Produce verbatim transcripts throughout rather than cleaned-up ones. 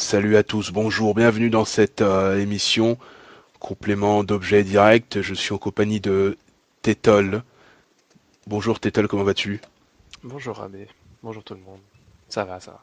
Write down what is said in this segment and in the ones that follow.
Salut à tous, bonjour, bienvenue dans cette euh, émission complément d'objets directs. Je suis en compagnie de Tétol. Bonjour Tétol, comment vas-tu? Bonjour Abbé, bonjour tout le monde. Ça va, ça va.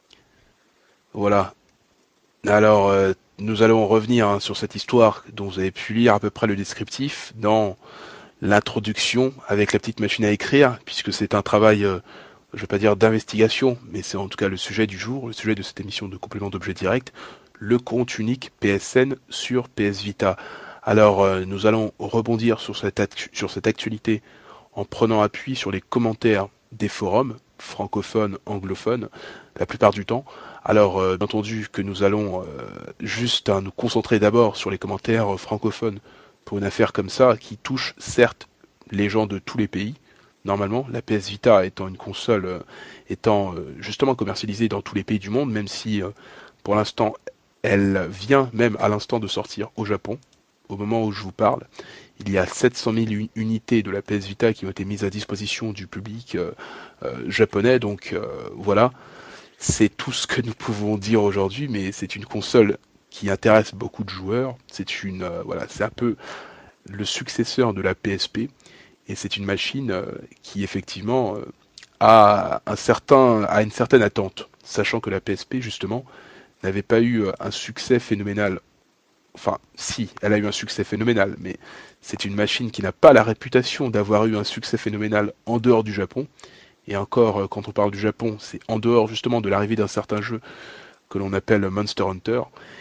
Voilà. Alors, euh, nous allons revenir hein, sur cette histoire dont vous avez pu lire à peu près le descriptif dans l'introduction avec la petite machine à écrire, puisque c'est un travail, euh, je vais pas dire d'investigation, mais c'est en tout cas le sujet du jour, le sujet de cette émission de complément d'objets directs, le compte unique P S N sur P S Vita. Alors, euh, nous allons rebondir sur cette, actu- sur cette actualité en prenant appui sur les commentaires des forums francophones, anglophones, la plupart du temps. Alors, euh, bien entendu que nous allons euh, juste hein, nous concentrer d'abord sur les commentaires euh, francophones pour une affaire comme ça qui touche certes les gens de tous les pays. Normalement, la P S Vita étant une console euh, étant euh, justement commercialisée dans tous les pays du monde, même si euh, pour l'instant elle vient même à l'instant de sortir au Japon, au moment où je vous parle. Il y a sept cent mille unités de la P S Vita qui ont été mises à disposition du public euh, euh, japonais, donc euh, voilà, c'est tout ce que nous pouvons dire aujourd'hui, mais c'est une console qui intéresse beaucoup de joueurs. C'est une, euh, voilà, c'est un peu le successeur de la P S P, et c'est une machine euh, qui effectivement euh, a un certain, a une certaine attente, sachant que la P S P justement n'avait pas eu euh, un succès phénoménal. Enfin, si, elle a eu un succès phénoménal, mais c'est une machine qui n'a pas la réputation d'avoir eu un succès phénoménal en dehors du Japon. Et encore, euh, quand on parle du Japon, c'est en dehors justement de l'arrivée d'un certain jeu que l'on appelle Monster Hunter.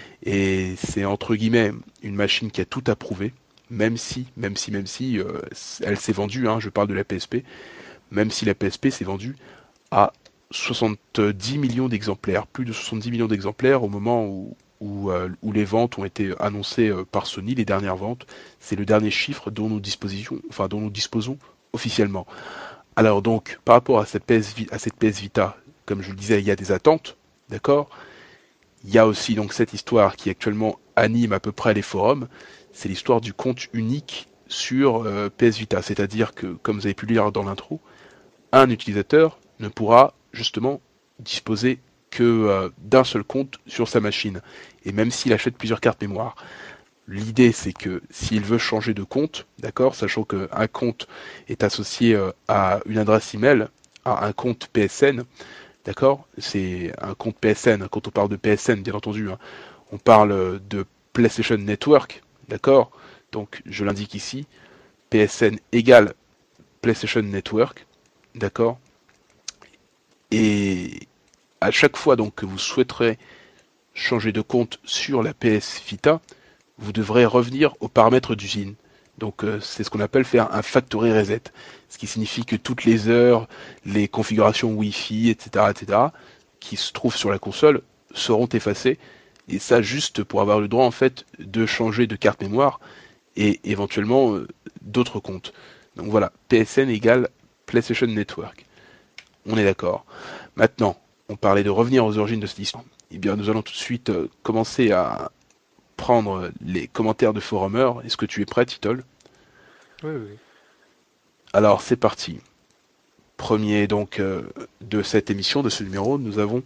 Et c'est entre guillemets une machine qui a tout approuvé, même si, même si, même si, euh, elle s'est vendue, hein, je parle de la P S P, même si la P S P s'est vendue à soixante-dix millions d'exemplaires, plus de soixante-dix millions d'exemplaires au moment où, où, euh, où les ventes ont été annoncées euh, par Sony, les dernières ventes. C'est le dernier chiffre dont nous disposons, enfin, dont nous disposons officiellement. Alors donc, par rapport à cette P S, à cette P S Vita, comme je le disais, il y a des attentes, d'accord. Il y a aussi donc cette histoire qui actuellement anime à peu près les forums, c'est l'histoire du compte unique sur euh, P S Vita, c'est-à-dire que, comme vous avez pu le lire dans l'intro, un utilisateur ne pourra justement disposer que euh, d'un seul compte sur sa machine, et même s'il achète plusieurs cartes mémoire. L'idée, c'est que s'il veut changer de compte, d'accord, sachant qu'un compte est associé euh, à une adresse email, à un compte P S N, d'accord, c'est un compte P S N. Quand on parle de P S N, bien entendu, hein, on parle de PlayStation Network, d'accord. Donc, je l'indique ici, P S N égale PlayStation Network, d'accord. Et à chaque fois donc que vous souhaiterez changer de compte sur la P S Vita, vous devrez revenir aux paramètres d'usine. Donc euh, c'est ce qu'on appelle faire un factory reset, ce qui signifie que toutes les heures, les configurations Wi-Fi, et cetera, et cetera, qui se trouvent sur la console seront effacées. Et ça juste pour avoir le droit en fait de changer de carte mémoire et éventuellement euh, d'autres comptes. Donc voilà, P S N égale PlayStation Network. On est d'accord. Maintenant, on parlait de revenir aux origines de cette histoire. Eh bien, nous allons tout de suite euh, commencer à prendre les commentaires de forumers. Est-ce que tu es prêt, Titol? Oui, oui, oui. Alors, c'est parti. Premier donc euh, de cette émission, de ce numéro, nous avons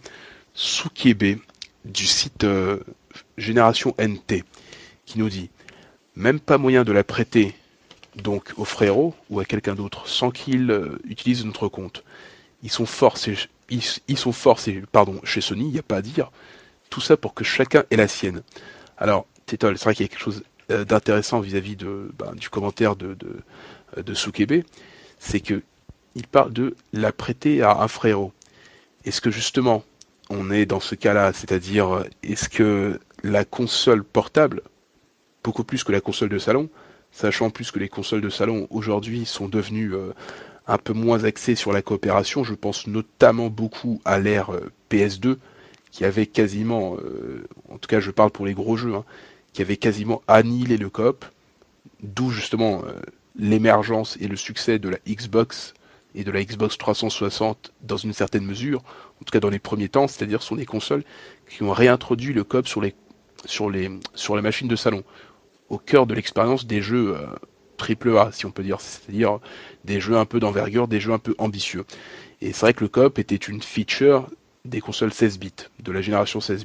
Sukebe du site euh, Génération N T qui nous dit même pas moyen de la prêter donc au frérot ou à quelqu'un d'autre sans qu'il euh, utilise notre compte. Ils sont forts, c'est- ils, ils sont forts, c'est- pardon, chez Sony, il n'y a pas à dire. Tout ça pour que chacun ait la sienne. Alors, Tétol, c'est vrai qu'il y a quelque chose euh, d'intéressant vis-à-vis de, ben, du commentaire de, de, de Sukebe, c'est que il parle de la prêter à un frérot. Est-ce que justement, on est dans ce cas-là, c'est-à-dire, euh, est-ce que la console portable, beaucoup plus que la console de salon, sachant plus que les consoles de salon aujourd'hui sont devenues euh, un peu moins axées sur la coopération, je pense notamment beaucoup à l'ère euh, P S deux, qui avait quasiment, euh, en tout cas je parle pour les gros jeux, hein, qui avait quasiment annihilé le coop, d'où justement euh, l'émergence et le succès de la Xbox et de la Xbox trois cent soixante dans une certaine mesure, en tout cas dans les premiers temps, c'est-à-dire ce sont des consoles qui ont réintroduit le coop sur les sur les sur la machine de salon, au cœur de l'expérience des jeux euh, triple A, si on peut dire, c'est-à-dire des jeux un peu d'envergure, des jeux un peu ambitieux. Et c'est vrai que le coop était une feature des consoles seize bits, de la génération seize bits.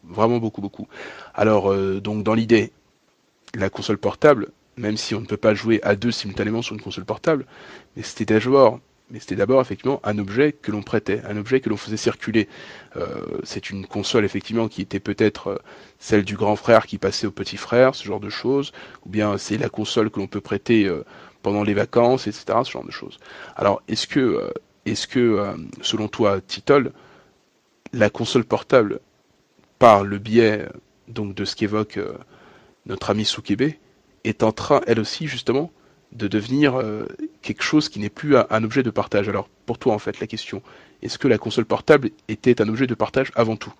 vraiment beaucoup, beaucoup. Alors, euh, donc dans l'idée, la console portable, même si on ne peut pas jouer à deux simultanément sur une console portable, mais c'était d'abord, mais c'était d'abord effectivement un objet que l'on prêtait, un objet que l'on faisait circuler. Euh, c'est une console effectivement qui était peut-être euh, celle du grand frère qui passait au petit frère, ce genre de choses, ou bien c'est la console que l'on peut prêter euh, pendant les vacances, et cetera. Ce genre de choses. Alors, est-ce que, euh, est-ce que, euh, selon toi, Titol, la console portable, par le biais euh, donc de ce qu'évoque euh, notre amie Soukebe, est en train, elle aussi, justement, de devenir euh, quelque chose qui n'est plus un, un objet de partage. Alors, pour toi, en fait, la question, est-ce que la console portable était un objet de partage avant tout?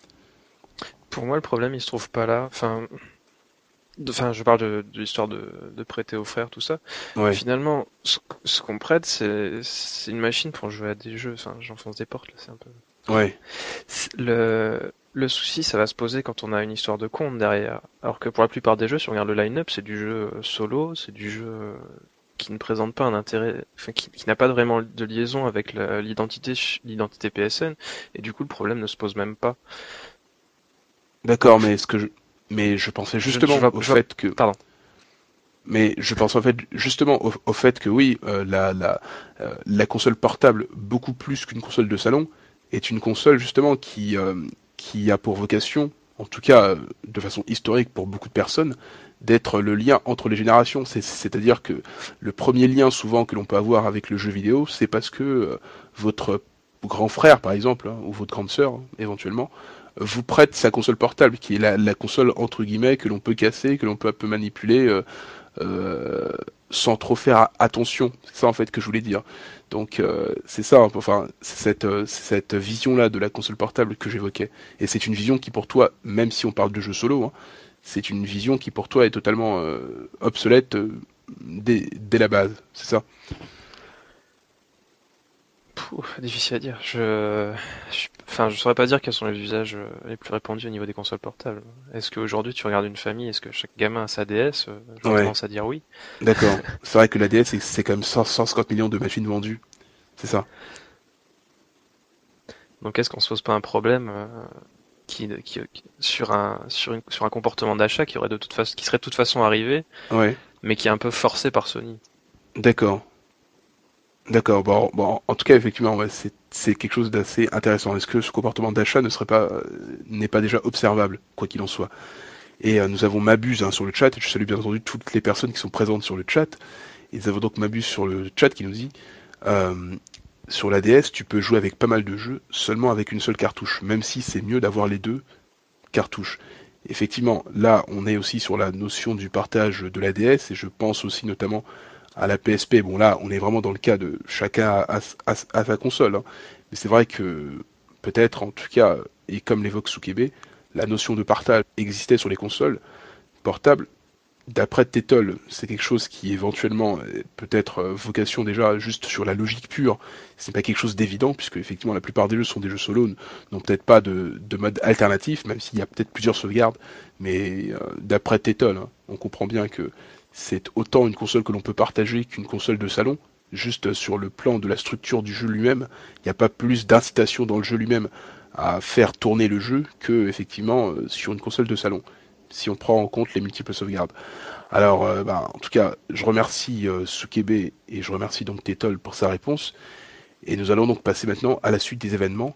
Pour moi, le problème, il se trouve pas là. Enfin, de- enfin, je parle de, de l'histoire de, de prêter aux frères, tout ça. Ouais, Finalement, ce, ce qu'on prête, c'est c'est une machine pour jouer à des jeux. Enfin, j'enfonce des portes là, c'est un peu. ouais, C'est- Le, le souci, ça va se poser quand on a une histoire de compte derrière. Alors que pour la plupart des jeux, si on regarde le line-up, c'est du jeu euh, solo, c'est du jeu euh, qui ne présente pas un intérêt, enfin, qui, qui n'a pas vraiment de liaison avec la- l'identité, ch- l'identité P S N, et du coup, le problème ne se pose même pas. d'accord, Donc, mais ce que je, mais je pensais je, je justement vois, au je vois, fait que, pardon. mais je pense en fait justement au, au fait que oui, euh, la, la, euh, la console portable, beaucoup plus qu'une console de salon, est une console justement qui, euh, qui a pour vocation, en tout cas euh, de façon historique pour beaucoup de personnes, d'être le lien entre les générations. C'est- C'est-à-dire que le premier lien souvent que l'on peut avoir avec le jeu vidéo, c'est parce que euh, votre grand frère, par exemple, hein, ou votre grande sœur, hein, éventuellement, vous prête sa console portable, qui est la, la console entre guillemets que l'on peut casser, que l'on peut un peu manipuler, euh, euh, sans trop faire attention. C'est ça en fait que je voulais dire. Donc euh, c'est ça, enfin c'est cette, euh, c'est cette vision-là de la console portable que j'évoquais. Et c'est une vision qui pour toi, même si on parle de jeux solo, hein, c'est une vision qui pour toi est totalement euh, obsolète euh, dès, dès la base. C'est ça. Pouh, difficile à dire. Je, je, enfin, je saurais pas dire quels sont les usages euh, les plus répandus au niveau des consoles portables. Est-ce qu'aujourd'hui, tu regardes une famille, est-ce que chaque gamin a sa D S? Euh, J'aurais Ouais, tendance à dire oui. d'accord. C'est vrai que la D S c'est c'est quand même cent, cent cinquante millions de machines vendues. C'est ça. Donc, est-ce qu'on se pose pas un problème euh, qui, qui, qui- sur un, sur une, sur un comportement d'achat qui aurait de toute façon, qui serait de toute façon arrivé, Ouais, mais qui est un peu forcé par Sony? d'accord. D'accord, bon, bon, en tout cas, effectivement, ouais, c'est c'est quelque chose d'assez intéressant. Est-ce que ce comportement d'achat ne serait pas euh, n'est pas déjà observable, quoi qu'il en soit? Et euh, nous avons Mabuse hein, sur le chat, et je salue bien entendu toutes les personnes qui sont présentes sur le chat. Et nous avons donc Mabuse sur le chat qui nous dit euh, sur la D S, tu peux jouer avec pas mal de jeux seulement avec une seule cartouche, même si c'est mieux d'avoir les deux cartouches. Effectivement, là, on est aussi sur la notion du partage de la D S, et je pense aussi notamment à la P S P. Bon là, on est vraiment dans le cas de chacun à, à, à sa console. Hein. Mais c'est vrai que peut-être, en tout cas, et comme l'évoque Soukebe, la notion de partage existait sur les consoles portables. D'après Tetol, c'est quelque chose qui éventuellement peut-être euh, vocation déjà juste sur la logique pure. C'est pas quelque chose d'évident puisque effectivement la plupart des jeux sont des jeux solo, n'ont peut-être pas de, de mode alternatif, même s'il y a peut-être plusieurs sauvegardes. Mais euh, d'après Tetol, hein, on comprend bien que c'est autant une console que l'on peut partager qu'une console de salon. Juste sur le plan de la structure du jeu lui-même, il n'y a pas plus d'incitation dans le jeu lui-même à faire tourner le jeu que effectivement euh, sur une console de salon, si on prend en compte les multiples sauvegardes. Alors, euh, bah, en tout cas, je remercie euh, Sukebe et je remercie donc Tétol pour sa réponse. Et nous allons donc passer maintenant à la suite des événements.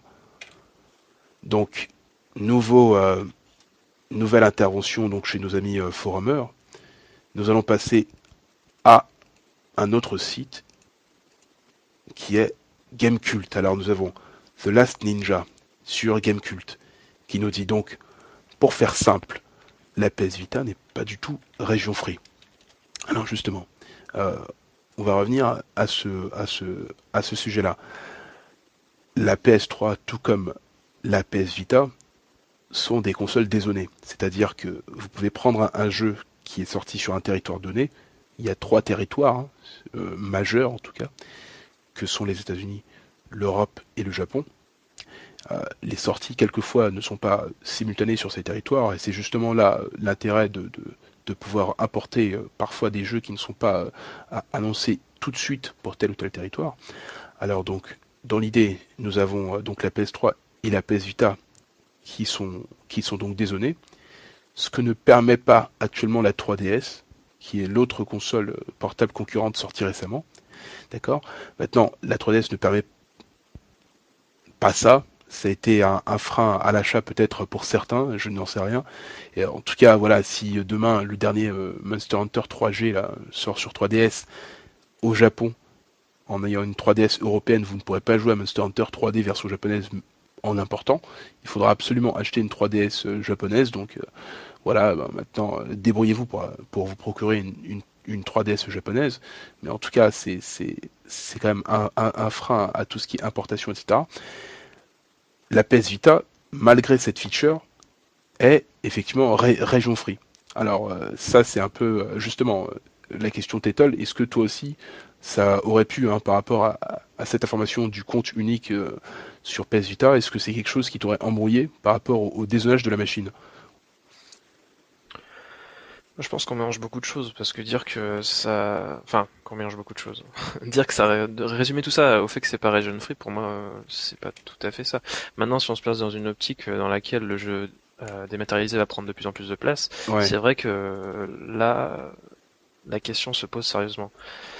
Donc, nouveau, euh, nouvelle intervention donc chez nos amis euh, forumers. Nous allons passer à un autre site qui est Gamecult. Alors, nous avons The Last Ninja sur Gamecult qui nous dit donc, pour faire simple, la P S Vita n'est pas du tout région free. Alors justement, euh, on va revenir à ce, à ce, à ce sujet-là. La P S trois, tout comme la P S Vita, sont des consoles dézonées. C'est-à-dire que vous pouvez prendre un, un jeu qui est sorti sur un territoire donné. Il y a trois territoires, hein, euh, majeurs en tout cas, que sont les États-Unis, l'Europe et le Japon. Euh, les sorties, quelquefois, ne sont pas simultanées sur ces territoires, et c'est justement là euh, l'intérêt de, de, de pouvoir apporter euh, parfois des jeux qui ne sont pas euh, annoncés tout de suite pour tel ou tel territoire. Alors donc, dans l'idée, nous avons euh, donc la P S trois et la P S Vita qui sont, qui sont donc dézonés, ce que ne permet pas actuellement la trois D S, qui est l'autre console portable concurrente sortie récemment. D'accord. Maintenant, la trois D S ne permet pas ça. Ça a été un, un frein à l'achat peut-être pour certains, je n'en sais rien. Et en tout cas, voilà, si demain le dernier euh, Monster Hunter trois G là, sort sur trois D S au Japon, en ayant une trois D S européenne, vous ne pourrez pas jouer à Monster Hunter trois D version japonaise en important. Il faudra absolument acheter une trois D S euh, japonaise. Donc euh, voilà, bah, maintenant, euh, débrouillez-vous pour, pour vous procurer une, une, une trois D S japonaise. Mais en tout cas, c'est, c'est, c'est quand même un, un, un frein à tout ce qui est importation, et cetera. La P S Vita, malgré cette feature, est effectivement ré- région free. Alors euh, ça, c'est un peu euh, justement euh, la question Tetol. Est-ce que toi aussi, ça aurait pu, hein, par rapport à, à cette information du compte unique euh, sur P S Vita, est-ce que c'est quelque chose qui t'aurait embrouillé par rapport au, au dézonage de la machine? Je pense qu'on mélange beaucoup de choses, parce que dire que ça... Enfin, qu'on mélange beaucoup de choses. Dire que ça... ré- de résumer tout ça au fait que c'est pas region free, pour moi, euh, c'est pas tout à fait ça. Maintenant, si on se place dans une optique euh, dans laquelle le jeu euh, dématérialisé va prendre de plus en plus de place, Ouais, c'est vrai que euh, là, la question se pose sérieusement.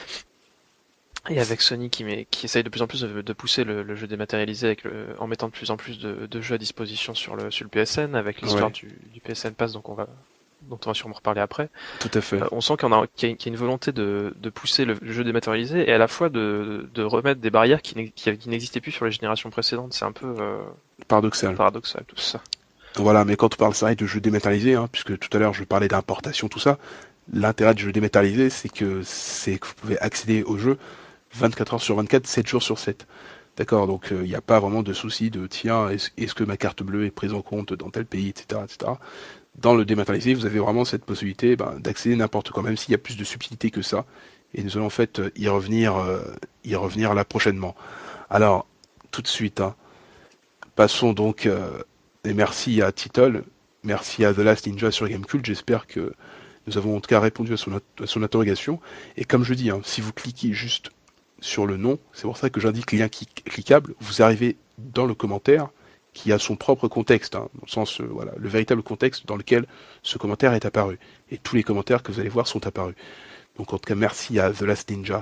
Et avec Sony qui, met, qui essaye de plus en plus de, de pousser le, le jeu dématérialisé avec le, en mettant de plus en plus de, de jeux à disposition sur le, sur le P S N, avec l'histoire ouais, du, du P S N Pass, donc on va, dont on va sûrement reparler après. tout à fait. Euh, on sent qu'il y, en a, qu'il y a qu'il y a une volonté de, de pousser le jeu dématérialisé et à la fois de, de remettre des barrières qui n'ex- qui- qui n'existaient plus sur les générations précédentes. C'est un peu euh, Paradoxal. paradoxal tout ça. Voilà, mais quand on parle ça de jeux dématérialisés, hein, puisque tout à l'heure je parlais d'importation, tout ça, l'intérêt du jeu dématérialisé, c'est que c'est que vous pouvez accéder au jeu vingt-quatre heures sur vingt-quatre, sept jours sur sept. D'accord, donc il n'y a pas vraiment de souci de tiens, est-ce, est-ce que ma carte bleue est prise en compte dans tel pays, et cetera, et cetera. Dans le dématérialisé, vous avez vraiment cette possibilité ben, d'accéder n'importe quoi, même s'il y a plus de subtilité que ça. Et nous allons en fait y revenir, euh, y revenir là prochainement. Alors, tout de suite, hein, passons donc, euh, et merci à Tittle, merci à The Last Ninja sur Gamecult, j'espère que nous avons en tout cas répondu à son, à son interrogation. Et comme je dis, hein, si vous cliquez juste sur le nom, c'est pour ça que j'indique lien cliquable, vous arrivez dans le commentaire qui a son propre contexte, hein, dans le sens, euh, voilà, le véritable contexte dans lequel ce commentaire est apparu. Et tous les commentaires que vous allez voir sont apparus. Donc en tout cas, merci à The Last Ninja,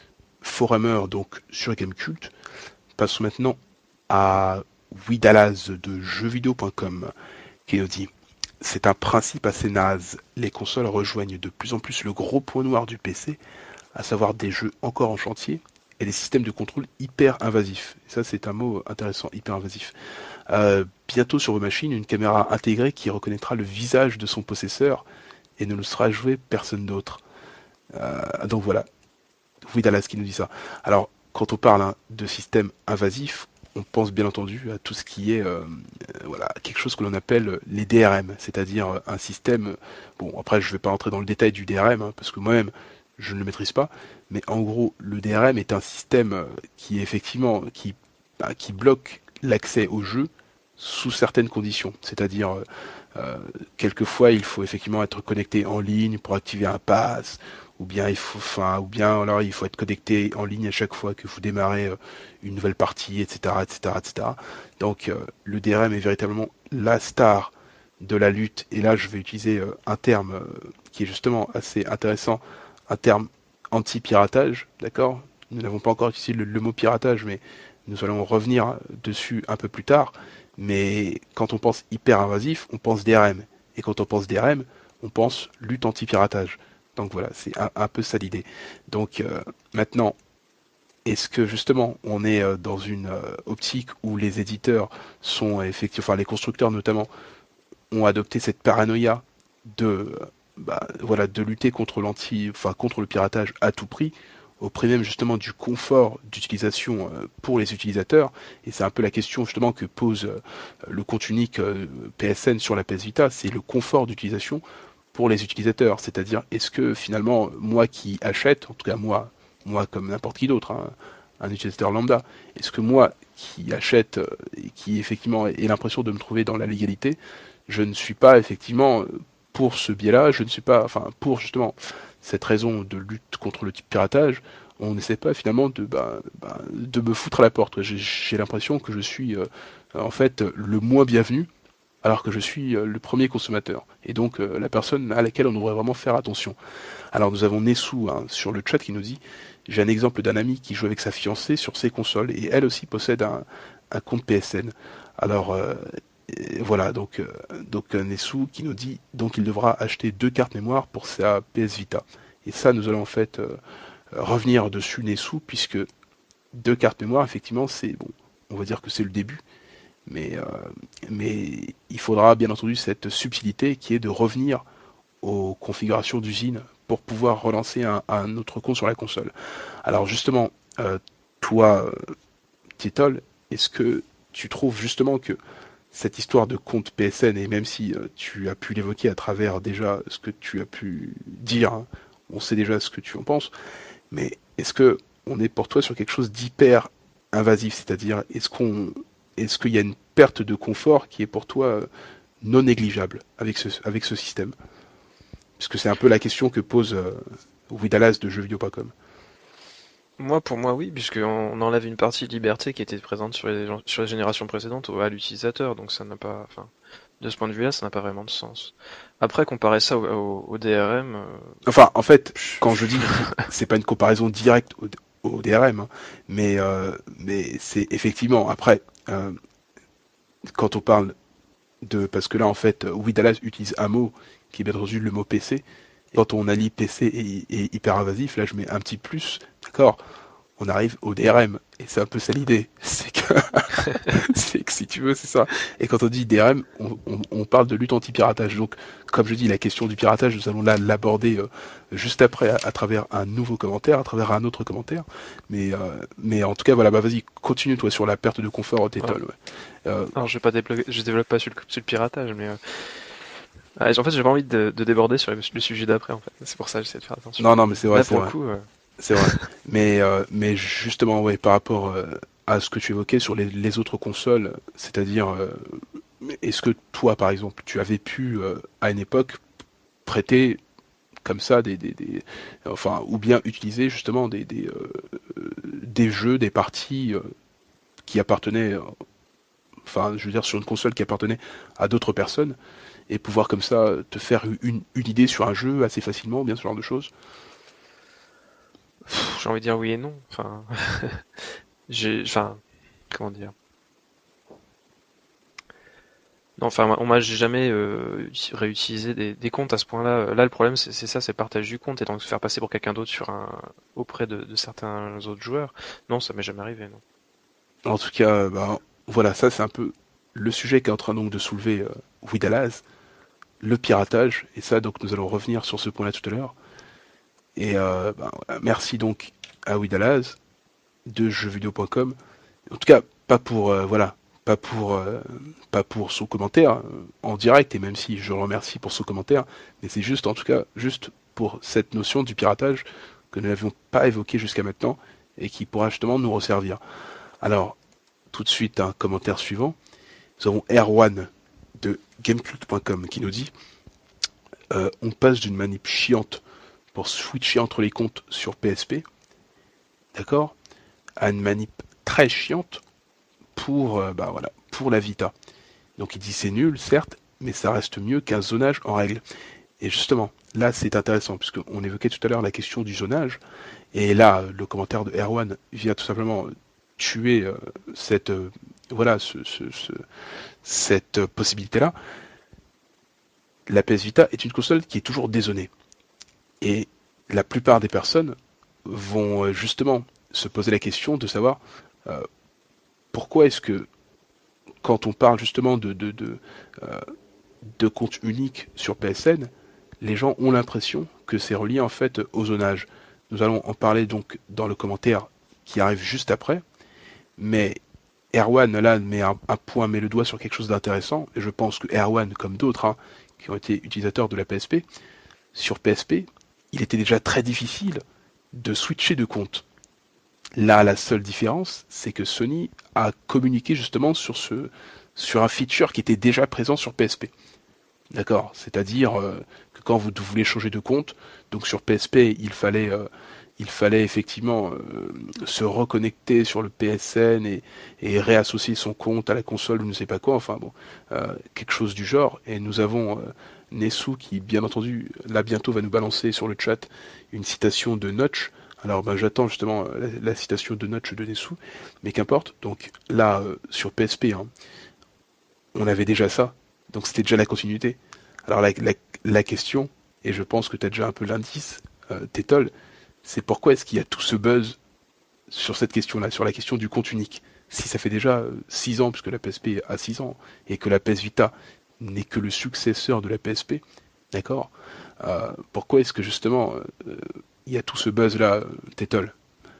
forumer donc sur Gamecult. Passons maintenant à Widalaz de jeuxvideo point com qui nous dit: c'est un principe assez naze. Les consoles rejoignent de plus en plus le gros point noir du P C, à savoir des jeux encore en chantier et des systèmes de contrôle hyper invasifs. Et ça, c'est un mot intéressant, hyper invasif. Euh, bientôt sur vos machines, une caméra intégrée qui reconnaîtra le visage de son possesseur et ne le sera joué personne d'autre. Euh, donc voilà, oui, Dallas qui nous dit ça. Alors, quand on parle, hein, de système invasif, on pense bien entendu à tout ce qui est euh, euh, voilà, quelque chose que l'on appelle les D R M, c'est-à-dire un système. Bon, après, je ne vais pas entrer dans le détail du D R M, hein, parce que moi-même, je ne le maîtrise pas, mais en gros, le D R M est un système euh, qui est effectivement qui, bah, qui bloque l'accès au jeu sous certaines conditions, c'est-à-dire euh, euh, quelquefois, il faut effectivement être connecté en ligne pour activer un pass, ou bien il faut, enfin, ou bien alors il faut être connecté en ligne à chaque fois que vous démarrez euh, une nouvelle partie, et cetera, et cetera, et cetera. Donc, euh, le D R M est véritablement la star de la lutte. Et là, je vais utiliser euh, un terme euh, qui est justement assez intéressant, un terme anti-piratage, d'accord? Nous n'avons pas encore utilisé le, le mot piratage, mais nous allons revenir dessus un peu plus tard. Mais quand on pense hyper invasif, on pense D R M. Et quand on pense D R M, on pense lutte anti-piratage. Donc voilà, c'est un, un peu ça l'idée. Donc euh, maintenant, est-ce que justement on est euh, dans une euh, optique où les éditeurs sont effectivement, enfin les constructeurs notamment, ont adopté cette paranoïa de, euh, bah, voilà, de lutter contre l'anti, enfin contre le piratage à tout prix, au prix même justement du confort d'utilisation euh, pour les utilisateurs. Et c'est un peu la question justement que pose euh, le compte unique euh, P S N sur la P S Vita, c'est le confort d'utilisation pour les utilisateurs. C'est-à-dire, est-ce que finalement, moi qui achète, en tout cas moi, moi comme n'importe qui d'autre, hein, un utilisateur lambda, est-ce que moi qui achète euh, et qui effectivement ait l'impression de me trouver dans la légalité, je ne suis pas effectivement euh, pour ce biais-là, je ne suis pas, enfin pour justement cette raison de lutte contre le piratage, on n'essaie pas finalement de, bah, bah, de me foutre à la porte. J'ai, j'ai l'impression que je suis euh, en fait le moins bienvenu alors que je suis euh, le premier consommateur, et donc euh, la personne à laquelle on devrait vraiment faire attention. Alors nous avons Nessou hein, sur le chat qui nous dit, j'ai un exemple d'un ami qui joue avec sa fiancée sur ses consoles, et elle aussi possède un, un compte P S N. Alors euh, et voilà, donc, euh, donc euh, Nessou qui nous dit, donc il devra acheter deux cartes mémoire pour sa P S Vita. Et ça, nous allons en fait euh, revenir dessus Nessou, puisque deux cartes mémoire, effectivement, c'est bon, on va dire que c'est le début, mais, euh, mais il faudra bien entendu cette subtilité qui est de revenir aux configurations d'usine pour pouvoir relancer un, un autre compte sur la console. Alors justement, euh, toi, euh, Titol, est-ce que tu trouves justement que cette histoire de compte P S N, et même si euh, tu as pu l'évoquer à travers déjà ce que tu as pu dire, hein, on sait déjà ce que tu en penses, mais est-ce que on est pour toi sur quelque chose d'hyper invasif, c'est-à-dire est-ce qu'on est-ce qu'il y a une perte de confort qui est pour toi euh, non négligeable avec ce, avec ce système? Parce que c'est un peu la question que pose euh, Widalas de jeuxvideo point com. Moi, pour moi, oui, puisqu'on on enlève une partie de liberté qui était présente sur les, sur les générations précédentes au- à l'utilisateur, donc ça n'a pas, enfin, de ce point de vue-là, ça n'a pas vraiment de sens. Après, comparer ça au, au- au D R M, euh, Enfin, en fait, quand je dis, pff, c'est pas une comparaison directe au, au D R M, hein, mais, euh, mais c'est effectivement, après, euh, quand on parle de, parce que là, en fait, Widalas utilise un mot qui est bien entendu le mot P C. Et quand on allie P C et, et hyper invasif, là, je mets un petit plus, d'accord? On arrive au D R M. Et c'est un peu ça l'idée. C'est que, c'est que si tu veux, c'est ça. Et quand on dit D R M, on, on, on parle de lutte anti-piratage. Donc, comme je dis, la question du piratage, nous allons là l'aborder euh, juste après à, à travers un nouveau commentaire, à travers un autre commentaire. Mais, euh, mais en tout cas, voilà, bah vas-y, continue toi sur la perte de confort au alors, Tétol. Ouais. Euh, alors, je vais pas débloquer, je développe pas sur le, sur le piratage, mais euh, ah, en fait, j'ai pas envie de, de déborder sur le, le sujet d'après, en fait. C'est pour ça que j'essaie de faire attention. non, non, mais c'est vrai, Là, c'est pour le vrai. coup, euh, C'est vrai. Mais, euh, mais justement, ouais, par rapport euh, à ce que tu évoquais sur les, les autres consoles, c'est-à-dire, euh, est-ce que toi, par exemple, tu avais pu, euh, à une époque, prêter comme ça des, des, des- enfin, ou bien utiliser justement des, des, euh, des jeux, des parties euh, qui appartenaient, euh, enfin, je veux dire, sur une console qui appartenait à d'autres personnes, et pouvoir comme ça te faire une, une idée sur un jeu assez facilement, bien ce genre de choses. pff, j'ai envie de dire oui et non. Enfin, j'ai, enfin, comment dire? Non, enfin, moi, moi, j'ai jamais euh, réutilisé des, des comptes à ce point-là. Là, le problème, c'est c'est ça, c'est le partage du compte et donc se faire passer pour quelqu'un d'autre sur un auprès de, de certains autres joueurs. Non, ça m'est jamais arrivé, non. En tout cas, ben, voilà, ça c'est un peu le sujet qu'est en train donc de soulever euh, Widalaz, le piratage, et ça donc nous allons revenir sur ce point-là tout à l'heure. Et euh, ben, voilà, merci donc à Widalaz de jeuxvideo point com. En tout cas, pas pour euh, voilà, pas pour euh, pas pour son commentaire euh, en direct, et même si je le remercie pour son commentaire, mais c'est juste en tout cas juste pour cette notion du piratage que nous n'avions pas évoqué jusqu'à maintenant et qui pourra justement nous resservir. Alors, tout de suite un commentaire suivant. Nous avons Erwan de Gamecult point com qui nous dit euh, on passe d'une manip chiante pour switcher entre les comptes sur P S P, d'accord, à une manip très chiante pour, euh, bah voilà, pour la Vita. Donc il dit c'est nul, certes, mais ça reste mieux qu'un zonage en règle. Et justement, là c'est intéressant, puisqu'on évoquait tout à l'heure la question du zonage, et là le commentaire de Erwan vient tout simplement tuer euh, cette, euh, voilà, ce, ce, ce, cette possibilité-là. La P S Vita est une console qui est toujours dézonée. Et la plupart des personnes vont euh, justement se poser la question de savoir euh, pourquoi est-ce que quand on parle justement de, de, de, euh, de compte unique sur P S N, les gens ont l'impression que c'est relié en fait au zonage. Nous allons en parler donc dans le commentaire qui arrive juste après, mais Erwan là met un, un point, met le doigt sur quelque chose d'intéressant, et je pense que Erwan, comme d'autres hein, qui ont été utilisateurs de la P S P, sur P S P, il était déjà très difficile de switcher de compte. Là, la seule différence, c'est que Sony a communiqué justement sur ce sur un feature qui était déjà présent sur P S P. D'accord. C'est-à-dire euh, que quand vous voulez changer de compte, donc sur P S P, il fallait euh, il fallait effectivement euh, se reconnecter sur le P S N et, et réassocier son compte à la console ou ne sais pas quoi, enfin bon, euh, quelque chose du genre. Et nous avons euh, Nessou qui, bien entendu, là bientôt va nous balancer sur le chat une citation de Notch. Alors ben, j'attends justement euh, la, la citation de Notch de Nessou, mais qu'importe. Donc là, euh, sur P S P, hein, on avait déjà ça, donc c'était déjà la continuité. Alors la, la, la question, et je pense que tu as déjà un peu l'indice, euh, Tétol, c'est pourquoi est-ce qu'il y a tout ce buzz sur cette question-là, sur la question du compte unique. Si ça fait déjà six ans, puisque la P S P a six ans, et que la P S Vita n'est que le successeur de la P S P, d'accord, euh, pourquoi est-ce que justement euh, il y a tout ce buzz-là, Tétol?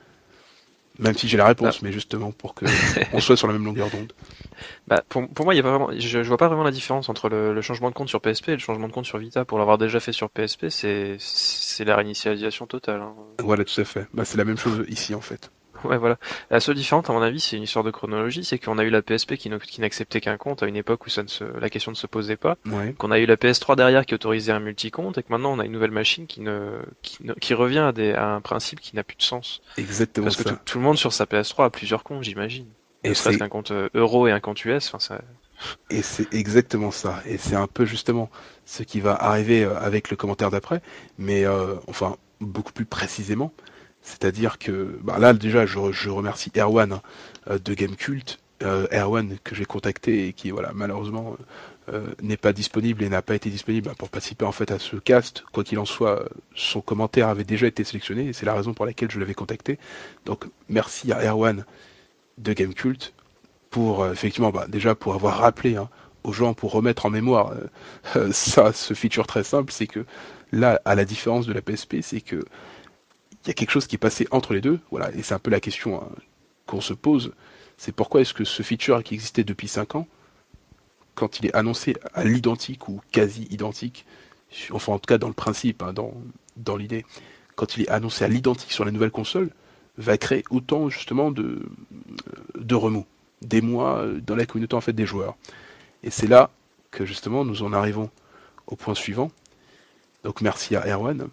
Même si j'ai la Bah, réponse, mais justement pour que on soit sur la même longueur d'onde. bah, pour, pour moi, il y a pas vraiment, je, je vois pas vraiment la différence entre le, le changement de compte sur P S P et le changement de compte sur Vita. Pour l'avoir déjà fait sur P S P, c'est c'est la réinitialisation totale, hein. Voilà, tout à fait. Bah, c'est la même chose ici en fait. Ouais, voilà. La seule différence, à mon avis, c'est une histoire de chronologie, c'est qu'on a eu la P S P qui, ne- qui n'acceptait qu'un compte à une époque où ça ne se, la question ne se posait pas, Ouais, qu'on a eu la P S trois derrière qui autorisait un multi-compte, et que maintenant on a une nouvelle machine qui ne, qui, ne- qui revient à, des, à un principe qui n'a plus de sens. exactement Parce que tout, ça. tout le monde sur sa P S trois a plusieurs comptes, j'imagine. Ne Et serait-ce c'est qu'un compte euh, euro et un compte U S, enfin ça. Et c'est exactement ça. Et c'est un peu justement ce qui va arriver euh, avec le commentaire d'après, mais euh, enfin beaucoup plus précisément. C'est-à-dire que bah là déjà je, je remercie Erwan hein, euh, de Gamecult, euh, Erwan que j'ai contacté et qui voilà malheureusement euh, n'est pas disponible et n'a pas été disponible bah, pour participer en fait à ce cast. Quoi qu'il en soit, euh, son commentaire avait déjà été sélectionné et c'est la raison pour laquelle je l'avais contacté. Donc merci à Erwan de Gamecult pour euh, effectivement bah, déjà pour avoir rappelé hein, aux gens pour remettre en mémoire euh, euh, ça ce feature très simple, c'est que là à la différence de la P S P, c'est que il y a quelque chose qui est passé entre les deux, voilà, et c'est un peu la question hein, qu'on se pose, c'est pourquoi est-ce que ce feature qui existait depuis cinq ans, quand il est annoncé à l'identique ou quasi identique, enfin en tout cas dans le principe, hein, dans, dans l'idée, quand il est annoncé à l'identique sur la nouvelle console, va créer autant justement de, de remous, d'émoi dans la communauté en fait des joueurs. Et c'est là que justement nous en arrivons au point suivant. Donc merci à Erwan.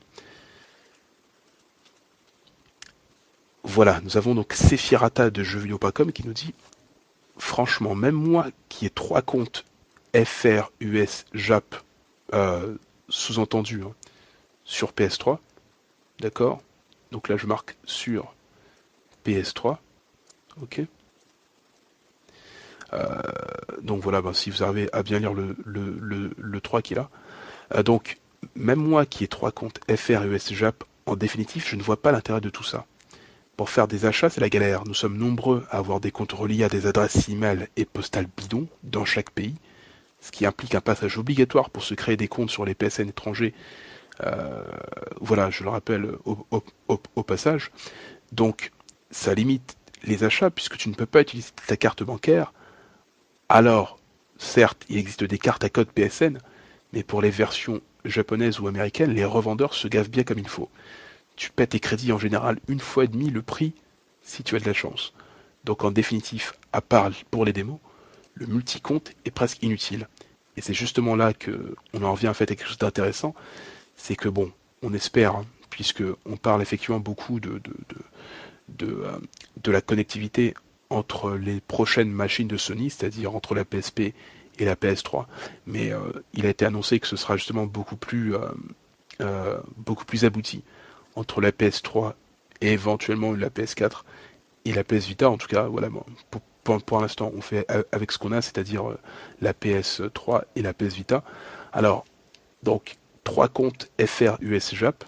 Voilà, nous avons donc Sephirata de jeuxvideo point com qui nous dit franchement, même moi qui ai trois comptes F R, U S, Jap, euh, sous-entendu hein, sur P S trois, d'accord. Donc là je marque sur P S trois, ok. Euh, donc voilà, ben, si vous arrivez à bien lire le, le, le, le trois qui est là. Euh, donc même moi qui ai trois comptes F R, U S, Jap, en définitive, je ne vois pas l'intérêt de tout ça. Pour faire des achats, c'est la galère. Nous sommes nombreux à avoir des comptes reliés à des adresses email et postales bidons dans chaque pays, ce qui implique un passage obligatoire pour se créer des comptes sur les P S N étrangers. Euh, voilà, je le rappelle au, au, au, au passage. Donc, ça limite les achats puisque tu ne peux pas utiliser ta carte bancaire. Alors, certes, il existe des cartes à code P S N, mais pour les versions japonaises ou américaines, les revendeurs se gavent bien comme il faut. Tu paies tes crédits en général une fois et demi le prix si tu as de la chance. Donc en définitif, à part pour les démos, le multi-compte est presque inutile. Et c'est justement là que on en revient en fait à quelque chose d'intéressant, c'est que bon, on espère, hein, puisque on parle effectivement beaucoup de, de, de, de, euh, de la connectivité entre les prochaines machines de Sony, c'est-à-dire entre la P S P et la P S trois. Mais euh, il a été annoncé que ce sera justement beaucoup plus, euh, euh, beaucoup plus abouti entre la P S trois et éventuellement la P S quatre et la P S Vita. En tout cas, voilà, bon, pour, pour, pour l'instant, on fait avec ce qu'on a, c'est-à-dire euh, la P S trois et la P S Vita. Alors, donc, trois comptes F R, U S, Jap,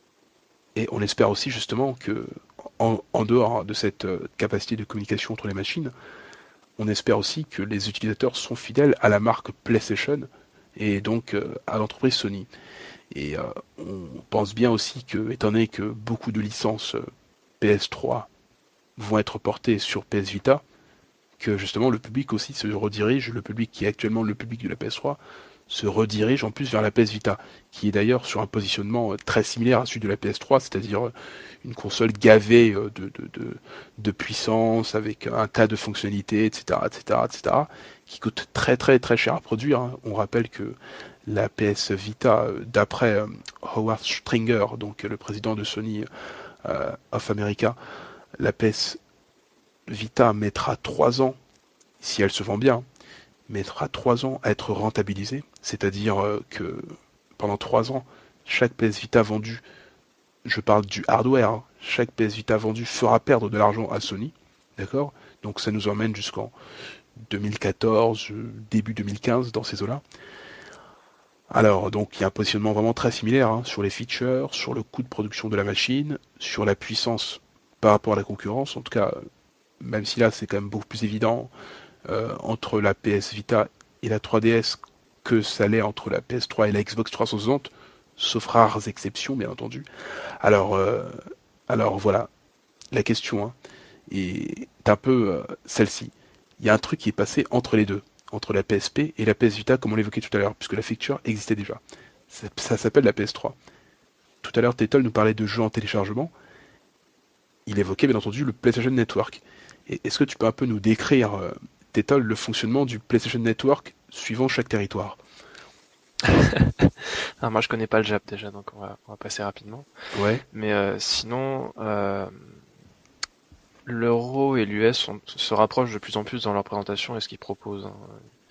et on espère aussi justement que, en, en dehors de cette euh, capacité de communication entre les machines, on espère aussi que les utilisateurs sont fidèles à la marque PlayStation et donc euh, à l'entreprise Sony. Et euh, on pense bien aussi que, étant donné que beaucoup de licences euh, P S trois vont être portées sur P S Vita, que justement le public aussi se redirige, le public qui est actuellement le public de la P S trois, se redirige en plus vers la P S Vita, qui est d'ailleurs sur un positionnement euh, très similaire à celui de la P S trois, c'est-à-dire euh, une console gavée euh, de, de, de, de puissance, avec un tas de fonctionnalités, et cetera, et cetera, et cetera, qui coûte très très très cher à produire. Hein. On rappelle que la P S Vita, euh, d'après euh, Howard Stringer, donc le président de Sony, euh, of America, la P S Vita mettra trois ans, si elle se vend bien, mettra trois ans à être rentabilisée, c'est-à-dire euh, que pendant trois ans, chaque P S Vita vendue, je parle du hardware, hein, chaque P S Vita vendue fera perdre de l'argent à Sony, d'accord? Donc ça nous emmène jusqu'en deux mille quatorze, début deux mille quinze, dans ces eaux-là. Alors, donc, il y a un positionnement vraiment très similaire hein, sur les features, sur le coût de production de la machine, sur la puissance par rapport à la concurrence. En tout cas, même si là, c'est quand même beaucoup plus évident euh, entre la P S Vita et la trois D S que ça l'est entre la P S trois et la Xbox trois cent soixante, sauf rares exceptions, bien entendu. Alors, euh, alors voilà, la question hein, est un peu euh, celle-ci. Il y a un truc qui est passé entre les deux, entre la P S P et la P S Vita, comme on l'évoquait tout à l'heure, puisque la feature existait déjà. Ça, ça s'appelle la P S trois. Tout à l'heure, Tetol nous parlait de jeux en téléchargement. Il évoquait bien entendu le PlayStation Network. Et est-ce que tu peux un peu nous décrire, euh, Tetol, le fonctionnement du PlayStation Network suivant chaque territoire? Alors moi je connais pas le Jap déjà, donc on va, on va passer rapidement. Ouais, Mais euh, sinon, euh, l'euro et l'U S se rapprochent de plus en plus dans leur présentation et ce qu'ils proposent, hein,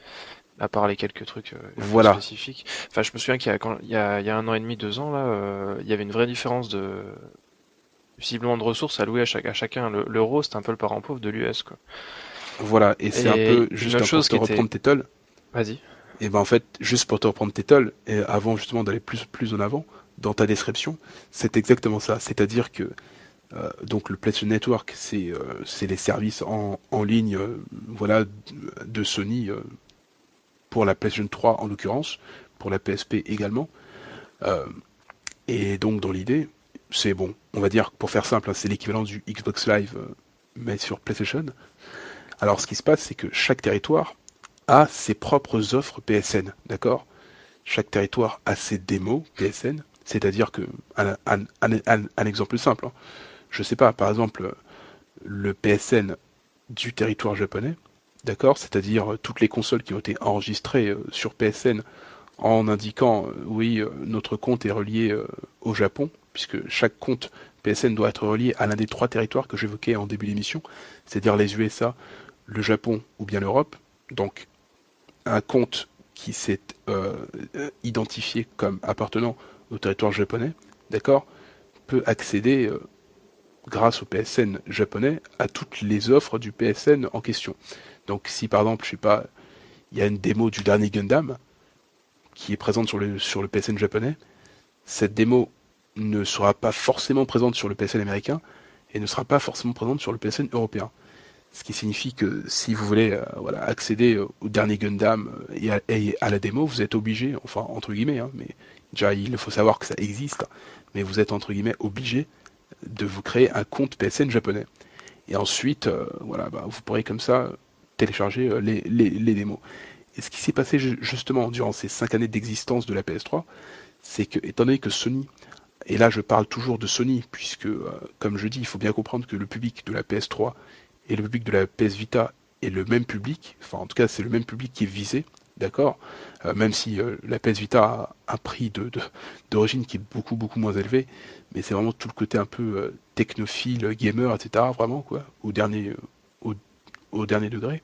à part les quelques trucs euh, un peu voilà, spécifiques. Enfin, je me souviens qu'il y a, quand, il y a, il y a un an et demi, deux ans, là, euh, il y avait une vraie différence de visiblement de ressources allouées à, chaque, à chacun. Le- L'euro, c'était un peu le parent pauvre de l'U S, quoi. voilà. Et c'est un peu, Et une juste autre hein, pour chose te qui était... reprendre Tetol, Vas-y. et ben en fait, juste pour te reprendre Tetol, et avant justement d'aller plus, plus en avant, dans ta description, c'est exactement ça. C'est-à-dire que Euh, donc le PlayStation Network, c'est euh, c'est les services en, en ligne euh, voilà, de Sony euh, pour la PlayStation trois en l'occurrence, pour la P S P également. Euh, et donc dans l'idée, c'est bon, on va dire pour faire simple, hein, c'est l'équivalent du Xbox Live euh, mais sur PlayStation. Alors ce qui se passe, c'est que chaque territoire a ses propres offres P S N, d'accord? Chaque territoire a ses démos P S N, c'est-à-dire que un, un, un, un, un exemple simple, hein, je sais pas, par exemple le P S N du territoire japonais, d'accord? C'est-à-dire euh, toutes les consoles qui ont été enregistrées euh, sur P S N en indiquant euh, oui, euh, notre compte est relié euh, au Japon, puisque chaque compte P S N doit être relié à l'un des trois territoires que j'évoquais en début d'émission, c'est-à-dire les U S A, le Japon ou bien l'Europe. Donc un compte qui s'est euh, euh, identifié comme appartenant au territoire japonais, d'accord, peut accéder euh, grâce au P S N japonais, à toutes les offres du P S N en question. Donc si par exemple, je sais pas, il y a une démo du dernier Gundam qui est présente sur le, sur le P S N japonais, cette démo ne sera pas forcément présente sur le P S N américain et ne sera pas forcément présente sur le P S N européen. Ce qui signifie que si vous voulez euh, voilà, accéder au dernier Gundam et à, et à la démo, vous êtes obligé, enfin entre guillemets, hein, mais déjà il faut savoir que ça existe, mais vous êtes entre guillemets obligé de vous créer un compte P S N japonais. Et ensuite, euh, voilà, bah, vous pourrez comme ça télécharger euh, les, les, les démos. Et ce qui s'est passé justement durant ces cinq années d'existence de la P S trois, c'est que, étant donné que Sony, et là je parle toujours de Sony, puisque, euh, comme je dis, il faut bien comprendre que le public de la P S trois et le public de la P S Vita est le même public, enfin en tout cas c'est le même public qui est visé, d'accord. Euh, même si euh, la P S Vita a un prix de, de, d'origine qui est beaucoup beaucoup moins élevé, mais c'est vraiment tout le côté un peu euh, technophile, gamer, et cetera. Vraiment quoi, au dernier, euh, au, au dernier degré.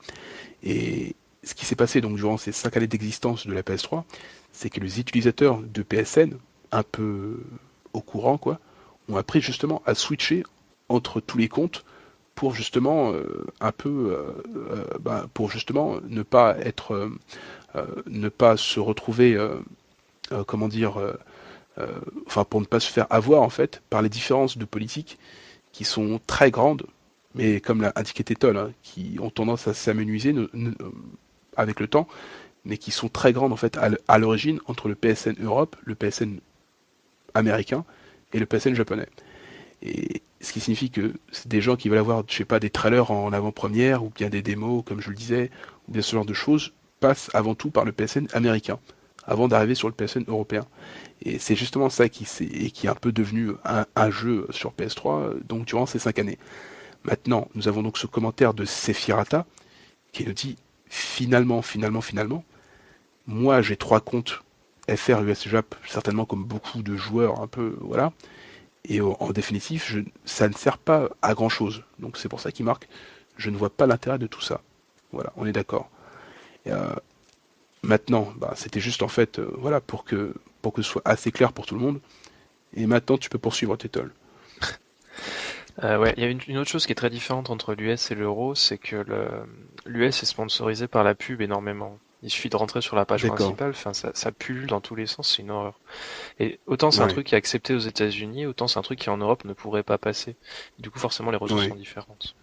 Et ce qui s'est passé donc durant ces cinq années d'existence de la P S trois, c'est que les utilisateurs de P S N, un peu au courant quoi, ont appris justement à switcher entre tous les comptes pour justement euh, un peu euh, euh, bah, pour justement ne pas être euh, euh, ne pas se retrouver euh, euh, comment dire euh, euh, enfin pour ne pas se faire avoir en fait par les différences de politique qui sont très grandes, mais comme l'a indiqué Tétol, hein, qui ont tendance à s'amenuiser ne- ne- avec le temps, mais qui sont très grandes en fait à l- à l'origine entre le P S N Europe, le P S N américain et le P S N japonais. Et ce qui signifie que c'est des gens qui veulent avoir, je sais pas, des trailers en avant-première, ou bien des démos, comme je le disais, ou bien ce genre de choses, passent avant tout par le P S N américain, avant d'arriver sur le P S N européen. Et c'est justement ça qui, et qui est un peu devenu un, un jeu sur P S trois, donc durant ces cinq années. Maintenant, nous avons donc ce commentaire de Sephirata, qui nous dit, finalement, finalement, finalement, moi j'ai trois comptes F R U S Jap, certainement comme beaucoup de joueurs un peu, voilà, Et au- en définitive, je, ça ne sert pas à grand chose. Donc c'est pour ça qu'il marque, je ne vois pas l'intérêt de tout ça. Voilà, on est d'accord. Et, euh, maintenant, bah, c'était juste en fait, euh, voilà, pour que, pour que ce soit assez clair pour tout le monde. Et maintenant, tu peux poursuivre tes tolls. Euh, ouais, il y a une, une autre chose qui est très différente entre l'U S et l'euro, c'est que le, l'U S est sponsorisé par la pub énormément. Il suffit de rentrer sur la page D'accord. principale, enfin ça, ça pullule dans tous les sens, c'est une horreur. Et autant c'est un Ouais. truc qui est accepté aux États-Unis, autant c'est un truc qui en Europe ne pourrait pas passer. Du coup, forcément, les ressources sont Ouais. différentes.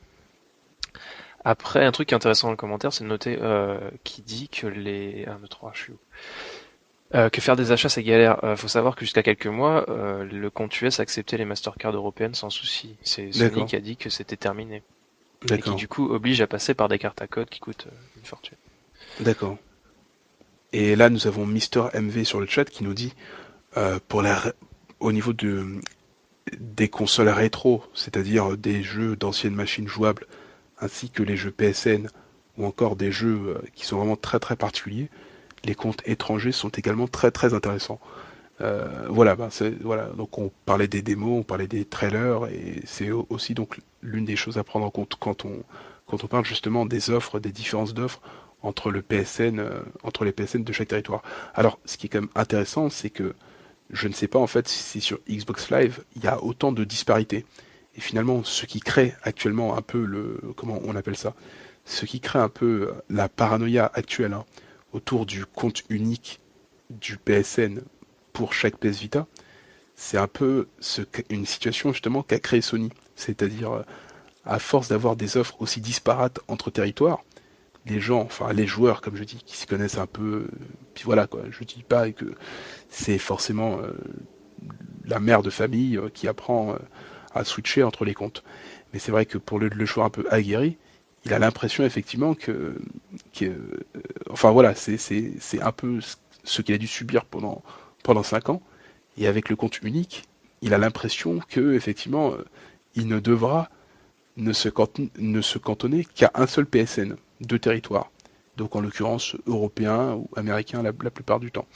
Après, un truc qui est intéressant dans le commentaire, c'est de noter euh, qui dit que les un, deux, trois, je suis où Euh, que faire des achats c'est galère. Euh, faut savoir que jusqu'à quelques mois, euh, le compte U S acceptait les Mastercard européennes sans souci. C'est Sony D'accord. qui a dit que c'était terminé et qui D'accord. du coup oblige à passer par des cartes à code qui coûtent euh, une fortune. D'accord. Et là, nous avons Mister M V sur le chat qui nous dit, euh, pour la, ré- au niveau de, des consoles rétro, c'est-à-dire des jeux d'anciennes machines jouables, ainsi que les jeux P S N, ou encore des jeux euh, qui sont vraiment très très particuliers, les comptes étrangers sont également très très intéressants. Euh, voilà, bah, c'est- voilà, donc on parlait des démos, on parlait des trailers, et c'est au- aussi donc l'une des choses à prendre en compte quand on quand on parle justement des offres, des différences d'offres entre le P S N, euh, entre les P S N de chaque territoire. Alors, ce qui est quand même intéressant, c'est que je ne sais pas en fait si sur Xbox Live il y a autant de disparités. Et finalement, ce qui crée actuellement un peu le, comment on appelle ça, ce qui crée un peu la paranoïa actuelle hein, autour du compte unique du P S N pour chaque P S Vita, c'est un peu ce, une situation justement qu'a créé Sony. C'est-à-dire, euh, à force d'avoir des offres aussi disparates entre territoires, les gens, enfin les joueurs, comme je dis, qui s'y connaissent un peu, euh, puis voilà quoi, je dis pas que c'est forcément euh, la mère de famille euh, qui apprend euh, à switcher entre les comptes. Mais c'est vrai que pour le, le joueur un peu aguerri, il a l'impression effectivement que, que euh, enfin voilà, c'est c'est c'est un peu ce qu'il a dû subir pendant pendant cinq ans. Et avec le compte unique, il a l'impression que effectivement, euh, il ne devra ne se, canton- ne se cantonner qu'à un seul P S N, deux territoires. Donc en l'occurrence européen ou américain la, la plupart du temps.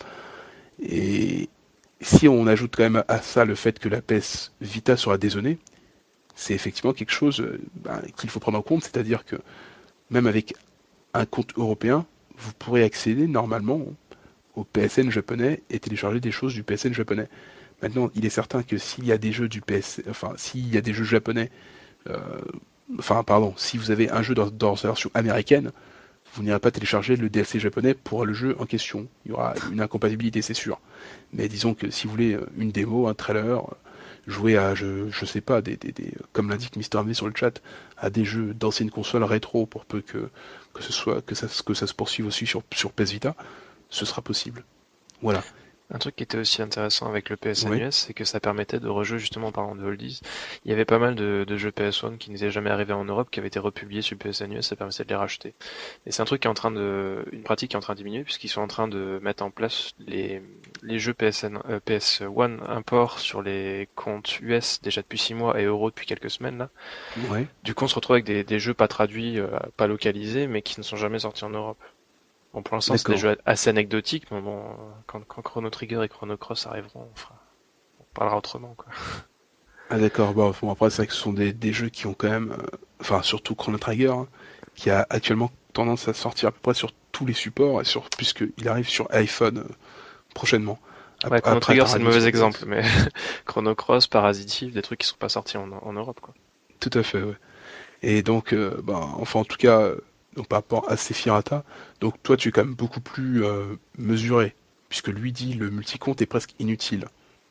Et si on ajoute quand même à ça le fait que la P S Vita sera dézonée, c'est effectivement quelque chose euh, ben, qu'il faut prendre en compte, c'est-à-dire que même avec un compte européen, vous pourrez accéder normalement au P S N japonais et télécharger des choses du P S N japonais. Maintenant, il est certain que s'il y a des jeux du P S, enfin s'il y a des jeux japonais, euh, enfin pardon, si vous avez un jeu dans, dans sa version américaine, vous n'irez pas télécharger le D L C japonais pour le jeu en question. Il y aura une incompatibilité, c'est sûr. Mais disons que si vous voulez euh, une démo, un trailer, euh, jouer à, je, je sais pas, des, des, des, comme l'indique Mister M V sur le chat, à des jeux d'anciennes consoles rétro pour peu que, que ce soit que ça, que ça se poursuive aussi sur, sur P S Vita, ce sera possible. Voilà. Un truc qui était aussi intéressant avec le P S N Oui. U S, c'est que ça permettait de rejouer justement en parlant de oldies. Il y avait pas mal de, de jeux P S un qui n'étaient jamais arrivés en Europe, qui avaient été republiés sur P S N U S, ça permettait de les racheter. Et c'est un truc qui est en train de, une pratique qui est en train de diminuer puisqu'ils sont en train de mettre en place les, les jeux P S N, euh, P S un import sur les comptes U S déjà depuis six mois et Euro depuis quelques semaines là. Ouais. Du coup, on se retrouve avec des, des jeux pas traduits, euh, pas localisés, mais qui ne sont jamais sortis en Europe. Bon, pour l'instant, c'est des D'accord. jeux assez anecdotiques, mais bon, quand, quand Chrono Trigger et Chrono Cross arriveront, on, fera, on parlera autrement, quoi. Ah d'accord, bon, bon, après c'est vrai que ce sont des, des jeux qui ont quand même, euh, enfin surtout Chrono Trigger, hein, qui a actuellement tendance à sortir à peu près sur tous les supports, et sur, puisqu'il arrive sur iPhone euh, prochainement, Ouais, ap- Chrono après être Trigger, c'est le arrivé mauvais sur exemple, P S. mais Chrono Cross, Parasitive, des trucs qui sont pas sortis en, en Europe, quoi. Tout à fait, ouais. Et donc, euh, ben, enfin en tout cas, euh, donc, par rapport à Sephirata, donc toi tu es quand même beaucoup plus euh, mesuré, puisque lui dit le multicompte est presque inutile.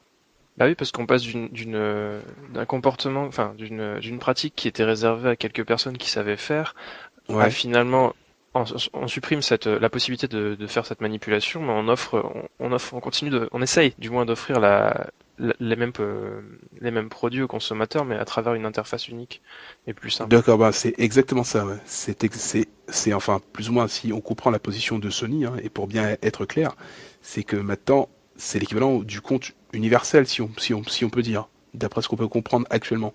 Bah oui, parce qu'on passe d'une, d'une, euh, d'un comportement, enfin, d'une, d'une pratique qui était réservée à quelques personnes qui savaient faire, à Ouais, finalement, on, on supprime cette, la possibilité de, de faire cette manipulation, mais on offre, on, on offre, on continue de, on essaye, du moins, d'offrir la, la- les mêmes, euh, les mêmes produits aux consommateurs, mais à travers une interface unique et plus simple. d'accord, bah c'est exactement ça, ouais. C'est, ex- c'est, c'est enfin plus ou moins si on comprend la position de Sony, hein, et pour bien être clair, c'est que maintenant c'est l'équivalent du compte universel, si on, si on, si on peut dire, d'après ce qu'on peut comprendre actuellement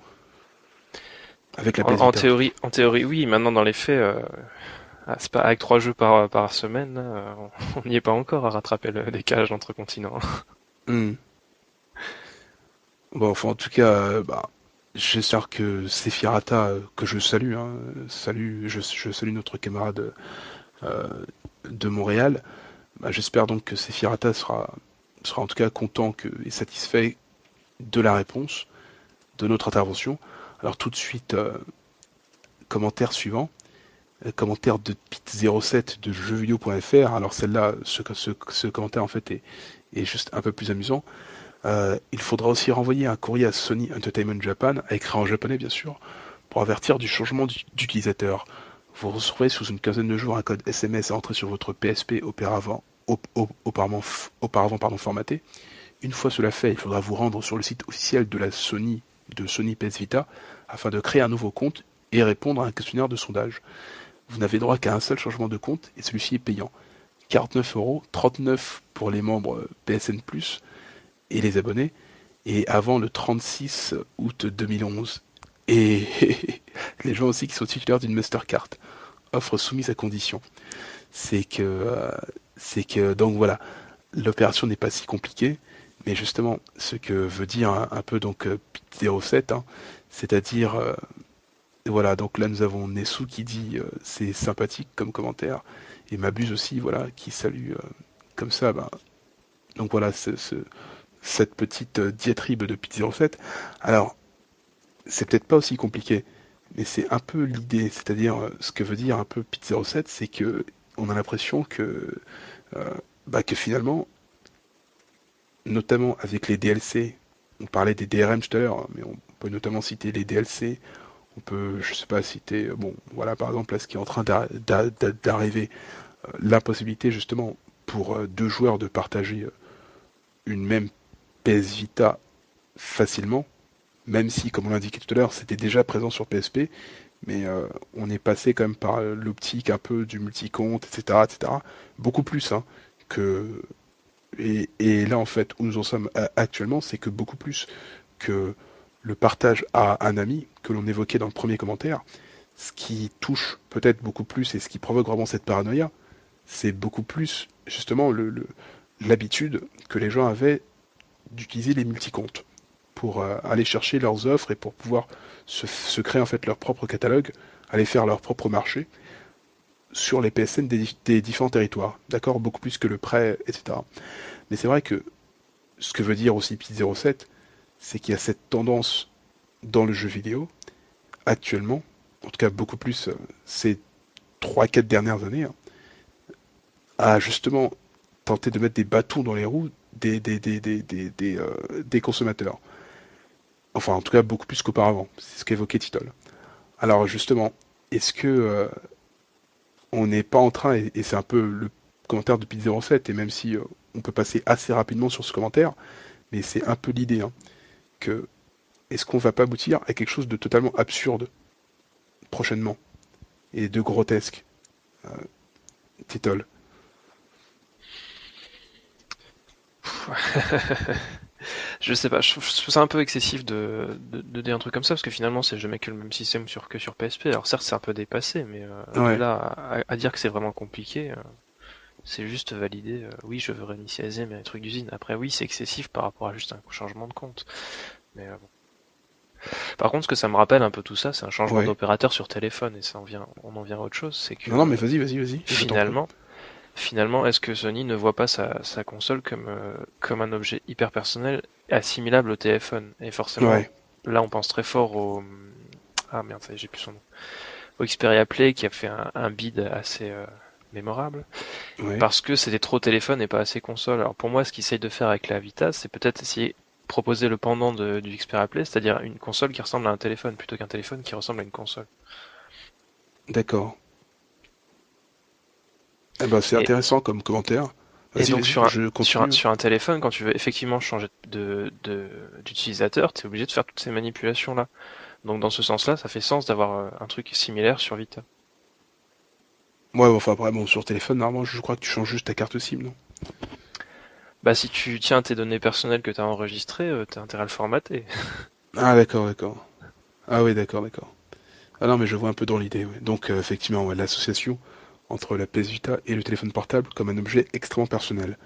avec la En, P S en Vita. théorie, en théorie, oui. Maintenant, dans les faits, euh, ah, c'est pas avec trois jeux par, par semaine, là, euh, on n'y est pas encore à rattraper le décalage entre continents. Hmm. Bon, enfin, en tout cas, euh, bah, j'espère que Sephirata, euh, que je salue, hein, salue, je, je salue notre camarade euh, de Montréal. Bah, j'espère donc que Sephirata sera, sera en tout cas content que, et satisfait de la réponse, de notre intervention. Alors tout de suite, euh, commentaire suivant. Euh, commentaire de Pete zéro sept de jeuxvideo point F R. Alors celle-là, ce, ce, ce commentaire en fait est, est juste un peu plus amusant. Euh, il faudra aussi renvoyer un courrier à Sony Entertainment Japan, à écrire en japonais bien sûr, pour avertir du changement d'utilisateur. Vous recevrez sous une quinzaine de jours un code S M S à entrer sur votre P S P auparavant, auparavant, auparavant pardon, formaté. Une fois cela fait, il faudra vous rendre sur le site officiel de la Sony, de Sony P S Vita, afin de créer un nouveau compte et répondre à un questionnaire de sondage. Vous n'avez droit qu'à un seul changement de compte et celui-ci est payant. quarante-neuf euros, trente-neuf pour les membres P S N plus, et les abonnés, et avant le trente-six août deux mille onze. Et les gens aussi qui sont titulaires d'une Mastercard. Offre soumise à condition. C'est que, euh, c'est que, donc voilà, l'opération n'est pas si compliquée, mais justement, ce que veut dire un, un peu donc euh, Pit zéro sept, hein, c'est-à-dire, euh, voilà, donc là nous avons Nessou qui dit euh, c'est sympathique comme commentaire, et Mabuse aussi, voilà, qui salue euh, comme ça, ben, donc voilà, ce, ce, cette petite euh, diatribe de Pit zéro sept. Alors, c'est peut-être pas aussi compliqué, mais c'est un peu l'idée, c'est-à-dire euh, ce que veut dire un peu Pit zéro sept, c'est que on a l'impression que, euh, bah, que finalement, notamment avec les D L C, on parlait des D R M tout à l'heure, mais on peut notamment citer les D L C, on peut, je sais pas, citer, euh, bon, voilà par exemple là ce qui est en train d'arriver, euh, la possibilité justement pour euh, deux joueurs de partager euh, une même P S Vita facilement, même si, comme on l'indiquait tout à l'heure, c'était déjà présent sur P S P, mais euh, on est passé quand même par l'optique un peu du multi-compte, et cetera, et cetera. Beaucoup plus, hein, que... Et, et là, en fait, où nous en sommes actuellement, c'est que beaucoup plus que le partage à un ami, que l'on évoquait dans le premier commentaire, ce qui touche peut-être beaucoup plus et ce qui provoque vraiment cette paranoïa, c'est beaucoup plus, justement, le, le- l'habitude que les gens avaient d'utiliser les multi-comptes pour euh, aller chercher leurs offres et pour pouvoir se, se créer en fait leur propre catalogue, aller faire leur propre marché sur les P S N des, des différents territoires. D'accord, beaucoup plus que le prêt, et cetera. Mais c'est vrai que ce que veut dire aussi Pit zéro sept, c'est qu'il y a cette tendance dans le jeu vidéo, actuellement, en tout cas beaucoup plus euh, ces trois quatre dernières années, hein, à justement tenter de mettre des bâtons dans les roues des, des, des, des, des, des, euh, des consommateurs. Enfin, en tout cas, beaucoup plus qu'auparavant. C'est ce qu'évoquait Titol. Alors, justement, est-ce que euh, on n'est pas en train, et, et c'est un peu le commentaire de Pete zéro sept, et même si euh, on peut passer assez rapidement sur ce commentaire, mais c'est un peu l'idée, hein, que est-ce qu'on va pas aboutir à quelque chose de totalement absurde prochainement, et de grotesque, euh, Titol. Je sais pas, je trouve, je trouve ça un peu excessif de, de, de dire un truc comme ça, parce que finalement c'est jamais que le même système sur, que sur P S P. Alors certes c'est un peu dépassé, mais euh, de Ouais, là à, à dire que c'est vraiment compliqué, euh, c'est juste valider, euh, oui je veux réinitialiser mes trucs d'usine. Après oui c'est excessif par rapport à juste un changement de compte. Mais euh, bon. Par contre ce que ça me rappelle un peu tout ça, c'est un changement ouais. d'opérateur sur téléphone, et ça en vient, on en vient à autre chose, c'est que Non, non, mais euh, vas-y, vas-y, vas-y, je t'en prie. finalement, finalement est-ce que Sony ne voit pas sa, sa console comme, euh, comme un objet hyper personnel assimilable au téléphone? Et forcément, Ouais, là on pense très fort au... Ah merde, ça y est, j'ai plus son nom. Au Xperia Play qui a fait un, un bid assez euh, mémorable, ouais. parce que c'était trop téléphone et pas assez console. Alors pour moi, ce qu'ils essayent de faire avec la Vita, c'est peut-être essayer de proposer le pendant de, du Xperia Play, c'est-à-dire une console qui ressemble à un téléphone, plutôt qu'un téléphone qui ressemble à une console. D'accord. Eh ben, c'est Et, intéressant comme commentaire. et Vas-y, donc vas-y, sur un, je sur un, continue. sur un téléphone, quand tu veux effectivement changer de, de, d'utilisateur, tu es obligé de faire toutes ces manipulations-là. Donc dans ce sens-là, ça fait sens d'avoir euh, un truc similaire sur Vita. Ouais, enfin, après, bon, sur téléphone, normalement, je crois que tu changes juste ta carte SIM, non? Bah si tu tiens tes données personnelles que tu as enregistrées, euh, t'as intérêt à le formater. Ah, d'accord, d'accord. Ah oui, d'accord, d'accord. Ah non, mais je vois un peu dans l'idée, ouais. Donc, euh, effectivement, ouais, l'association entre la P S Vita et le téléphone portable comme un objet extrêmement personnel.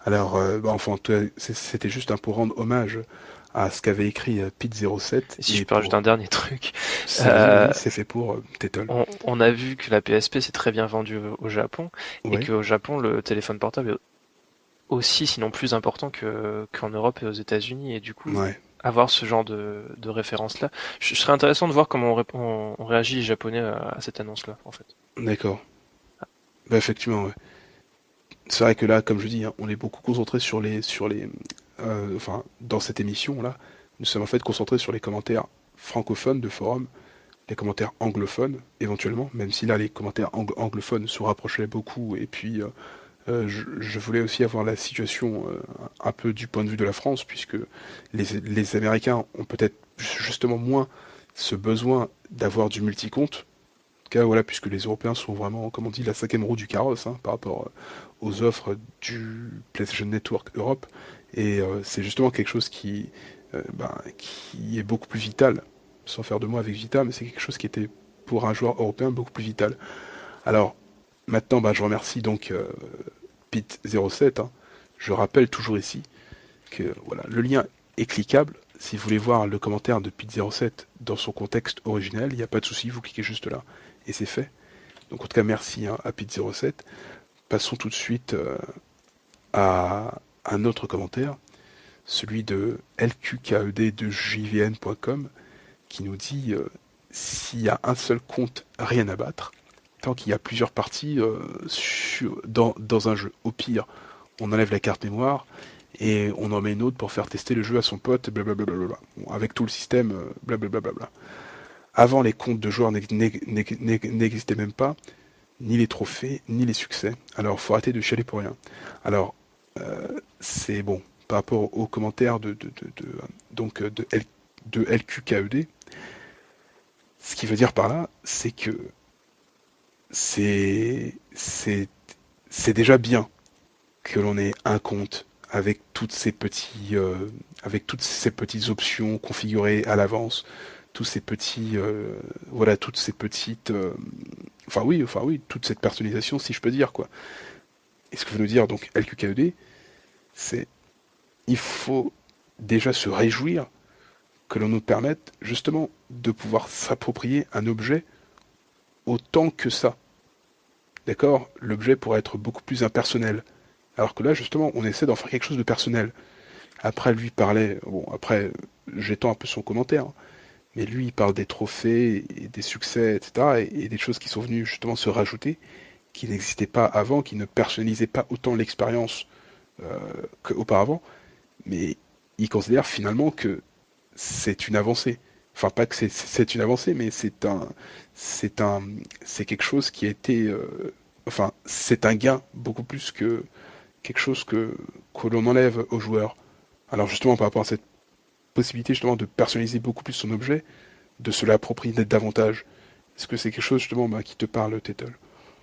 Alors, euh, bah, enfin, c'était juste un pour rendre hommage à ce qu'avait écrit euh, Pete zéro sept Et si je et peux rajouter pour... un dernier truc, C'est, vas-y, euh, vas-y, c'est fait pour euh, Tettle. on, on a vu que la P S P s'est très bien vendue au, au Japon et Ouais, qu'au Japon, le téléphone portable est aussi, sinon plus important que qu'en Europe et aux États-Unis. Et du coup, ouais, avoir ce genre de, de référence-là, je, je serais intéressant de voir comment on, rép- on- on réagit les Japonais à, à cette annonce-là, en fait. d'accord. Bah, effectivement, ouais. C'est vrai que là, comme je dis, hein, on est beaucoup concentré sur les, sur les, euh, enfin, dans cette émission-là, nous sommes en fait concentrés sur les commentaires francophones de forum, les commentaires anglophones, éventuellement, même si là, les commentaires ang- anglophones se rapprochaient beaucoup, et puis, euh, euh, je, je voulais aussi avoir la situation euh, un peu du point de vue de la France, puisque les, les Américains ont peut-être justement moins ce besoin d'avoir du multicompte, cas, voilà, puisque les Européens sont vraiment, comme on dit, la cinquième roue du carrosse hein, par rapport euh, aux offres du PlayStation Network Europe. Et euh, c'est justement quelque chose qui, euh, ben, qui est beaucoup plus vital, sans faire de mots avec Vita, mais c'est quelque chose qui était pour un joueur européen beaucoup plus vital. Alors, maintenant, ben, je remercie donc euh, Pete zéro sept. Hein. Je rappelle toujours ici que voilà, le lien est cliquable. Si vous voulez voir le commentaire de Pete zéro sept dans son contexte originel, il n'y a pas de souci, vous cliquez juste là et c'est fait. Donc en tout cas, merci hein, à Pete zéro sept. Passons tout de suite euh, à un autre commentaire, celui de L Q K E D de J V N point com, qui nous dit euh, s'il y a un seul compte, rien à battre, tant qu'il y a plusieurs parties euh, sur, dans, dans un jeu. Au pire, on enlève la carte mémoire et on en met une autre pour faire tester le jeu à son pote, blablabla. Bon, avec tout le système, euh, blablabla. Avant, les comptes de joueurs n'existaient même pas, ni les trophées, ni les succès. Alors, faut arrêter de chialer pour rien. Alors, euh, c'est bon, par rapport aux commentaires de, de, de, de donc de, L, de L Q K E D, ce qui veut dire par là, c'est que c'est c'est c'est déjà bien que l'on ait un compte avec toutes ces petits euh, avec toutes ces petites options configurées à l'avance, tous ces petits euh, voilà toutes ces petites euh, enfin oui enfin oui toute cette personnalisation si je peux dire quoi. Et ce que veut nous dire donc L Q K E D, c'est il faut déjà se réjouir que l'on nous permette justement de pouvoir s'approprier un objet autant que ça. D'accord? L'objet pourrait être beaucoup plus impersonnel. Alors que là, justement, on essaie d'en faire quelque chose de personnel. Après, lui parlait, bon, après, j'étends un peu son commentaire, hein, mais lui, il parle des trophées et des succès, et cetera, et, et des choses qui sont venues justement se rajouter, qui n'existaient pas avant, qui ne personnalisaient pas autant l'expérience euh, qu'auparavant, mais il considère finalement que c'est une avancée. Enfin, pas que c'est c'est une avancée, mais c'est un, c'est un, c'est quelque chose qui a été, euh, enfin, c'est un gain beaucoup plus que quelque chose que que l'on enlève aux joueurs. Alors justement, par rapport à cette possibilité justement de personnaliser beaucoup plus son objet, de se l'approprier davantage, est-ce que c'est quelque chose justement bah, qui te parle, Tettle?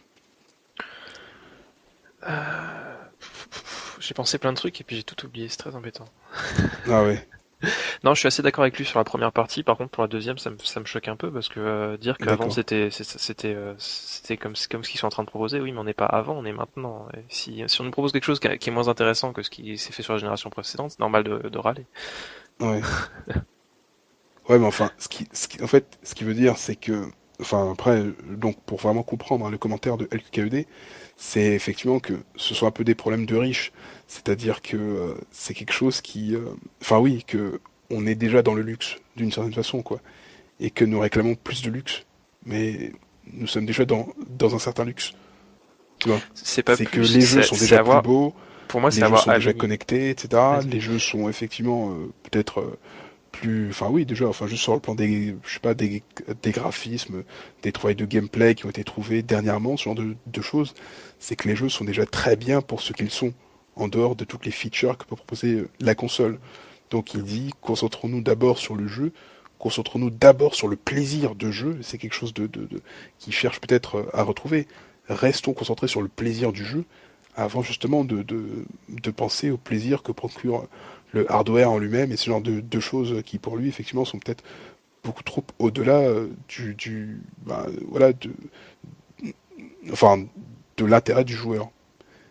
Euh, J'ai pensé plein de trucs et puis j'ai tout oublié, c'est très embêtant. Ah ouais, Non, je suis assez d'accord avec lui sur la première partie. Par contre, pour la deuxième, ça me, ça me choque un peu parce que euh, dire qu'avant d'accord. c'était c'est- c'était euh, c'était comme comme ce qu'ils sont en train de proposer, oui, mais on n'est pas avant, on est maintenant. Et si si on nous propose quelque chose qui, a- qui est moins intéressant que ce qui s'est fait sur la génération précédente, c'est normal de, de râler. Ouais. Ouais, mais enfin, ce qui, ce qui- en fait, ce qui veut dire, c'est que, enfin, après, donc, pour vraiment comprendre hein, le commentaire de L Q K E D, c'est effectivement que ce sont un peu des problèmes de riches. C'est-à-dire que euh, c'est quelque chose qui, euh, enfin, oui, que on est déjà dans le luxe, d'une certaine façon, quoi. Et que nous réclamons plus de luxe. Mais nous sommes déjà dans, dans un certain luxe, tu vois. C'est pas C'est que plus, les jeux c'est sont c'est déjà plus avoir, beaux, pour moi, c'est les jeux avoir sont déjà ami. connectés, et cetera. Vas-y. Les jeux sont effectivement euh, peut-être euh, plus, enfin oui déjà, enfin juste sur le plan des, je sais pas, des, des graphismes, des trouvailles de gameplay qui ont été trouvées dernièrement, ce genre de, de choses, c'est que les jeux sont déjà très bien pour ce qu'ils sont, en dehors de toutes les features que peut proposer euh, la console. Donc il dit, concentrons-nous d'abord sur le jeu, concentrons-nous d'abord sur le plaisir de jeu, c'est quelque chose de, de, de qui cherche peut-être euh, à retrouver. Restons concentrés sur le plaisir du jeu, avant justement de, de, de penser au plaisir que procure le hardware en lui-même et ce genre de, de choses qui pour lui effectivement sont peut-être beaucoup trop au-delà euh, du, du bah, voilà de enfin de l'intérêt du joueur.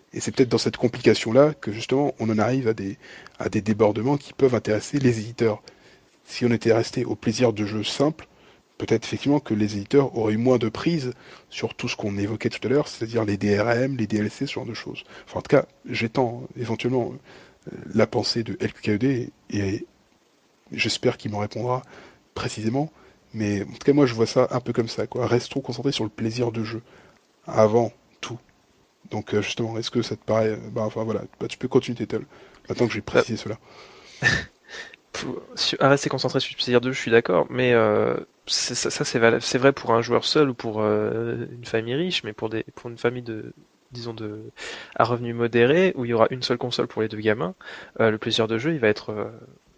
Et c'est peut-être dans cette complication-là que justement on en arrive à des, à des débordements qui peuvent intéresser les éditeurs. Si on était resté au plaisir de jeux simples, peut-être effectivement que les éditeurs auraient eu moins de prise sur tout ce qu'on évoquait tout à l'heure, c'est-à-dire les D R M, les D L C, ce genre de choses. Enfin, en tout cas, j'étends éventuellement euh, la pensée de L Q K E D et j'espère qu'il m'en répondra précisément. Mais en tout cas, moi, je vois ça un peu comme ça, quoi. Restons concentrés sur le plaisir de jeu avant tout. Donc, euh, justement, est-ce que ça te paraît... euh, Bah, enfin, voilà, bah, tu peux continuer tes tels, maintenant que j'ai Bah, précisé cela. pour- sur- à rester concentré sur le plaisir de jeu, je suis d'accord, mais euh, c'est- ça, ça, c'est val- c'est vrai pour un joueur seul ou pour euh, une famille riche, mais pour des pour une famille de disons de à revenu modéré où il y aura une seule console pour les deux gamins, euh, le plaisir de jeu il va être euh,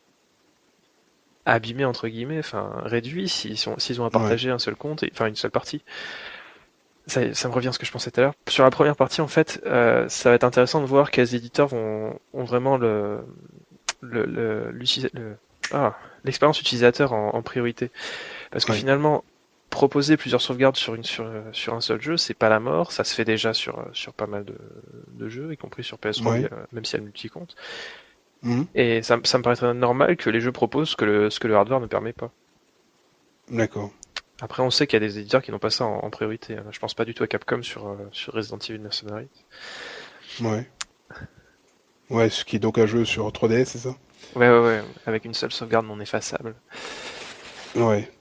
abîmé entre guillemets, enfin réduit s'ils sont s'ils ont à Ouais, partager un seul compte, et, enfin une seule partie. Ça, ça me revient à ce que je pensais tout à l'heure. Sur la première partie, en fait, euh, ça va être intéressant de voir quels éditeurs vont ont vraiment le le le, l'utilisa- le- ah, l'expérience utilisateur en, en priorité. Parce que ouais, finalement, proposer plusieurs sauvegardes sur une sur, sur un seul jeu, c'est pas la mort. Ça se fait déjà sur sur pas mal de, de jeux, y compris sur P S trois, où il y ouais. a- même s'il y a le multi-compte. Mhm. Et ça, me- ça me paraîtrait normal que les jeux proposent ce que le, ce que le hardware ne permet pas. D'accord. Après, on sait qu'il y a des éditeurs qui n'ont pas ça en, en priorité, hein. Je pense pas du tout à Capcom sur, euh, sur Resident Evil Mercenaries. Ouais. Ouais, ce qui est donc un jeu sur trois D S, c'est ça? Ouais, ouais, ouais, avec une seule sauvegarde non effaçable. Ouais.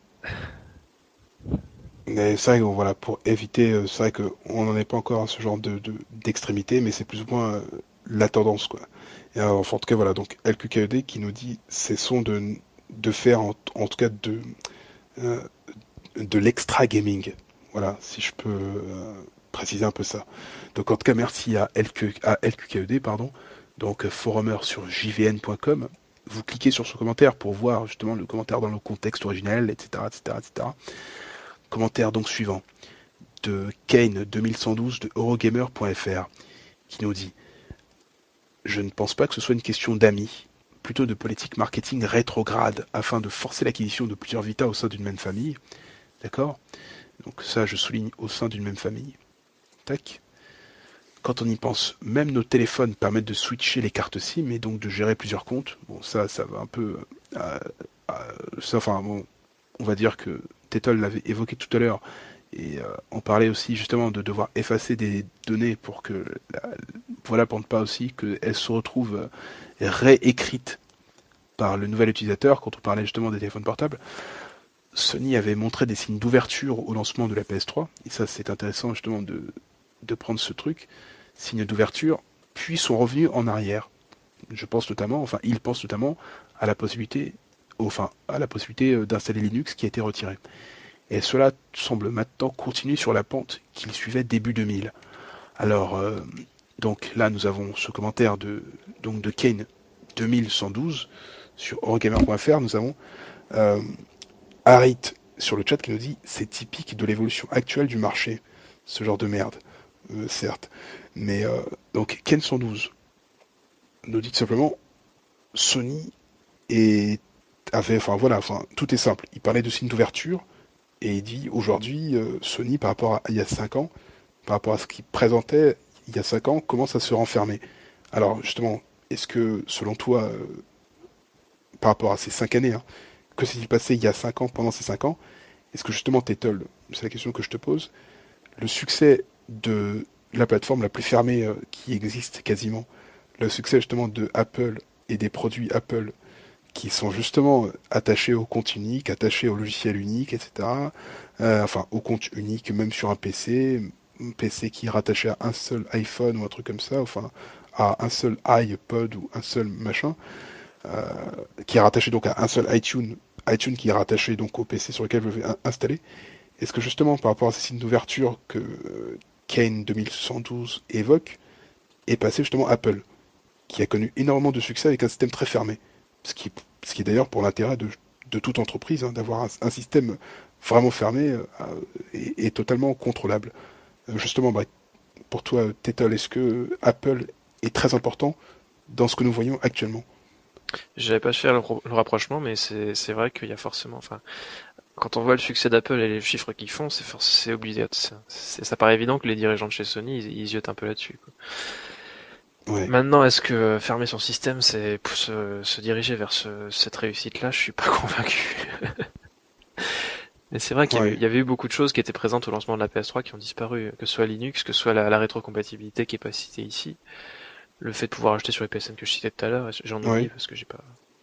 Mais c'est vrai que bon, voilà, pour éviter, euh, c'est vrai qu'on n'en est pas encore à ce genre de, de- d'extrémité, mais c'est plus ou moins euh, la tendance, quoi. Et alors, enfin, en tout cas, voilà, donc L Q K E D qui nous dit, cessons de, de faire, en, en tout cas, de, euh, de l'extra gaming. Voilà, si je peux euh, préciser un peu ça. Donc, en tout cas, merci à, L Q, à L Q K E D, pardon, donc euh, forumer sur j v n point com. Vous cliquez sur ce commentaire pour voir justement le commentaire dans le contexte originel, et cetera, et cetera, et cetera. Commentaire donc suivant de Kane deux mille cent douze de Eurogamer point f r qui nous dit: je ne pense pas que ce soit une question d'amis, plutôt de politique marketing rétrograde afin de forcer l'acquisition de plusieurs Vita au sein d'une même famille. D'accord? Donc ça, je souligne au sein d'une même famille. Tac. Quand on y pense, même nos téléphones permettent de switcher les cartes SIM et donc de gérer plusieurs comptes. Bon, ça, ça va un peu... Euh, euh, ça, enfin, bon, on va dire que Tetol l'avait évoqué tout à l'heure. Et euh, on parlait aussi justement de devoir effacer des données pour que, la, voilà, pour ne pas aussi qu'elles se retrouvent euh, réécrites par le nouvel utilisateur. Quand on parlait justement des téléphones portables, Sony avait montré des signes d'ouverture au lancement de la P S trois. Et ça, c'est intéressant justement de, de prendre ce truc, signes d'ouverture, puis sont revenus en arrière. Je pense notamment, enfin, ils pensent notamment à la possibilité, enfin, à la possibilité euh, d'installer Linux qui a été retirée. Et cela semble maintenant continuer sur la pente qu'il suivait début deux mille. Alors, euh, donc là, nous avons ce commentaire de, donc de Kane deux mille cent douze sur Eurogamer point f r. Nous avons euh, Harit sur le chat qui nous dit: c'est typique de l'évolution actuelle du marché, ce genre de merde. Euh, certes. Mais euh, donc, Ken cent douze nous dit tout simplement: Sony est, avait, enfin voilà, enfin, tout est simple. Il parlait de signes d'ouverture et il dit aujourd'hui, euh, Sony, par rapport à il y a cinq ans, par rapport à ce qu'il présentait il y a cinq ans, commence à se renfermer. Alors justement, est-ce que selon toi, euh, par rapport à ces cinq années, hein, que s'est-il passé il y a cinq ans, pendant ces cinq ans, est-ce que justement Tettle, c'est la question que je te pose, le succès de la plateforme la plus fermée euh, qui existe quasiment, le succès justement de Apple et des produits Apple qui sont justement attachés au compte unique, attachés au logiciel unique, et cetera. Euh, enfin, au compte unique, même sur un P C, un P C qui est rattaché à un seul iPhone ou un truc comme ça, enfin, à un seul iPod ou un seul machin, euh, qui est rattaché donc à un seul iTunes, iTunes qui est rattaché donc au P C sur lequel je vais installer. Est-ce que justement, par rapport à ces signes d'ouverture que euh, Kane deux mille cent douze évoque, est passé justement Apple, qui a connu énormément de succès avec un système très fermé. Ce qui, ce qui est d'ailleurs pour l'intérêt de, de toute entreprise, hein, d'avoir un, un système vraiment fermé euh, et, et totalement contrôlable. Euh, justement, bah, pour toi, Tettle, est-ce que Apple est très important dans ce que nous voyons actuellement? J'avais pas fait le, le rapprochement, mais c'est c'est vrai qu'il y a forcément, enfin, quand on voit le succès d'Apple et les chiffres qu'ils font, c'est c'est obligé. Ça, c'est- ça paraît évident que les dirigeants de chez Sony, ils, ils ziotent un peu là-dessus, quoi. Ouais, Maintenant, est-ce que fermer son système, c'est pour se, se diriger vers ce- cette réussite-là? Je suis pas convaincu. Mais c'est vrai qu'il y avait, ouais, il y avait eu beaucoup de choses qui étaient présentes au lancement de la P S trois qui ont disparu, que ce soit Linux, que ce soit la, la rétrocompatibilité qui est pas citée ici, le fait de pouvoir ajouter sur les P S N que je citais tout à l'heure, et j'en oublie ouais. parce que j'ai pas,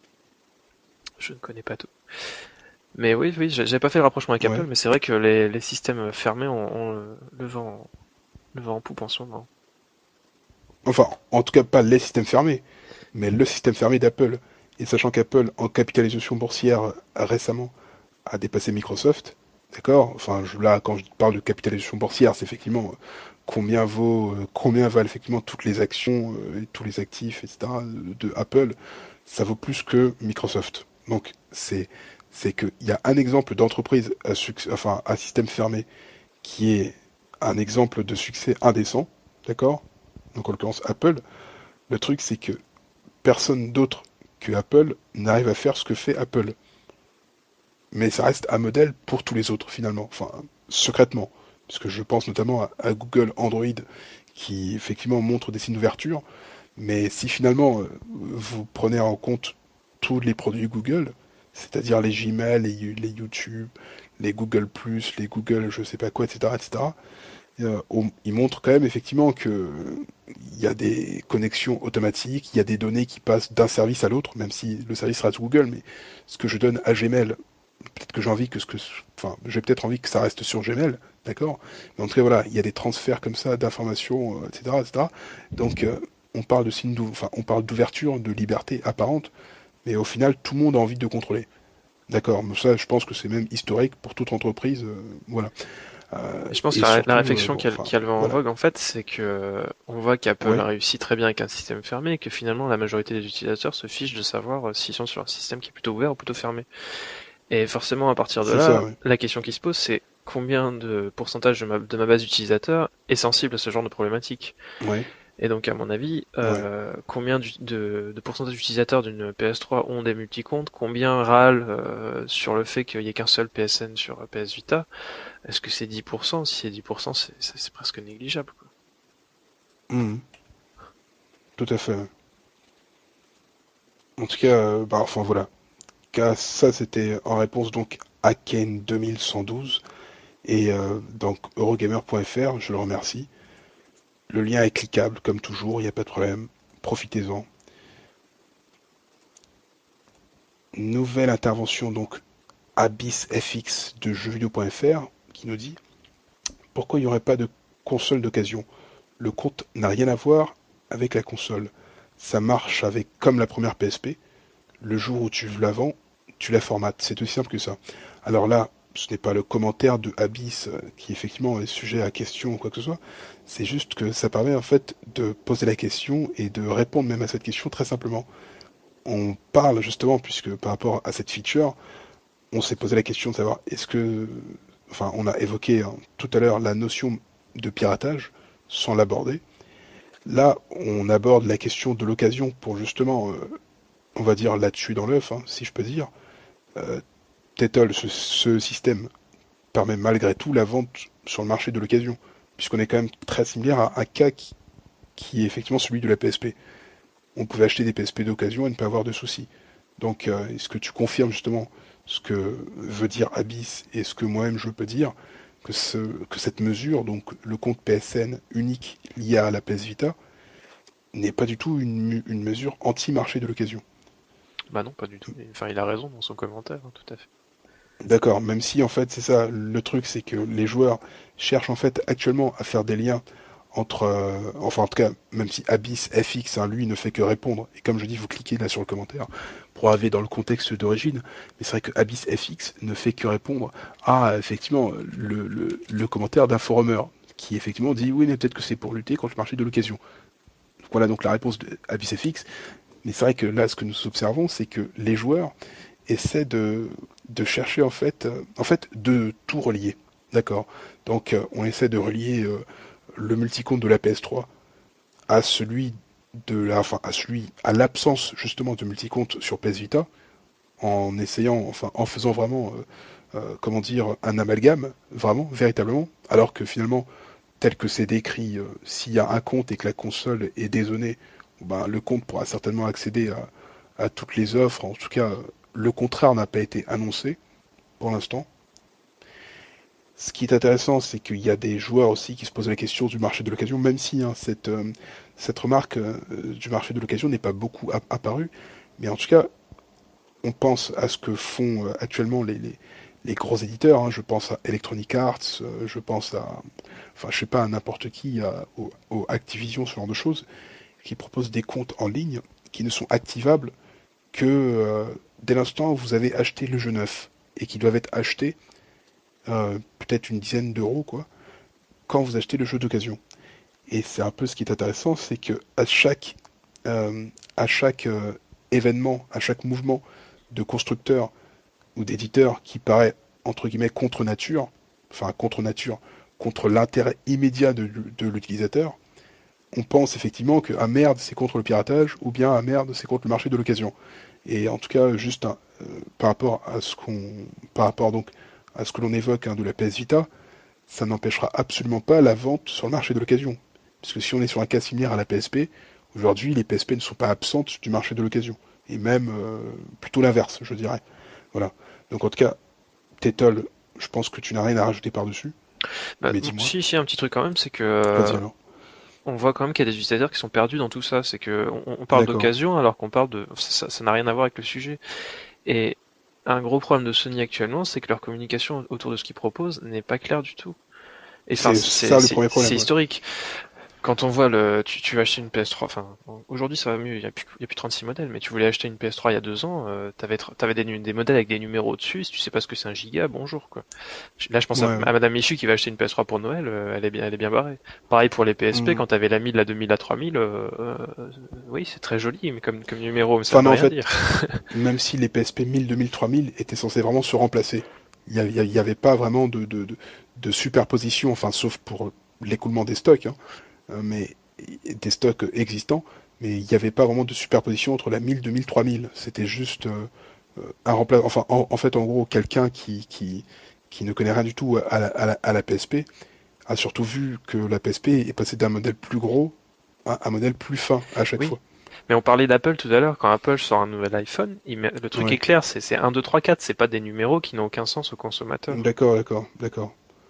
je ne connais pas tout. Mais oui, oui, j'ai j'ai pas fait le rapprochement avec Apple, Ouais. mais c'est vrai que les, les systèmes fermés ont, ont le, le vent, le vent en poupe en ce moment. Enfin, en tout cas, pas les systèmes fermés, mais le système fermé d'Apple. Et sachant qu'Apple, en capitalisation boursière euh, récemment, a dépassé Microsoft, d'accord? Enfin, je- là, quand je parle de capitalisation boursière, c'est effectivement euh, combien vaut, euh, combien valent effectivement toutes les actions euh, et tous les actifs, et cetera de Apple. Ça vaut plus que Microsoft. Donc, c'est, c'est qu'il y a un exemple d'entreprise à succès, enfin, à système fermé qui est un exemple de succès indécent, d'accord? Donc, en l'occurrence, Apple. Le truc, c'est que personne d'autre que Apple n'arrive à faire ce que fait Apple. Mais ça reste un modèle pour tous les autres, finalement. Enfin, secrètement. Parce que je pense notamment à, à Google Android, qui effectivement montre des signes d'ouverture. Mais si finalement euh, vous prenez en compte tous les produits Google, c'est-à-dire les Gmail, les, les YouTube, les Google+, les Google je sais pas quoi, et cetera, et cetera, euh, on- il montre quand même effectivement que euh, il y a des connexions automatiques, il y a des données qui passent d'un service à l'autre, même si le service reste Google, mais ce que je donne à Gmail, peut-être que j'ai envie que ce que, enfin, j'ai peut-être envie que ça reste sur Gmail, d'accord? Mais en tout cas, voilà, il y a des transferts comme ça d'informations, euh, et cetera, et cetera. Donc, euh, on parle de signe, d'ou- enfin, on parle d'ouverture, de liberté apparente, mais au final, tout le monde a envie de contrôler. D'accord, mais ça, je pense que c'est même historique pour toute entreprise, euh, voilà. Euh, Et je pense et que la, la surtout, euh, réflexion bon, qui a, enfin, qui a le vent en voilà. vogue, en fait, c'est que euh, on voit qu'Apple a Ouais, réussi très bien avec un système fermé et que finalement la majorité des utilisateurs se fichent de savoir euh, s'ils sont sur un système qui est plutôt ouvert ou plutôt fermé. Et forcément, à partir de c'est ça, là, ouais. la question qui se pose, c'est combien de pourcentage de ma, de ma base d'utilisateurs est sensible à ce genre de problématique? Ouais, Et donc, à mon avis, ouais. euh, combien du- de, de pourcentage d'utilisateurs d'une P S trois ont des multicomptes? Combien râlent euh, sur le fait qu'il n'y ait qu'un seul P S N sur P S Vita? Est-ce que c'est dix pour cent? Si c'est dix pour cent, c'est c'est- c'est presque négligeable, quoi. Mhm, tout à fait, ouais. En tout cas, euh, bah, enfin voilà. Car ça, c'était en réponse donc à Ken deux mille cent douze. Et euh, donc, Eurogamer point F R, je le remercie. Le lien est cliquable, comme toujours, il n'y a pas de problème. Profitez-en. Nouvelle intervention, donc, AbyssFX de jeuxvideo point F R, qui nous dit pourquoi il n'y aurait pas de console d'occasion? Le compte n'a rien à voir avec la console. Ça marche avec comme la première P S P. Le jour où tu la vends, tu la formates. C'est aussi simple que ça. Alors là, ce n'est pas le commentaire de Abyss euh, qui effectivement est sujet à question ou quoi que ce soit. C'est juste que ça permet en fait de poser la question et de répondre même à cette question très simplement. On parle justement, puisque par rapport à cette feature, on s'est posé la question de savoir est-ce que, enfin, on a évoqué hein, tout à l'heure la notion de piratage sans l'aborder. Là, on aborde la question de l'occasion pour justement, euh, on va dire, la tuer dans l'œuf, hein, si je peux dire. Euh, Tettle, ce, ce système permet malgré tout la vente sur le marché de l'occasion, puisqu'on est quand même très similaire à un cas qui, qui est effectivement celui de la P S P. On pouvait acheter des P S P d'occasion et ne pas avoir de soucis. Donc, euh, est-ce que tu confirmes justement ce que veut dire Abyss et ce que moi-même je peux dire, que, ce, que cette mesure, donc le compte P S N unique lié à la P S Vita, n'est pas du tout une, une mesure anti-marché de l'occasion? Bah non, pas du tout. Enfin, il a raison dans son commentaire, hein, tout à fait. D'accord, même si en fait c'est ça, le truc c'est que les joueurs cherchent en fait actuellement à faire des liens entre, euh, enfin en tout cas, même si Abyss F X, hein, lui, ne fait que répondre, et comme je dis, vous cliquez là sur le commentaire pour arriver dans le contexte d'origine, mais c'est vrai que Abyss F X ne fait que répondre à effectivement le, le, le commentaire d'un forumer qui effectivement dit oui mais peut-être que c'est pour lutter contre le marché de l'occasion. Voilà donc la réponse de Abyss F X, mais c'est vrai que là ce que nous observons c'est que les joueurs essaie de, de chercher en fait, euh, en fait de tout relier. D'accord. Donc euh, on essaie de relier euh, le multicompte de la P S trois à celui de la, enfin à celui, à l'absence justement de multicompte sur P S Vita, en essayant, enfin en faisant vraiment, euh, euh, comment dire, un amalgame, vraiment, véritablement, alors que finalement, tel que c'est décrit, euh, s'il y a un compte et que la console est dézonée, ben, le compte pourra certainement accéder à, à toutes les offres. En tout cas, le contraire n'a pas été annoncé pour l'instant. Ce qui est intéressant, c'est qu'il y a des joueurs aussi qui se posent la question du marché de l'occasion, même si hein, cette, euh, cette remarque euh, du marché de l'occasion n'est pas beaucoup apparue. Mais en tout cas, on pense à ce que font euh, actuellement les, les, les gros éditeurs. Hein. Je pense à Electronic Arts, euh, je pense à, enfin, je sais pas, à n'importe qui, à, au, au Activision, ce genre de choses, qui proposent des comptes en ligne qui ne sont activables que euh, dès l'instant où vous avez acheté le jeu neuf et qui doivent être achetés euh, peut-être une dizaine d'euros, quoi, quand vous achetez le jeu d'occasion. Et c'est un peu ce qui est intéressant, c'est que à chaque, euh, à chaque euh, événement, à chaque mouvement de constructeur ou d'éditeur qui paraît entre guillemets contre nature, enfin contre nature, contre l'intérêt immédiat de, de l'utilisateur, on pense effectivement que ah merde c'est contre le piratage ou bien ah merde c'est contre le marché de l'occasion. Et en tout cas juste un, euh, par rapport à ce qu'on, par rapport donc à ce que l'on évoque hein, de la P S Vita, ça n'empêchera absolument pas la vente sur le marché de l'occasion. Puisque si on est sur un cas similaire à la P S P, aujourd'hui les P S P ne sont pas absentes du marché de l'occasion. Et même euh, plutôt l'inverse, je dirais. Voilà. Donc en tout cas, Tetol, je pense que tu n'as rien à rajouter par-dessus. Bah, Mais dis-moi. si, si, un petit truc quand même, c'est que Vas-y euh, alors. on voit quand même qu'il y a des utilisateurs qui sont perdus dans tout ça. C'est que on, on parle D'accord. d'occasion alors qu'on parle de, ça ça n'a rien à voir avec le sujet. Et un gros problème de Sony actuellement, c'est que leur communication autour de ce qu'ils proposent n'est pas claire du tout. Et enfin, C'est c'est ça le c'est premier c'est problème, ouais. historique. Quand on voit le, tu, tu vas acheter une P S trois, enfin, aujourd'hui ça va mieux, il y a plus, il y a plus trente-six modèles, mais tu voulais acheter une P S trois il y a deux ans, euh, t'avais, tr- t'avais des, nu- des modèles avec des numéros dessus, si tu sais pas ce que c'est un giga, bonjour, quoi. Je- Là, je pense à, Ouais, ouais. à Madame Michu qui va acheter une P S trois pour Noël, euh, elle est bien, elle est bien barrée. Pareil pour les P S P, Hmm. quand t'avais la mille, la deux mille, la trois mille, euh, euh, oui, c'est très joli, mais comme, comme numéro, mais ça Enfin veut non, en rien dire. fait, même si les P S P mille, deux mille, trois mille étaient censés vraiment se remplacer, il n'y avait, il y avait pas vraiment de, de, de, de superposition, enfin sauf pour l'écoulement des stocks, hein, euh, mais des stocks existants, mais il n'y avait pas vraiment de superposition entre la mille, deux mille, trois mille. C'était juste euh, euh, un remplacement. Enfin, en, en fait, en gros, quelqu'un qui, qui, qui ne connaît rien du tout à la, à la, à la P S P a surtout vu que la P S P est passée d'un modèle plus gros à un modèle plus fin à chaque Oui. fois. Mais on parlait d'Apple tout à l'heure, quand Apple sort un nouvel iPhone, il met- le truc est Ouais. clair, c'est c'est un, deux, trois, quatre, c'est pas des numéros qui n'ont aucun sens au consommateur. D'accord, d'accord, d'accord.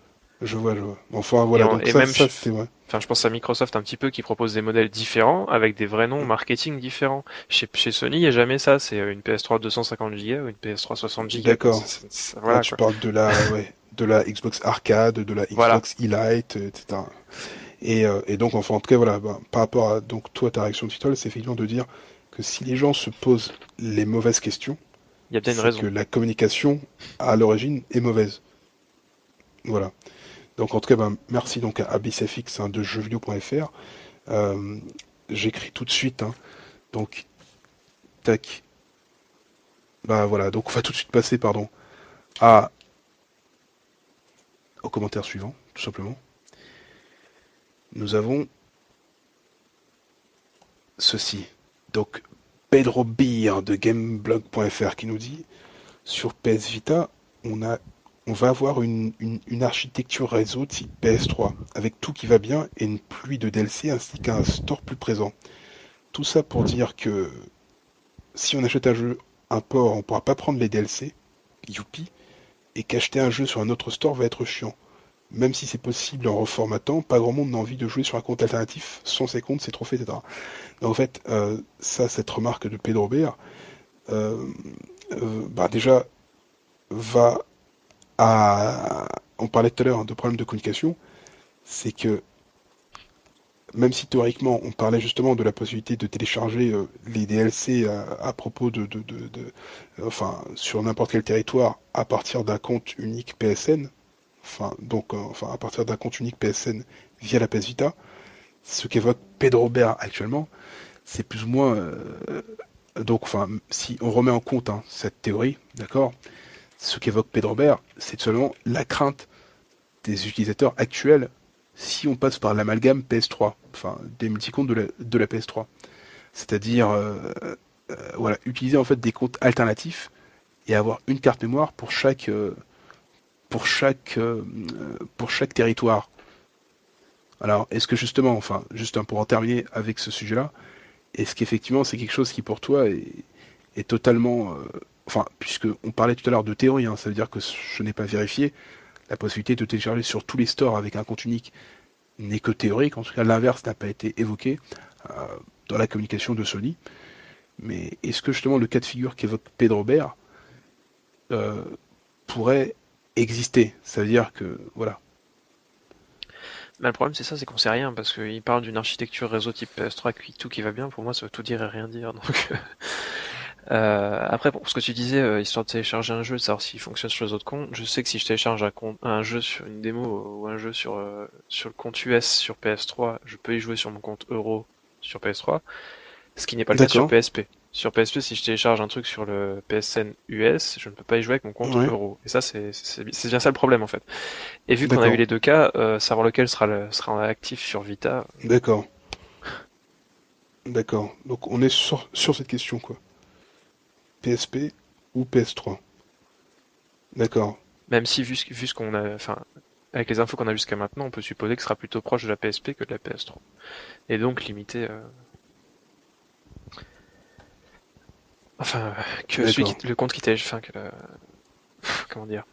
Je vois, je vois. Enfin, Et, voilà, on- donc et ça, même, ça ch- c'est vrai. enfin, je pense à Microsoft un petit peu qui propose des modèles différents avec des vrais noms Mm. marketing différents. Chez, chez Sony, il n'y a jamais ça. C'est euh, une P S trois deux cent cinquante gigas ou une P S trois soixante gigas, quoi. D'accord. C'est- c'est- c'est- Là, voilà, tu quoi. parles de la, ouais, de la Xbox Arcade, de la Voilà. Xbox Elite, euh, et cetera. Et, euh, et donc, enfin, en tout cas, voilà, bah, par rapport à donc toi, ta réaction de Titole, c'est effectivement de dire que si les gens se posent les mauvaises questions, Il y a bien une c'est que raison. la communication à l'origine est mauvaise. Voilà. Donc, en tout cas, ben, merci donc à AbyssFX hein, de jeuxvideo point F R. Euh, J'écris tout de suite. Hein, donc, tac. Bah voilà. Donc, on va tout de suite passer, pardon, à au commentaire suivant, tout simplement. Nous avons ceci. Donc, Pedro Beer de gameblog point F R qui nous dit sur P S Vita, on, a, on va avoir une, une, une architecture réseau type P S trois, avec tout qui va bien et une pluie de D L C ainsi qu'un store plus présent. Tout ça pour dire que si on achète un jeu, un port, on ne pourra pas prendre les D L C, youpi, et qu'acheter un jeu sur un autre store va être chiant. Même si c'est possible en reformatant, pas grand monde n'a envie de jouer sur un compte alternatif sans ses comptes, ses trophées, et cetera. Donc en fait, euh, ça, cette remarque de Pedro Beer, euh, euh, bah déjà, va à... On parlait tout à l'heure hein, de problèmes de communication, c'est que même si théoriquement on parlait justement de la possibilité de télécharger euh, les D L C à, à propos de, de, de, de euh, enfin sur n'importe quel territoire à partir d'un compte unique P S N, enfin donc euh, enfin à partir d'un compte unique P S N via la P S Vita, ce qu'évoque Pedro Bear actuellement, c'est plus ou moins euh, donc enfin si on remet en compte hein, cette théorie, d'accord, ce qu'évoque Pedro Bear, c'est seulement la crainte des utilisateurs actuels si on passe par l'amalgame P S trois, enfin des multicomptes de la, de la P S trois. C'est-à-dire euh, euh, voilà, utiliser en fait des comptes alternatifs et avoir une carte mémoire pour chaque euh, pour chaque euh, pour chaque territoire. Alors, est-ce que justement, enfin, juste hein, pour en terminer avec ce sujet-là, Est-ce qu'effectivement c'est quelque chose qui pour toi est, est totalement... euh, Enfin, puisque on parlait tout à l'heure de théorie, hein, ça veut dire que je n'ai pas vérifié, la possibilité de télécharger sur tous les stores avec un compte unique n'est que théorique, en tout cas l'inverse n'a pas été évoqué euh, dans la communication de Sony. Mais est-ce que justement le cas de figure qu'évoque Pedro Robert euh, pourrait exister? Ça veut dire que, voilà. Mais le problème c'est ça, c'est qu'on sait rien, parce qu'il parle d'une architecture réseau type P S trois qui, tout qui va bien, pour moi ça veut tout dire et rien dire, donc... Euh, après, pour ce que tu disais, euh, histoire de télécharger un jeu, de savoir s'il fonctionne sur les autres comptes, je sais que si je télécharge un, compte, un jeu sur une démo ou un jeu sur, euh, sur le compte U S sur P S trois, je peux y jouer sur mon compte Euro sur P S trois, ce qui n'est pas le cas sur D'accord. P S P. Sur P S P, si je télécharge un truc sur le P S N U S, je ne peux pas y jouer avec mon compte Ouais. Euro. Et ça, c'est c'est- c'est bien ça le problème en fait. Et vu qu'on a eu D'accord. les deux cas, euh, savoir lequel sera, le, sera actif sur Vita, D'accord. D'accord. Donc on est sur, sur cette question, quoi. P S P ou P S trois. D'accord. même si vu ce, vu ce qu'on a, enfin, avec les infos qu'on a jusqu'à maintenant, on peut supposer que ce sera plutôt proche de la P S P que de la P S trois. Et donc limité, euh, enfin, que celui D'accord. qui, le compte qui télécharge, enfin, que la, comment dire,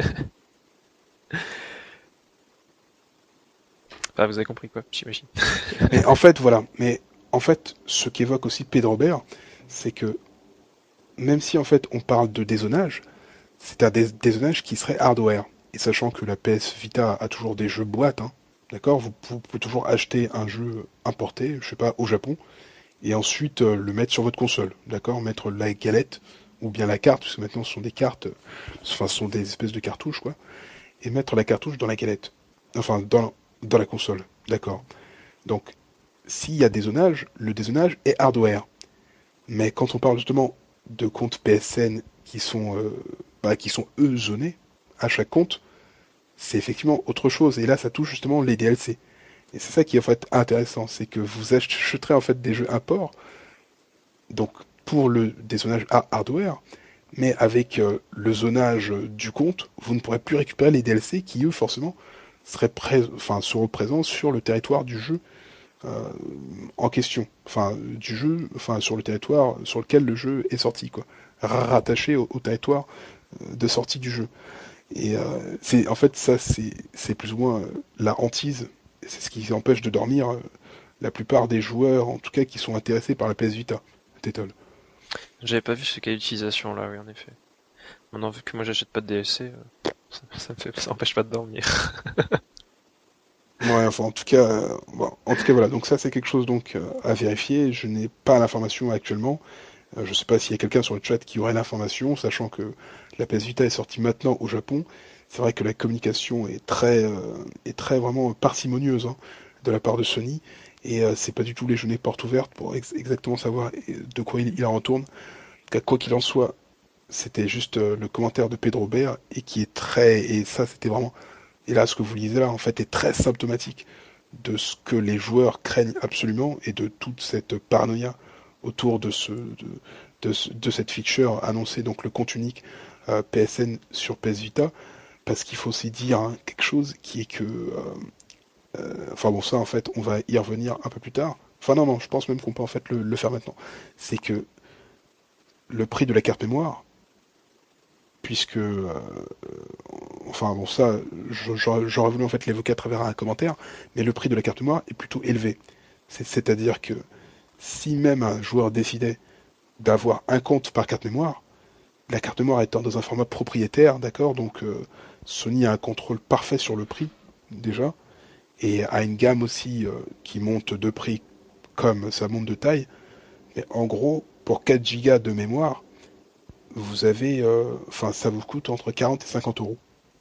enfin, vous avez compris quoi, j'imagine. Mais en fait, voilà. Mais en fait, ce qu'évoque aussi Pedro Robert, c'est que même si en fait on parle de dézonage, c'est un dés- dézonage qui serait hardware. Et sachant que la P S Vita a toujours des jeux boîte, hein, d'accord, vous, vous pouvez toujours acheter un jeu importé, je sais pas, au Japon, et ensuite euh, le mettre sur votre console, d'accord, mettre la galette ou bien la carte, parce que maintenant ce sont des cartes, euh, enfin ce sont des espèces de cartouches, quoi, et mettre la cartouche dans la galette, enfin dans, dans la console, d'accord. Donc s'il y a dézonage, le dézonage est hardware. Mais quand on parle justement de comptes P S N qui sont, euh, bah, qui sont eux zonés à chaque compte, c'est effectivement autre chose. Et là, ça touche justement les D L C. Et c'est ça qui est en fait intéressant, c'est que vous achèterez en fait des jeux import, donc pour le dézonage à hardware, mais avec euh, le zonage du compte, vous ne pourrez plus récupérer les D L C qui eux forcément seraient pré- enfin, seront présents sur le territoire du jeu euh, en question, enfin du jeu, enfin sur le territoire sur lequel le jeu est sorti, quoi, rattaché au, au territoire euh, de sortie du jeu. Et euh, c'est en fait ça, c'est c'est plus ou moins euh, la hantise. C'est ce qui empêche de dormir euh, la plupart des joueurs, en tout cas qui sont intéressés par la P S Vita. Tétol. J'avais pas vu ce cas d'utilisation là, oui, en effet. Maintenant, vu que moi j'achète pas de D L C, euh, ça, ça me fait, ça empêche pas de dormir. Ouais, enfin en tout cas, euh, bon, en tout cas voilà. Donc ça c'est quelque chose donc euh, à vérifier. Je n'ai pas l'information actuellement. Euh, je ne sais pas s'il y a quelqu'un sur le chat qui aurait l'information, sachant que la P S Vita est sortie maintenant au Japon. C'est vrai que la communication est très, euh, est très vraiment parcimonieuse hein, de la part de Sony, et euh, c'est pas du tout les jeuner porte ouverte pour ex exactement savoir de quoi il, il en retourne. Quoi qu'il en soit, c'était juste euh, le commentaire de Pedro Robert, et qui est très, et ça c'était vraiment, et là ce que vous lisez là en fait est très symptomatique de ce que les joueurs craignent absolument et de toute cette paranoïa autour de, ce, de, de, de cette feature annoncée, donc le compte unique euh, P S N sur P S Vita, parce qu'il faut aussi dire hein, quelque chose qui est que, euh, euh, enfin bon ça en fait on va y revenir un peu plus tard, enfin non non je pense même qu'on peut en fait le, le faire maintenant, c'est que le prix de la carte mémoire, puisque euh, enfin bon ça j'aurais voulu en fait l'évoquer à travers un commentaire, mais le prix de la carte mémoire est plutôt élevé. C'est-à-dire que si même un joueur décidait d'avoir un compte par carte mémoire, la carte mémoire étant dans un format propriétaire, d'accord, donc euh, Sony a un contrôle parfait sur le prix, déjà, et a une gamme aussi euh, qui monte de prix comme ça monte de taille, mais en gros, pour quatre gigas de mémoire, vous avez, euh, enfin, ça vous coûte entre quarante et cinquante euros.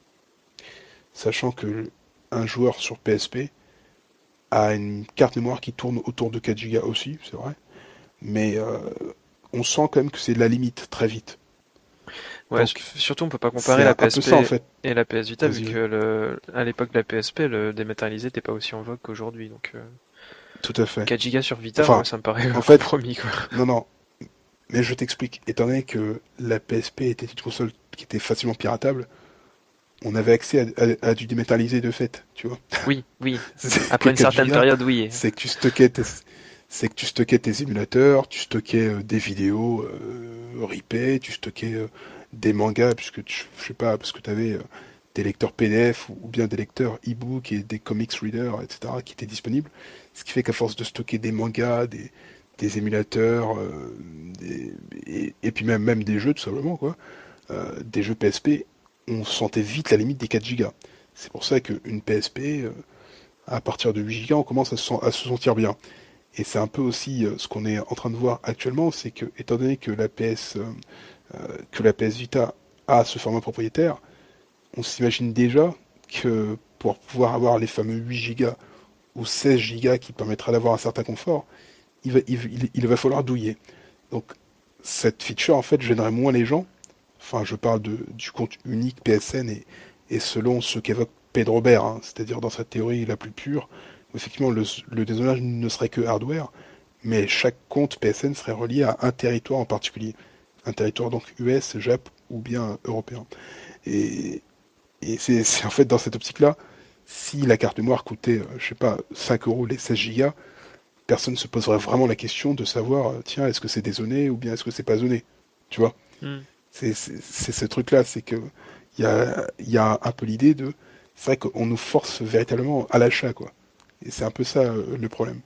Sachant que un joueur sur P S P a une carte mémoire qui tourne autour de quatre gigas aussi, c'est vrai, mais euh, on sent quand même que c'est de la limite très vite. Ouais, Donc surtout on peut pas c'est comparer la un, un peu ça en P S P fait. et la P S Vita vu Vas-y, que oui. le, à l'époque de la P S P, le dématérialisé n'était pas aussi en vogue qu'aujourd'hui. Donc euh, Tout à fait. quatre gigas sur Vita, moi Enfin, ça me paraît en un fait, compromis quoi. non, non, mais je t'explique. Étant donné que la P S P était une console qui était facilement piratable, on avait accès à, à- à du dématérialisé de fait, tu vois. Oui, oui. C'est que Après une quatre certaine gigas, période, oui. c'est que tu stockais tes, c'est que tu stockais tes émulateurs, tu stockais euh, des vidéos euh, ripées, tu stockais euh, des mangas, puisque tu, je sais pas, parce que tu avais euh, des lecteurs P D F ou, ou bien des lecteurs e-book et des comics readers, et cetera, qui étaient disponibles. Ce qui fait qu'à force de stocker des mangas, des, des émulateurs, euh, des- et, et puis même, même des jeux, tout simplement, quoi, euh, des jeux P S P, on sentait vite la limite des quatre gigas. C'est pour ça qu'une P S P, euh, à partir de huit gigas, on commence à se, sen- à se sentir bien. Et c'est un peu aussi euh, ce qu'on est en train de voir actuellement, c'est que, étant donné que la P S, euh, euh, que la P S Vita a ce format propriétaire, on s'imagine déjà que pour pouvoir avoir les fameux huit gigas ou seize gigas qui permettra d'avoir un certain confort, il va, il, il va falloir douiller. Donc cette feature en fait gênerait moins les gens. Enfin, je parle de, du compte unique P S N et, et selon ce qu'évoque Pedro Robert, hein, c'est-à-dire dans sa théorie la plus pure, où effectivement le, le dézonage ne serait que hardware, mais chaque compte P S N serait relié à un territoire en particulier. Un territoire donc U S, Jap ou bien européen. Et, et c'est c'est en fait dans cette optique-là, si la carte mémoire coûtait, euh, je sais pas, cinq euros les seize gigas, personne ne se poserait vraiment la question de savoir, euh, tiens, est-ce que c'est dézoné ou bien est-ce que c'est pas zoné. Tu vois? Hmm. C'est c'est- c'est ce truc-là, c'est que il y a, il y a un peu l'idée de, c'est vrai qu'on nous force véritablement à l'achat, quoi. Et c'est un peu ça euh, le problème,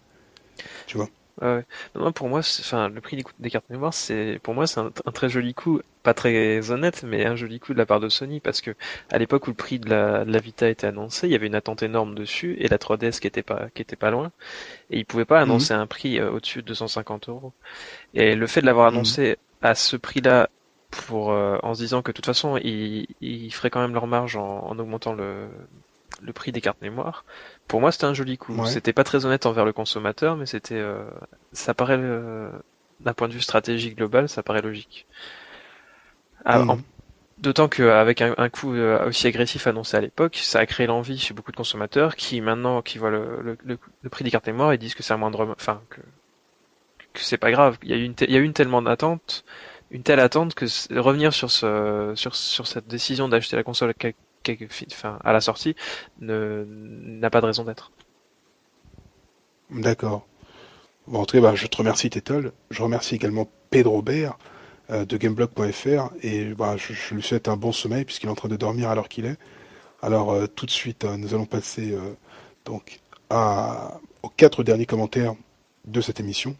tu vois. Ouais, ouais. Non, pour moi, c'est- enfin, le prix des, cou- des cartes mémoire, c'est, pour moi, c'est un, un très joli coup, pas très honnête, mais un joli coup de la part de Sony, parce que à l'époque où le prix de la, de la Vita était annoncé, il y avait une attente énorme dessus, et la trois D S qui était pas, qui était pas loin, et ils pouvaient pas Mhm, annoncer un prix euh, au-dessus de deux cent cinquante euros. Et le fait de l'avoir mhm, annoncé à ce prix-là, pour, euh, en se disant que de toute façon, ils, ils feraient quand même leur marge en, en augmentant le, le prix des cartes mémoire. Pour moi, c'était un joli coup. ouais. C'était pas très honnête envers le consommateur, mais c'était, euh, ça paraît, euh, d'un point de vue stratégique global, ça paraît logique. Ah, en- Mhm, D'autant qu'avec un, un coût euh, aussi agressif annoncé à l'époque, ça a créé l'envie chez beaucoup de consommateurs qui maintenant, qui voient le, le, le, le prix des cartes mémoire, ils disent que c'est un moindre, enfin que, que c'est pas grave. Il y a eu une, te- il y a eu une tellement d'attente, une telle attente que c- revenir sur ce, sur, sur cette décision d'acheter la console quel- quel- enfin, à la sortie ne n'a pas de raison d'être. d'accord. Bon, en tout cas, bah, je te remercie, Tétol. Je remercie également Pedro Robert euh, de Gameblog point F R et bah, je, je lui souhaite un bon sommeil puisqu'il est en train de dormir à l'heure qu'il est. Alors, euh, tout de suite, euh, nous allons passer euh, donc à, aux quatre derniers commentaires de cette émission.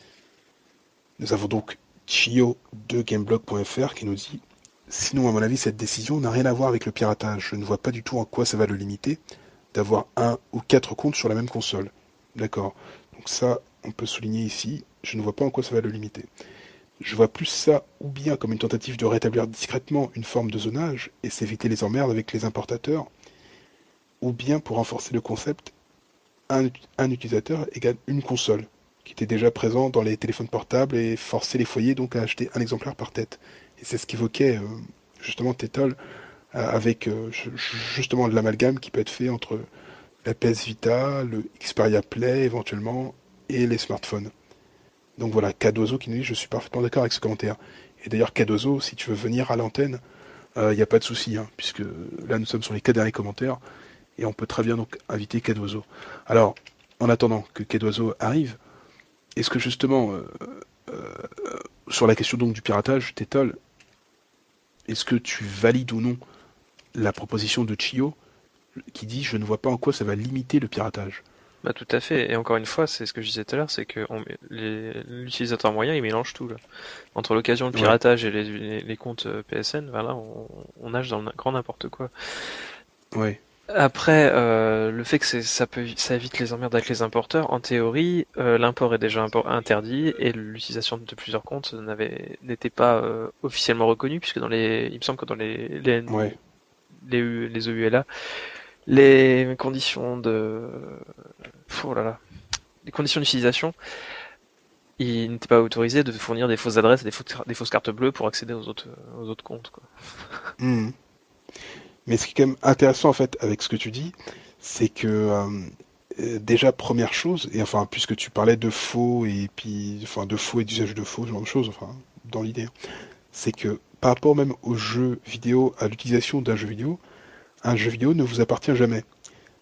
Nous avons donc Chio de Gameblog point F R qui nous dit: sinon, à mon avis, cette décision n'a rien à voir avec le piratage. Je ne vois pas du tout en quoi ça va le limiter d'avoir un ou quatre comptes sur la même console. D'accord. Donc ça, on peut souligner ici. Je ne vois pas en quoi ça va le limiter. Je vois plus ça ou bien comme une tentative de rétablir discrètement une forme de zonage et s'éviter les emmerdes avec les importateurs, ou bien pour renforcer le concept un, un utilisateur égale une console, qui était déjà présent dans les téléphones portables et forcer les foyers donc à acheter un exemplaire par tête. Et c'est ce qu'évoquait euh, justement Tetol euh, avec euh, justement de l'amalgame qui peut être fait entre la P S Vita, le Xperia Play éventuellement et les smartphones. Donc voilà, Cadozo qui nous dit: je suis parfaitement d'accord avec ce commentaire. Et d'ailleurs, Cadozo, si tu veux venir à l'antenne, il euh, n'y a pas de souci, hein, puisque là nous sommes sur les quatre derniers commentaires et on peut très bien donc inviter Cadozo. Alors, en attendant que Cadozo arrive, est-ce que justement, euh, euh, sur la question donc du piratage, Tétol, est-ce que tu valides ou non la proposition de Chio qui dit: je ne vois pas en quoi ça va limiter le piratage? Bah tout à fait. Et encore une fois, c'est ce que je disais tout à l'heure, c'est que on met- les- l'utilisateur moyen, il mélange tout là. Entre l'occasion, le Ouais, piratage et les, les, les comptes euh, P S N, voilà, on, on nage dans le na- grand n'importe quoi. ouais. Après, euh, le fait que c'est- ça peut, ça évite les emmerdes avec les importeurs, en théorie, euh, l'import est déjà impor- interdit et l'utilisation de plusieurs comptes n'avait, n'était pas euh, officiellement reconnue puisque dans les, il me semble que dans les, les, Ouais. les, U- les E U L A, les conditions de, oh là là, les conditions d'utilisation, il n'était pas autorisé de fournir des fausses adresses et des fausses, des fausses cartes bleues pour accéder aux autres, aux autres comptes, quoi. Mhm. Mais ce qui est quand même intéressant en fait avec ce que tu dis, c'est que euh, euh, déjà première chose, et enfin puisque tu parlais de faux et puis enfin de faux et d'usage de faux, ce genre de choses, enfin dans l'idée, hein, c'est que par rapport même au jeu vidéo, à l'utilisation d'un jeu vidéo, un jeu vidéo ne vous appartient jamais.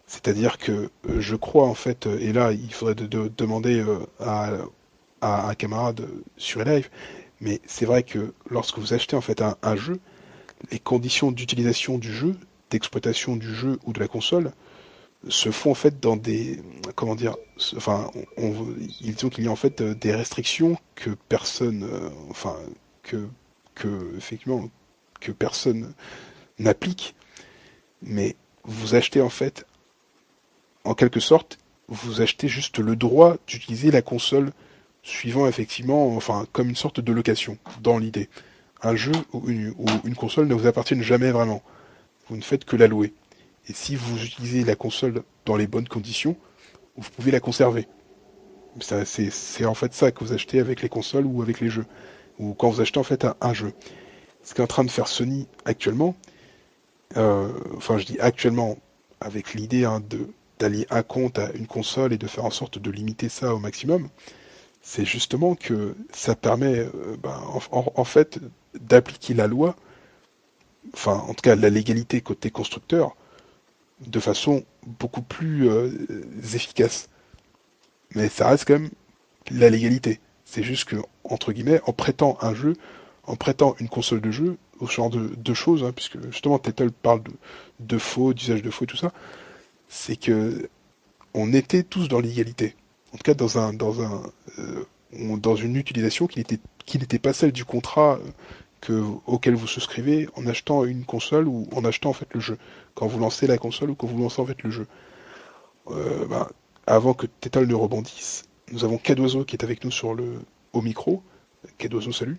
C'est-à-dire que euh, je crois en fait, euh, et là il faudrait de, de- demander euh, à, à un camarade sur live, mais c'est vrai que lorsque vous achetez en fait un, un jeu, les conditions d'utilisation du jeu, d'exploitation du jeu ou de la console se font en fait dans des, comment dire, se- enfin, on, on- ils disent qu'il y a en fait euh, des restrictions que personne, euh, enfin, que, que effectivement, que personne n'applique, mais vous achetez en fait, en quelque sorte, vous achetez juste le droit d'utiliser la console suivant effectivement, enfin, comme une sorte de location, dans l'idée. Un jeu ou une, ou une console ne vous appartiennent jamais vraiment. Vous ne faites que la louer. Et si vous utilisez la console dans les bonnes conditions, vous pouvez la conserver. Ça, c'est, c'est en fait ça que vous achetez avec les consoles ou avec les jeux. Ou quand vous achetez en fait un, un jeu. Ce qu'est en train de faire Sony actuellement, euh, enfin je dis actuellement, avec l'idée hein, de, d'allier un compte à une console et de faire en sorte de limiter ça au maximum, c'est justement que ça permet euh, ben, en, en, en fait d'appliquer la loi, enfin en tout cas la légalité côté constructeur, de façon beaucoup plus euh, efficace. Mais ça reste quand même la légalité. C'est juste que, entre guillemets, en prêtant un jeu, en prêtant une console de jeu, au genre de, de choses, hein, puisque justement Tettle parle de, de faux, d'usage de faux et tout ça, c'est que on était tous dans l'égalité. En tout cas, dans un, dans un, euh, on- dans une utilisation qui n'était, qui n'était pas celle du contrat euh, que, auquel vous souscrivez en achetant une console ou en achetant en fait le jeu. Quand vous lancez la console ou quand vous lancez en fait le jeu. Euh, ben, avant que Tettle ne rebondisse, nous avons Cadoiseau qui est avec nous sur le au micro. Cadoiseau, salut.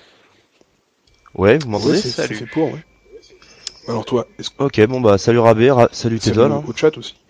Ouais, vous Ouais, m'entendez? c'est c'est fait Salut. pour, ouais. Alors toi, est-ce que Ok, bon bah salut Rabé, ra- salut salut Tédol. au, Hein. au chat aussi?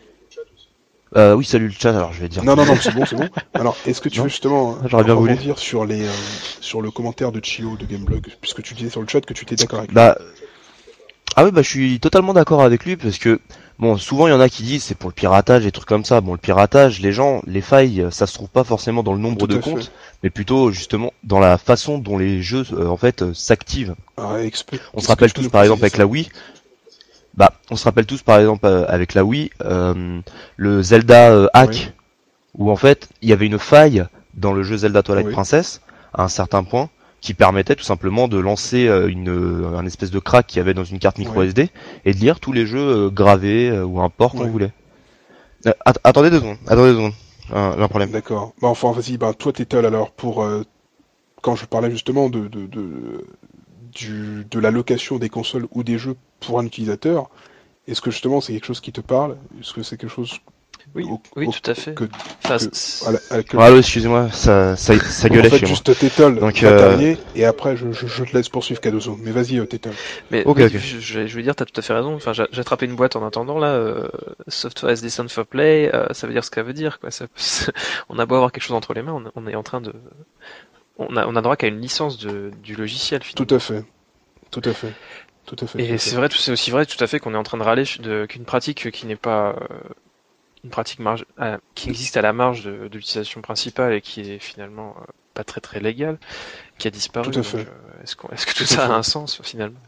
Euh, oui, salut le chat, alors je vais dire Non, tout. non, non, c'est bon, c'est bon. Alors, est-ce que tu veux Non? justement Ah, j'aurais bien voulu. rebondir sur les euh, sur le commentaire de Chio de Gameblog, puisque tu disais sur le chat que tu étais d'accord avec lui. Bah, ah oui, bah je suis totalement d'accord avec lui parce que, bon, souvent il y en a qui disent c'est pour le piratage et trucs comme ça. Bon, le piratage, les gens, les failles, ça se trouve pas forcément dans le nombre Tout de à fait. comptes, mais plutôt justement dans la façon dont les jeux, euh, en fait, euh, s'activent. Ah, exp- On se est-ce que rappelle tu peux tous nous par exemple préciser avec ça? la Wii. Bah, on se rappelle tous par exemple euh, avec la Wii, euh, le Zelda euh, Oui, hack, où en fait il y avait une faille dans le jeu Zelda Twilight oui, Princess à un certain point qui permettait tout simplement de lancer euh, une euh, un espèce de crack qu'il y avait dans une carte micro oui, S D et de lire tous les jeux euh, gravés euh, ou un port qu'on oui. voulait. Euh, att- attendez deux secondes, attendez deux secondes, euh, j'ai un problème. D'accord. Bah enfin, vas-y, bah toi t'étais alors pour euh, quand je parlais justement de, de, de, du, de la location des consoles ou des jeux pour un utilisateur, est-ce que justement c'est quelque chose qui te parle? Est-ce que c'est quelque chose Oui, au, oui, au- tout à fait. que, Enfin, que, c'est- à la- à- que- Oh, allô, excusez-moi, ça, ça, ça en gueulait fait chez moi. juste Tettle Donc, va euh... terminer et après je, je, je te laisse poursuivre Cadozo. Mais vas-y euh, Tettle. mais ok, oui, ok. je, je, je veux dire, t'as tout à fait raison. Enfin, j'ai j'ai attrapé une boîte en attendant là. Euh, Software as Decent for Play, euh, ça veut dire ce que ça veut dire, quoi. Ça, on a beau avoir quelque chose entre les mains, on, on est en train de, on a, on a droit qu'à une licence de, du logiciel Tout finalement. à fait, tout à fait, tout à fait, tout Et à fait. c'est vrai, c'est aussi vrai tout à fait qu'on est en train de râler de, qu'une pratique qui n'est pas euh, une pratique marge, euh, qui existe à la marge de, de l'utilisation principale et qui est finalement euh, pas très très légale, qui a disparu. Tout à Donc, fait, euh, est-ce, qu'on, est-ce que tout tout à ça a fait. un sens finalement?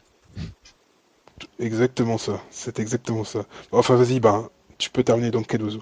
Exactement ça, c'est exactement ça. Enfin vas-y, bah tu peux terminer donc Cadozo.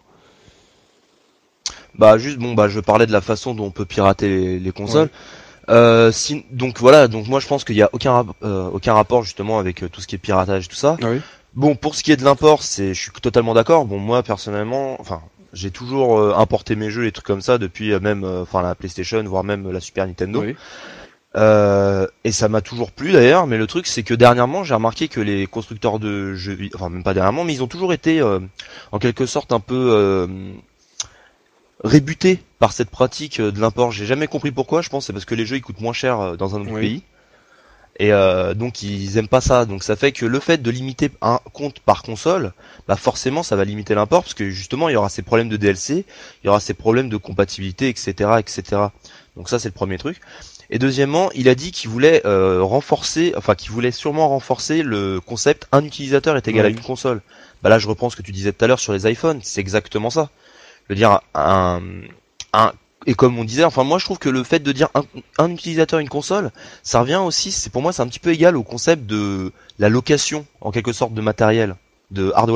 Bah juste bon bah je parlais de la façon dont on peut pirater les, les consoles. Oui, Euh, si, donc voilà, donc moi je pense qu'il y a aucun rap- euh, aucun rapport justement avec euh, tout ce qui est piratage et tout ça. oui, Bon, pour ce qui est de l'import, c'est, je suis totalement d'accord. Bon, moi personnellement, enfin, j'ai toujours euh, importé mes jeux et trucs comme ça depuis euh, même, euh, enfin la PlayStation, voire même la Super Nintendo. oui, Euh, et ça m'a toujours plu d'ailleurs. Mais le truc, c'est que dernièrement, j'ai remarqué que les constructeurs de jeux, vi- enfin même pas dernièrement, mais ils ont toujours été euh, en quelque sorte un peu euh, rébutés par cette pratique euh, de l'import. J'ai jamais compris pourquoi. Je pense que c'est parce que les jeux ils coûtent moins cher euh, dans un autre oui, pays. Et euh, donc ils aiment pas ça, donc ça fait que le fait de limiter un compte par console, bah forcément ça va limiter l'import parce que justement il y aura ces problèmes de D L C, il y aura ces problèmes de compatibilité, et cetera, et cetera. Donc ça c'est le premier truc. Et deuxièmement, il a dit qu'il voulait euh, renforcer, enfin qu'il voulait sûrement renforcer le concept un utilisateur est égal à oui, une console. Bah là je reprends ce que tu disais tout à l'heure sur les iPhones, c'est exactement ça. Je veux dire un, un et comme on disait, enfin moi je trouve que le fait de dire un, un utilisateur une console, ça revient aussi, c'est pour moi c'est un petit peu égal au concept de la location en quelque sorte de matériel, de hardware. oui,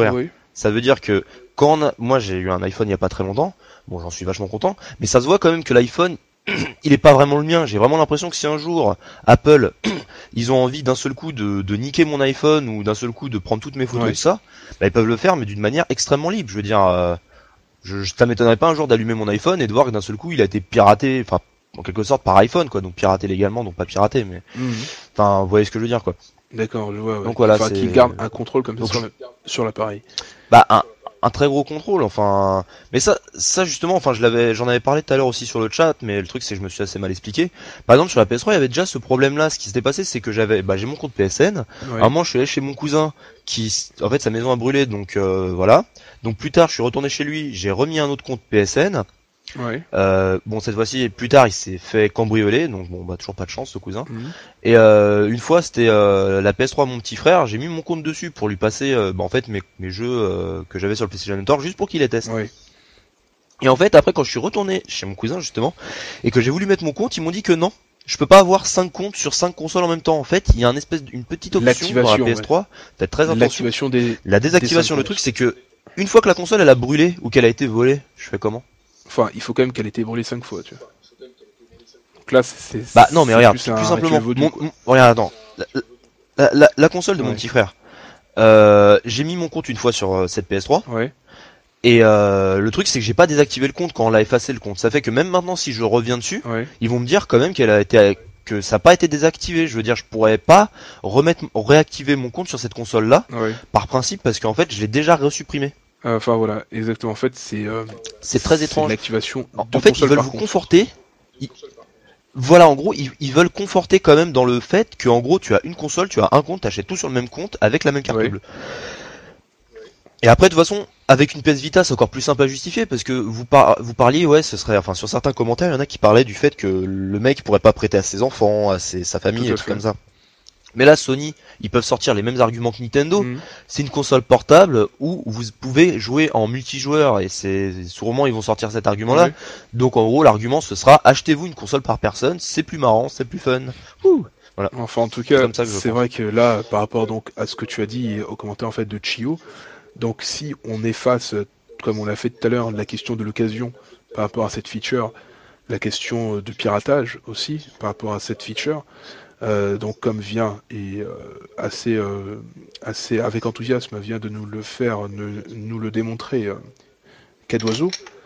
Ça veut dire que quand on a... moi j'ai eu un iPhone il y a pas très longtemps, bon j'en suis vachement content, mais ça se voit quand même que l'iPhone il est pas vraiment le mien. J'ai vraiment l'impression que si un jour Apple ils ont envie d'un seul coup de, de niquer mon iPhone ou d'un seul coup de prendre toutes mes photos Ouais. et tout ça, bah, ils peuvent le faire mais d'une manière extrêmement libre. Je veux dire, euh, je, je- ça m'étonnerait pas un jour d'allumer mon iPhone et de voir que d'un seul coup il a été piraté, enfin en quelque sorte par iPhone quoi, donc piraté légalement, donc pas piraté, mais Mhm. enfin vous voyez ce que je veux dire quoi. D'accord, je vois. Ouais. Donc voilà, Enfin, c'est qu'il garde un contrôle comme ça donc, sur le- sur l'appareil. bah un, un très gros contrôle, enfin. Mais ça, ça justement, enfin, je l'avais, j'en avais parlé tout à l'heure aussi sur le chat, mais le truc c'est que je me suis assez mal expliqué. Par exemple, sur la P S trois, il y avait déjà ce problème-là. Ce qui s'était passé, c'est que j'avais, bah, j'ai mon compte P S N. Ouais. À un moment, je suis allé chez mon cousin, qui, en fait, sa maison a brûlé, donc euh, voilà. Donc plus tard, je suis retourné chez lui, j'ai remis un autre compte P S N. Ouais. Euh, bon, cette fois-ci, plus tard, il s'est fait cambrioler, donc bon, bah toujours pas de chance, ce cousin. Mhm. Et euh, une fois, c'était euh, la P S trois de mon petit frère, j'ai mis mon compte dessus pour lui passer, euh, bah, en fait, mes, mes jeux euh, que j'avais sur le PlayStation Network, juste pour qu'il les teste. Ouais. Et en fait, après, quand je suis retourné chez mon cousin, justement, et que j'ai voulu mettre mon compte, ils m'ont dit que non. Je peux pas avoir cinq comptes sur cinq consoles en même temps. En fait, il y a un espèce, une petite option dans la L'activation, P S trois. Faites très attention. L'activation des. La désactivation, des le truc, c'est que une fois que la console elle a brûlé ou qu'elle a été volée, je fais comment? Enfin, il faut quand même qu'elle ait été brûlée cinq fois, tu vois. Donc là, c'est. Bah non, mais c'est regarde, plus plus, un simplement. rituel vaudou, Mon, quoi. mon- regarde, attends. La, la, la- la console de mon Ouais. petit frère. Euh, j'ai mis mon compte une fois sur euh, cette P S trois. Ouais. Et euh, le truc, c'est que j'ai pas désactivé le compte quand on l'a effacé le compte. Ça fait que même maintenant, si je reviens dessus, Ouais. ils vont me dire quand même qu'elle a été, que ça n'a pas été désactivé. Je veux dire, je pourrais pas remettre, réactiver mon compte sur cette console-là, Ouais. par principe, parce qu'en fait, je l'ai déjà resupprimé. Euh, Enfin voilà, exactement. En fait, c'est. euh, C'est très c'est étrange. L'activation. En, de en fait, ils consoles, veulent par vous contre. conforter. Ils- Voilà, en gros, ils, ils veulent conforter quand même dans le fait que, en gros, tu as une console, tu as un compte, t'achètes tout sur le même compte avec la même carte Ouais. bleue. Et après, de toute façon, avec une P S Vita, c'est encore plus simple à justifier parce que vous, par, vous parliez, ouais, ce serait, enfin, sur certains commentaires, il y en a qui parlaient du fait que le mec pourrait pas prêter à ses enfants, à ses, sa famille, Tout à et tout fait. comme ça. Mais là, Sony, ils peuvent sortir les mêmes arguments que Nintendo. Mhm. C'est une console portable où vous pouvez jouer en multijoueur et c'est sûrement ils vont sortir cet argument-là. Ouais. Donc en gros, l'argument ce sera achetez-vous une console par personne, c'est plus marrant, c'est plus fun. Ouh. Enfin, en tout C'est cas, comme ça que je c'est pense. vrai que là, par rapport donc à ce que tu as dit et au commentaire en fait de Chio, donc si on efface, euh, comme on l'a fait tout à l'heure, la question de l'occasion par rapport à cette feature, la question euh, de piratage aussi par rapport à cette feature, euh, donc comme vient et euh, assez, euh, assez avec enthousiasme vient de nous le faire, ne- nous le démontrer euh, Cadoiseau,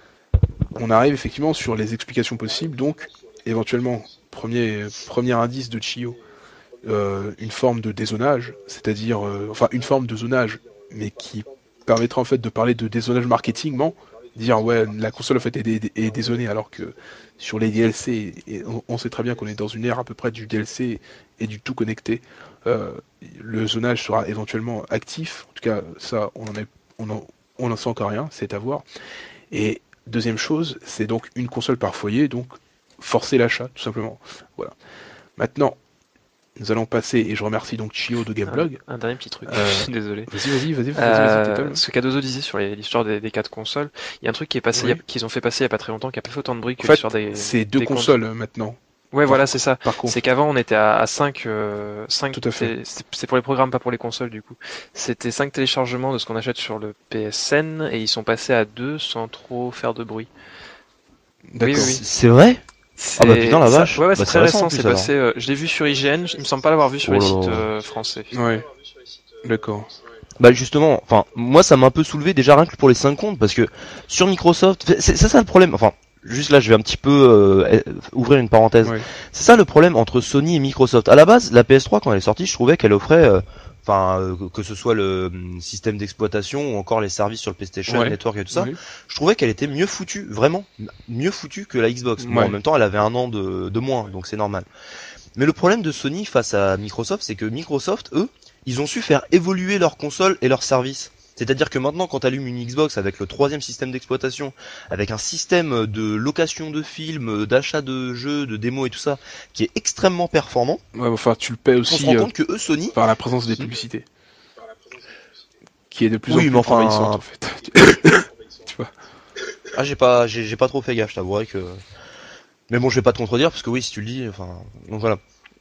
on arrive effectivement sur les explications possibles. Donc éventuellement, premier, premier indice de Chio, euh, une forme de dézonage, c'est-à-dire, euh, enfin une forme de zonage, mais qui permettra en fait de parler de dézonage marketingment, dire ouais la console en fait est, est, est dézonée alors que sur les D L C, et on, on sait très bien qu'on est dans une ère à peu près du D L C et du tout connecté, euh, le zonage sera éventuellement actif, en tout cas ça on en est, on en, on en sait encore rien, c'est à voir. Et deuxième chose, c'est donc une console par foyer, donc forcer l'achat tout simplement. Voilà. Maintenant, nous allons passer, et je remercie donc Chio de Gameblog. Un, un dernier petit truc, Euh, je suis désolé. Vas-y, vas-y, vas-y, vas-y, Euh, vas-y, t'étonnes. ce qu'Adozo disait sur les- l'histoire des, des quatre consoles, il y a un truc qui est passé, Oui. il y a- qu'ils ont fait passer il y a pas très longtemps, qui a pas fait autant de bruit que En fait, l'histoire des. c'est deux des comptes. consoles euh, maintenant. Ouais, par- voilà, c'est ça. Par contre, C'est qu'avant on était à, à cinq, euh, cinq Tout à fait. c'est- c'est c'est pour les programmes, pas pour les consoles du coup. C'était cinq téléchargements de ce qu'on achète sur le P S N et ils sont passés à deux sans trop faire de bruit. d'accord. oui, oui. C'est vrai? Ah bah putain, la ça- vache. Ouais, ouais, Bah, c'est c'est très récent, en récent, plus, c'est alors. passé. euh, je l'ai vu sur I G N, il me semble pas l'avoir vu sur Oh les là là. sites euh, français. Ouais, d'accord. Bah justement, enfin moi ça m'a un peu soulevé déjà rien que pour les cinq comptes parce que sur Microsoft, c'est c'est ça le problème. Enfin, juste là je vais un petit peu euh, ouvrir une parenthèse. Ouais. C'est ça le problème entre Sony et Microsoft. À la base, la P S trois quand elle est sortie, je trouvais qu'elle offrait, euh, enfin euh, que ce soit le hum, système d'exploitation ou encore les services sur le PlayStation Ouais. Network et tout ça, Ouais. je trouvais qu'elle était mieux foutue, vraiment m- mieux foutue que la Xbox. Bon, Ouais. en même temps, elle avait un an de, de moins, donc c'est normal. Mais le problème de Sony face à Microsoft, c'est que Microsoft, eux, ils ont su faire évoluer leur console et leurs services. C'est-à-dire que maintenant, quand tu allumes une Xbox avec le troisième système d'exploitation, avec un système de location de films, d'achat de jeux, de démos et tout ça, qui est extrêmement performant, Ouais, enfin, tu le paies on se aussi rend euh, compte que eux, Sony, par la présence des publicités. Qui est de plus Oui, en plus mais enfin- envahissante, en fait. Tu vois. ah j'ai pas, j'ai j'ai pas trop fait gaffe, je t'avouerai que. Mais bon, je vais pas te contredire parce que oui, si tu le dis, enfin, donc voilà.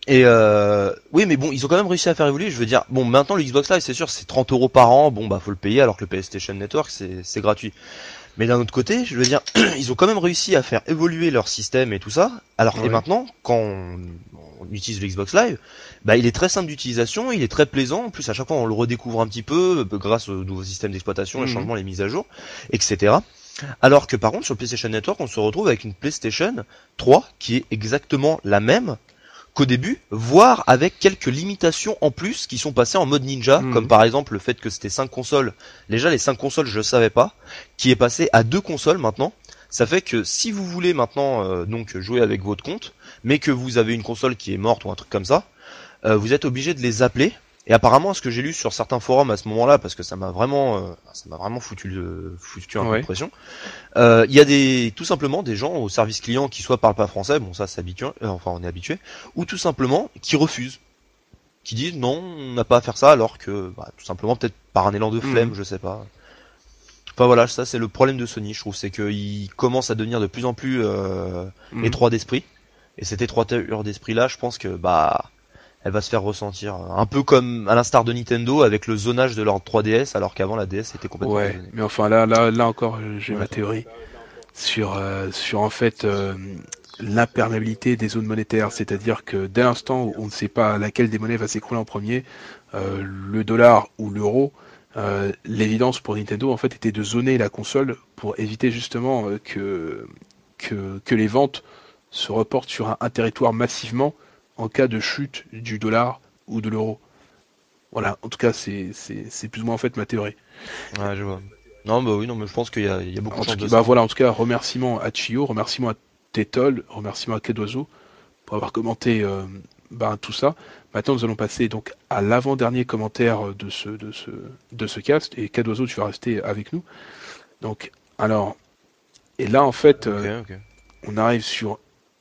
Et euh, oui, mais bon, ils ont quand même réussi à faire évoluer. Je veux dire, bon, maintenant le Xbox Live, c'est sûr, c'est trente euros par an. Bon, bah, faut le payer, alors que le PlayStation Network, c'est c'est gratuit. Mais d'un autre côté, je veux dire, ils ont quand même réussi à faire évoluer leur système et tout ça. Alors et Ouais. maintenant, quand on, on utilise le Xbox Live, bah, il est très simple d'utilisation, il est très plaisant. En plus, à chaque fois, on le redécouvre un petit peu euh, grâce au nouveau système d'exploitation, les Mhm. changements, les mises à jour, et cetera. Alors que par contre, sur le PlayStation Network, on se retrouve avec une PlayStation trois qui est exactement la même qu'au début, voire avec quelques limitations en plus qui sont passées en mode ninja, comme Mhm. par exemple le fait que c'était cinq consoles. Déjà les cinq consoles, je le savais pas, qui est passé à deux consoles maintenant. Ça fait que si vous voulez maintenant euh, donc jouer avec votre compte, mais que vous avez une console qui est morte ou un truc comme ça, euh, vous êtes obligé de les appeler. Et apparemment, ce que j'ai lu sur certains forums à ce moment-là, parce que ça m'a vraiment, euh, ça m'a vraiment foutu, le, foutu un coup de Ouais. pression. Euh, Il y a des, tout simplement des gens au service client qui soit parlent pas français, bon ça c'est habitué, euh, enfin on est habitué, ou tout simplement qui refusent, qui disent non, on n'a pas à faire ça, alors que bah, tout simplement peut-être par un élan de flemme, Mhm. je sais pas. Enfin voilà, ça c'est le problème de Sony, je trouve, c'est qu'il commence à devenir de plus en plus euh, Mhm. étroit d'esprit, et cette étroiteur d'esprit là, je pense que bah elle va se faire ressentir, un peu comme à l'instar de Nintendo avec le zonage de leur trois D S, alors qu'avant la D S était complètement Ouais, dézonée. mais enfin là, là, là encore, euh, j'ai Ouais. ma théorie sur, euh, sur en fait euh, l'imperméabilité des zones monétaires, c'est-à-dire que dès l'instant où on ne sait pas laquelle des monnaies va s'écrouler en premier, euh, le dollar ou l'euro, euh, l'évidence pour Nintendo en fait était de zoner la console pour éviter justement euh, que, que que les ventes se reportent sur un, un territoire massivement en cas de chute du dollar ou de l'euro. Voilà, en tout cas c'est c'est c'est plus ou moins en fait ma théorie. Ouais, je vois. Non, bah oui, non, mais je pense qu'il y a, il y a beaucoup En de tout chances cas, de bah ça. voilà, en tout cas, remerciements à Chio, remerciements à Tétol, remerciements à Kedoiseau pour avoir commenté euh, bah, tout ça. Maintenant, nous allons passer donc à l'avant-dernier commentaire de ce, de ce, de ce cast. Et Kedoiseau, tu vas rester avec nous. Donc, alors, et là, en fait, Ok, euh, ok. on arrive sur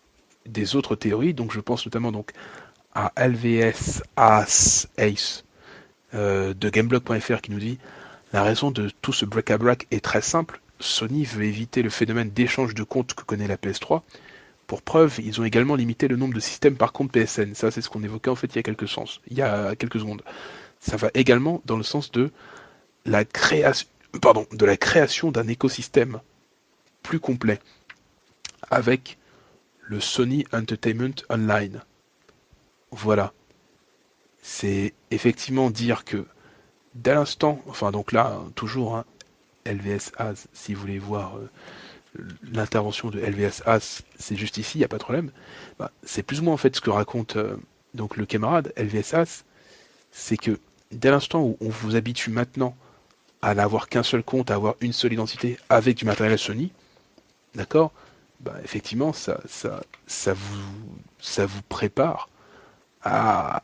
des autres théories. Donc, je pense notamment donc à L V S Ace Ace euh, de Gameblog point F R qui nous dit la raison de tout ce break-à-brack est très simple. Sony veut éviter le phénomène d'échange de comptes que connaît la P S trois. Pour preuve, ils ont également limité le nombre de systèmes par compte P S N. Ça, c'est ce qu'on évoquait en fait il y a quelques sens, il y a quelques secondes. Ça va également dans le sens de la création, pardon, de la création d'un écosystème plus complet avec le Sony Entertainment Online. Voilà. C'est effectivement dire que dès l'instant, enfin donc là, toujours hein, L V S A S, si vous voulez voir euh, l'intervention de L V S A S, c'est juste ici, il n'y a pas de problème. Bah, c'est plus ou moins en fait ce que raconte euh, donc le camarade L V S A S, c'est que dès l'instant où on vous habitue maintenant à n'avoir qu'un seul compte, à avoir une seule identité avec du matériel Sony, d'accord, bah effectivement ça, ça, ça vous, ça vous prépare à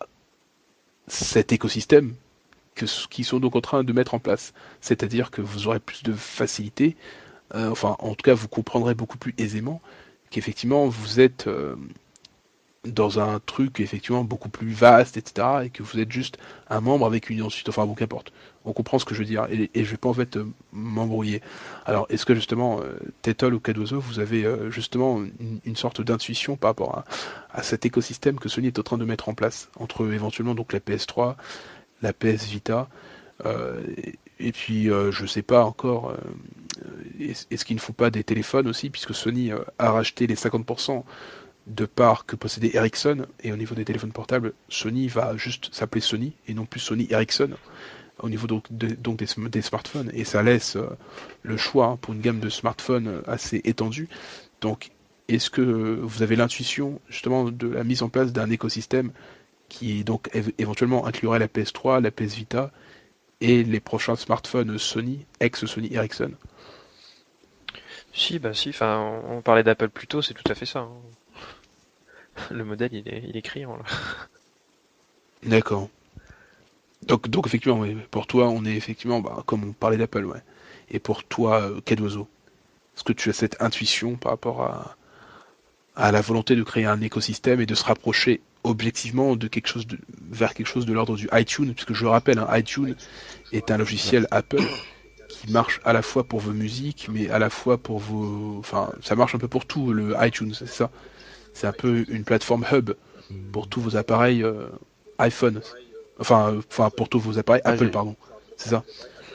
cet écosystème que, qu'ils sont donc en train de mettre en place. C'est-à-dire que vous aurez plus de facilité, euh, enfin en tout cas vous comprendrez beaucoup plus aisément qu'effectivement vous êtes euh, dans un truc effectivement beaucoup plus vaste, et cetera, et que vous êtes juste un membre avec une identité, enfin bon, qu'importe. On comprend ce que je veux dire, et, et je vais pas en fait euh, m'embrouiller. Alors, est-ce que justement, euh, Tetol ou Cardozo, vous avez euh, justement une, une sorte d'intuition par rapport à, à cet écosystème que Sony est en train de mettre en place, entre éventuellement donc la P S trois, la P S Vita, euh, et, et puis euh, je sais pas encore, euh, est-ce, est-ce qu'il ne faut pas des téléphones aussi, puisque Sony euh, a racheté les cinquante pour cent de part que possédait Ericsson, et au niveau des téléphones portables, Sony va juste s'appeler Sony, et non plus Sony Ericsson, au niveau donc, de, donc des, des, smartphones, et ça laisse euh, le choix hein, pour une gamme de smartphones assez étendue. Donc, est-ce que vous avez l'intuition justement de la mise en place d'un écosystème qui donc éve- éventuellement inclurait la P S trois, la P S Vita et les prochains smartphones Sony, ex-Sony Ericsson? Si, bah si, enfin, on, on parlait d'Apple plus tôt, c'est tout à fait ça, hein. Le modèle, il est, il est criant, là. D'accord. Donc, donc effectivement, oui, pour toi, on est effectivement, bah, comme on parlait d'Apple, ouais. Et pour toi, euh, Cadoiseau, est-ce que tu as cette intuition par rapport à, à la volonté de créer un écosystème et de se rapprocher objectivement de quelque chose de, vers quelque chose de l'ordre du iTunes, puisque je le rappelle, hein, iTunes est un logiciel Apple qui marche à la fois pour vos musiques, mais à la fois pour vos, enfin, ça marche un peu pour tout le iTunes, c'est ça. C'est un peu une plateforme hub. pour tous vos appareils euh, iPhone. Enfin, euh, enfin pour tous vos appareils Ah, Apple, j'ai- pardon. C'est ça.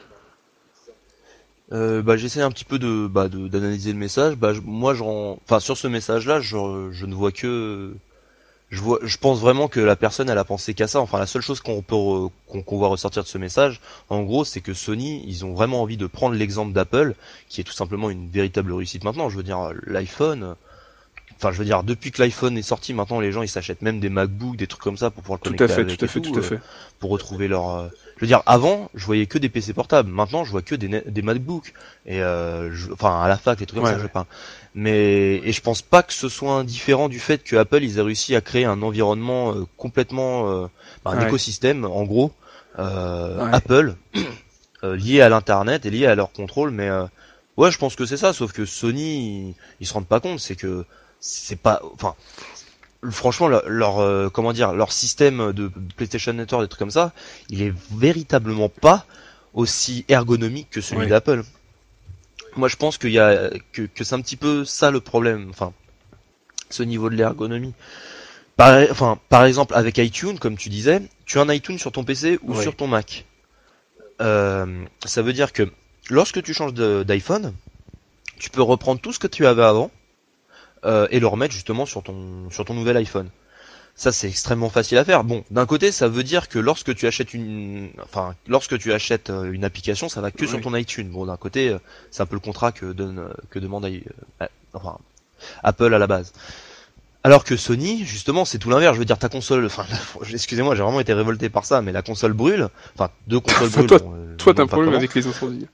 Euh, bah, j'essaie un petit peu de, bah, de- d'analyser le message. Bah, je- moi, j'en, enfin, sur ce message-là, je, je ne vois que, je vois, je pense vraiment que la personne, elle a pensé qu'à ça. Enfin, la seule chose qu'on peut, re- qu'on, qu'on voit ressortir de ce message, en gros, c'est que Sony, ils ont vraiment envie de prendre l'exemple d'Apple, qui est tout simplement une véritable réussite maintenant. Je veux dire, l'iPhone. Enfin, je veux dire, depuis que l'iPhone est sorti, maintenant les gens ils s'achètent même des MacBooks, des trucs comme ça pour pouvoir le Tout à connecter fait, tout avec à et fait, tout, tout à euh, fait. pour retrouver leur. euh, Je veux dire, avant, je voyais que des P C portables. Maintenant, je vois que des, ne- des MacBooks. Et euh, je- enfin, à la fac, des trucs comme Ouais, ça, je ouais. pas. Mais et je pense pas que ce soit indifférent du fait que Apple ils aient réussi à créer un environnement euh, complètement, euh, bah, un Ouais, écosystème, en gros, euh, ouais. Apple euh, lié à l'internet et lié à leur contrôle. Mais euh, ouais, je pense que c'est ça. Sauf que Sony, ils, ils se rendent pas compte, c'est que c'est pas, enfin franchement leur, leur, euh, comment dire leur système de PlayStation Network, des trucs comme ça, il est véritablement pas aussi ergonomique que celui Ouais. d'Apple. Moi je pense qu'il y a que, que c'est un petit peu ça le problème, enfin ce niveau de l'ergonomie. Par, enfin par exemple avec iTunes, comme tu disais, tu as un iTunes sur ton P C ou Ouais. sur ton Mac. Euh, ça veut dire que lorsque tu changes de- d'iPhone, tu peux reprendre tout ce que tu avais avant euh, et le remettre justement sur ton sur ton nouvel iPhone. Ça c'est extrêmement facile à faire. Bon, d'un côté, ça veut dire que lorsque tu achètes une, enfin, lorsque tu achètes euh, une application, ça va que sur Ouais. ton iTunes. Bon, d'un côté, euh, c'est un peu le contrat que donne, euh, que demande i- euh, enfin, Apple à la base. Alors que Sony, justement, c'est tout l'inverse. Je veux dire, ta console, enfin, excusez-moi, j'ai vraiment été révolté par ça, mais la console brûle. Enfin, deux consoles Enfin, brûlent. toi, Bon, euh, je toi, me t'as un demande pas problème comment. avec les incendies.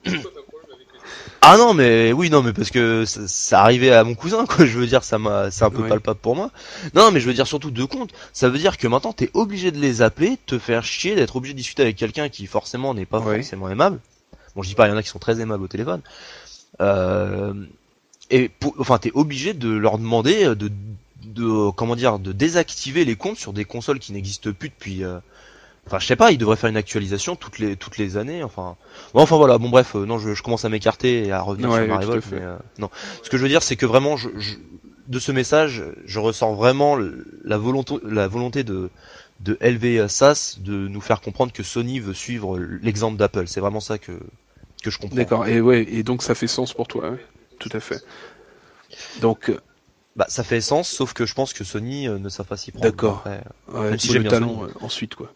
Ah non, mais oui, non, mais parce que ça, ça arrivait à mon cousin, quoi. Je veux dire, ça m'a, c'est un peu Ouais. palpable pour moi. Non, mais je veux dire surtout deux comptes. Ça veut dire que maintenant t'es obligé de les appeler, te faire chier, d'être obligé de discuter avec quelqu'un qui forcément n'est pas Ouais. forcément aimable. Bon, je dis pas, il y en a qui sont très aimables au téléphone. Euh, et pour, enfin, t'es obligé de leur demander de, de, comment dire, de désactiver les comptes sur des consoles qui n'existent plus depuis. Euh, Enfin, je sais pas, ils devraient faire une actualisation toutes les toutes les années. Enfin, bon, enfin voilà. Bon, bref, euh, non, je, je commence à m'écarter et à revenir sur Ouais, ma tout à révolte, fait. mais euh, non. Ce que je veux dire, c'est que vraiment, je, je- de ce message, je ressens vraiment la volonté, la volonté de de L V S A S de nous faire comprendre que Sony veut suivre l'exemple d'Apple. C'est vraiment ça que que je comprends. D'accord. Et ouais, et donc ça fait sens pour toi, ouais. Tout à fait. Donc, euh, Bah, ça fait sens, sauf que je pense que Sony euh, ne savent pas s'y prendre. Bon, d'accord. après, Ouais, même si c'est j'aime le bien Sony. talent euh, ensuite, quoi.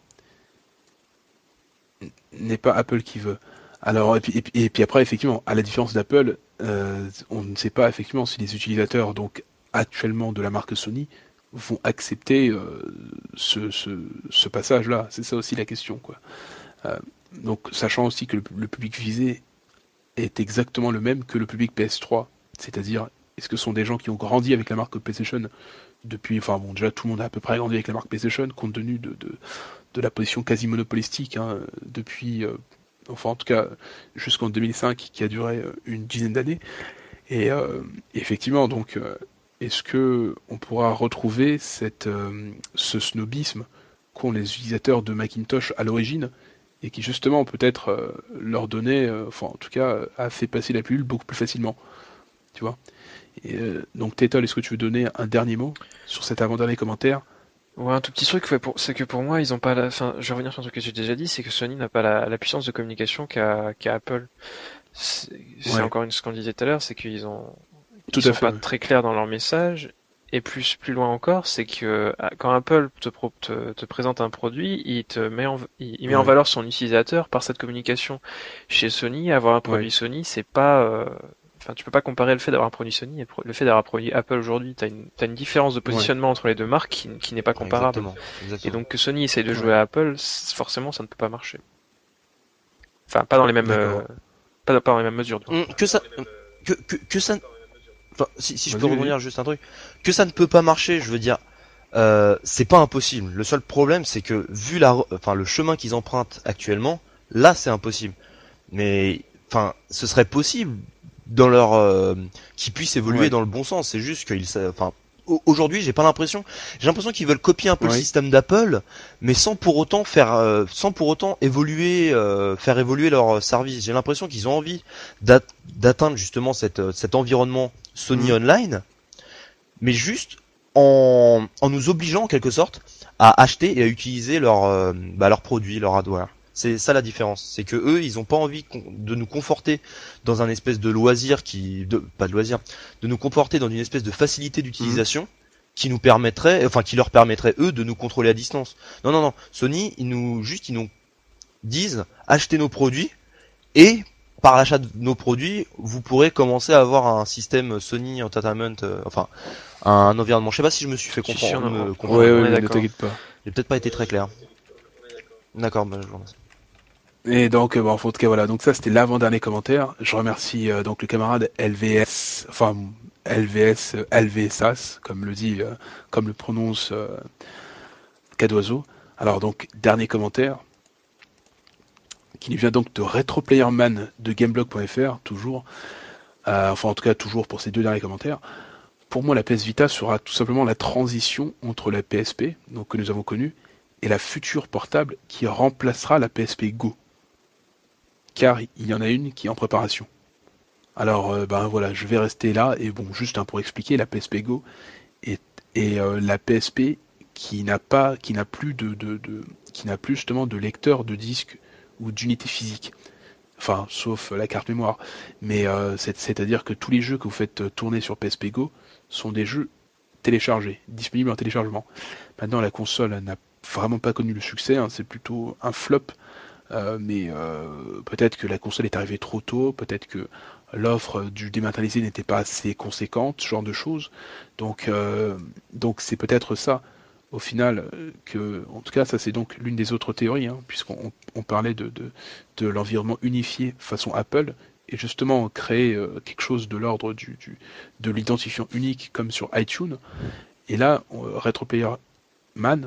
N'est pas Apple qui veut. Alors, et puis, et puis, et puis après, effectivement, à la différence d'Apple, euh, on ne sait pas effectivement si les utilisateurs, donc actuellement de la marque Sony, vont accepter euh, ce, ce, ce passage-là. C'est ça aussi la question, quoi. Euh, donc, sachant aussi que le, le public visé est exactement le même que le public P S trois, c'est-à-dire, est-ce que ce sont des gens qui ont grandi avec la marque PlayStation depuis, enfin bon, déjà tout le monde a à peu près grandi avec la marque PlayStation, compte tenu de, de, de la position quasi monopolistique hein, depuis, euh, enfin en tout cas jusqu'en deux mille cinq, qui a duré euh, une dizaine d'années. Et euh, effectivement, donc, euh, est-ce que on pourra retrouver cette, euh, ce snobisme qu'ont les utilisateurs de Macintosh à l'origine et qui justement peut-être euh, leur donnait, euh, enfin en tout cas, euh, a fait passer la pilule beaucoup plus facilement, tu vois. Et, euh, donc Tétol, est-ce que tu veux donner un dernier mot sur cet avant-dernier commentaire? Ouais, un tout petit truc, ouais, pour... c'est que pour moi, ils ont pas la. Enfin, je vais revenir sur un truc que j'ai déjà dit, c'est que Sony n'a pas la, la puissance de communication qu'a qu'a Apple. C'est c'est Ouais, encore une ce qu'on disait tout à l'heure, c'est qu'ils ont tout ils à sont fait. pas Ouais. très clairs dans leur message. Et plus plus loin encore, c'est que ah, quand Apple te, pro- te, te présente un produit, il te met en il, il met en Ouais, valeur son utilisateur par cette communication. Chez Sony, avoir un ouais, produit Sony, c'est pas euh, enfin, tu peux pas comparer le fait d'avoir un produit Sony et le fait d'avoir un produit Apple aujourd'hui. T'as une, t'as une différence de ouais, positionnement entre les deux marques qui, qui n'est pas comparable. Exactement, Et exactement. donc que Sony essaye de ouais. jouer à Apple, c- forcément ça ne peut pas marcher. Enfin, pas dans les mêmes, euh, D'accord. pas, pas dans les mêmes mesures, du moins. Hum, Que ça, que que, que ça. Enfin, si, si je peux Vas-y, vas-y. rebondir juste un truc, que ça ne peut pas marcher, je veux dire, euh, c'est pas impossible. Le seul problème, c'est que vu la, re- enfin le chemin qu'ils empruntent actuellement, là c'est impossible. Mais, enfin, ce serait possible dans leur, euh, qu'ils puissent évoluer Ouais, dans le bon sens. C'est juste qu'ils, sa- enfin, au- aujourd'hui, j'ai pas l'impression, j'ai l'impression qu'ils veulent copier un peu le ouais, système d'Apple, mais sans pour autant faire, euh, sans pour autant évoluer, euh, faire évoluer leur service. J'ai l'impression qu'ils ont envie d'at- d'atteindre justement cette, euh, cet environnement Sony mm, Online, mais juste en, en nous obligeant en quelque sorte à acheter et à utiliser leurs euh, bah, leurs produits, leur hardware. C'est ça la différence, c'est que eux, ils ont pas envie de nous conforter dans un espèce de loisir qui, de, pas de loisir, de nous conforter dans une espèce de facilité d'utilisation mmh. qui nous permettrait, enfin qui leur permettrait eux de nous contrôler à distance. Non non non, Sony, ils nous juste ils nous disent achetez nos produits et par l'achat de nos produits, vous pourrez commencer à avoir un système Sony Entertainment, euh, enfin un environnement. Je sais pas si je me suis fait comprendre. Si, si, me comprendre. Ouais, ouais, ouais, ne t'inquiète pas. J'ai peut-être pas été très clair. D'accord, bah, je vous remercie. Et donc, bon, en tout cas, voilà. Donc ça, c'était l'avant-dernier commentaire. Je remercie euh, donc le camarade L V S, enfin L V S, euh, L V S A S, comme le dit, euh, comme le prononce euh, Cadoiseau. Alors donc, dernier commentaire, qui nous vient donc de RetroPlayerman de Gameblog point F R, toujours. Euh, enfin, en tout cas, toujours pour ces deux derniers commentaires. Pour moi, la P S Vita sera tout simplement la transition entre la P S P, donc que nous avons connue, et la future portable qui remplacera la P S P Go. Car il y en a une qui est en préparation. Alors, euh, ben voilà, je vais rester là, et bon, juste hein, pour expliquer, la P S P Go est, est euh, la P S P qui n'a pas, qui n'a plus de, de, de, qui n'a plus justement de lecteur de disque ou d'unité physique. Enfin, sauf la carte mémoire. Mais euh, c'est, c'est-à-dire que tous les jeux que vous faites tourner sur P S P Go sont des jeux téléchargés, disponibles en téléchargement. Maintenant, la console n'a vraiment pas connu le succès, hein, c'est plutôt un flop. Euh, mais euh, peut-être que la console est arrivée trop tôt, peut-être que l'offre du dématérialisé n'était pas assez conséquente, ce genre de choses. Donc, euh, donc c'est peut-être ça, au final, que, en tout cas, ça c'est donc l'une des autres théories, hein, puisqu'on on parlait de, de, de l'environnement unifié façon Apple, et justement créer euh, quelque chose de l'ordre du, du, de l'identifiant unique comme sur iTunes. Et là, euh, RetroPlayerman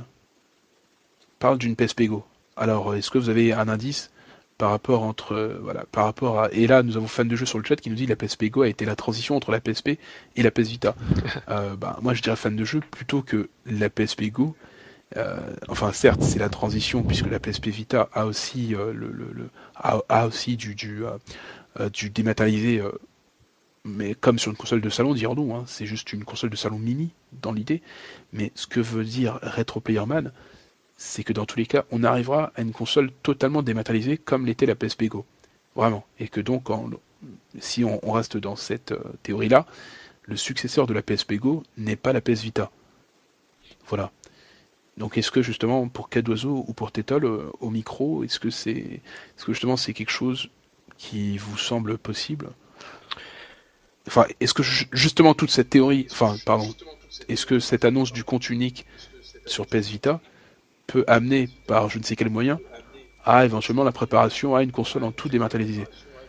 parle d'une P S P Go. Alors, est-ce que vous avez un indice par rapport entre euh, voilà par rapport à et là nous avons fan de jeu sur le chat qui nous dit que la P S P Go a été la transition entre la P S P et la P S Vita. euh, bah, moi je dirais fan de jeu plutôt que la P S P Go. Euh, enfin certes c'est la transition puisque la P S P Vita a aussi euh, le, le, le a, a aussi du du, euh, euh, du dématérialisé. Euh, mais comme sur une console de salon, dirons-nous, hein, c'est juste une console de salon mini dans l'idée. Mais ce que veut dire RetroPlayerman, c'est que dans tous les cas, on arrivera à une console totalement dématérialisée comme l'était la P S P Go. Vraiment. Et que donc, en, si on, on reste dans cette euh, théorie-là, le successeur de la P S P Go n'est pas la P S Vita. Voilà. Donc est-ce que justement, pour Cadoiseau ou pour Tétol, euh, au micro, est-ce que c'est est-ce que justement c'est quelque chose qui vous semble possible? Enfin, est-ce que justement toute cette théorie, enfin, pardon, est-ce que cette annonce du compte unique sur P S Vita peut amener, par je ne sais quel moyen, à éventuellement la préparation à une console en tout dématérialisé?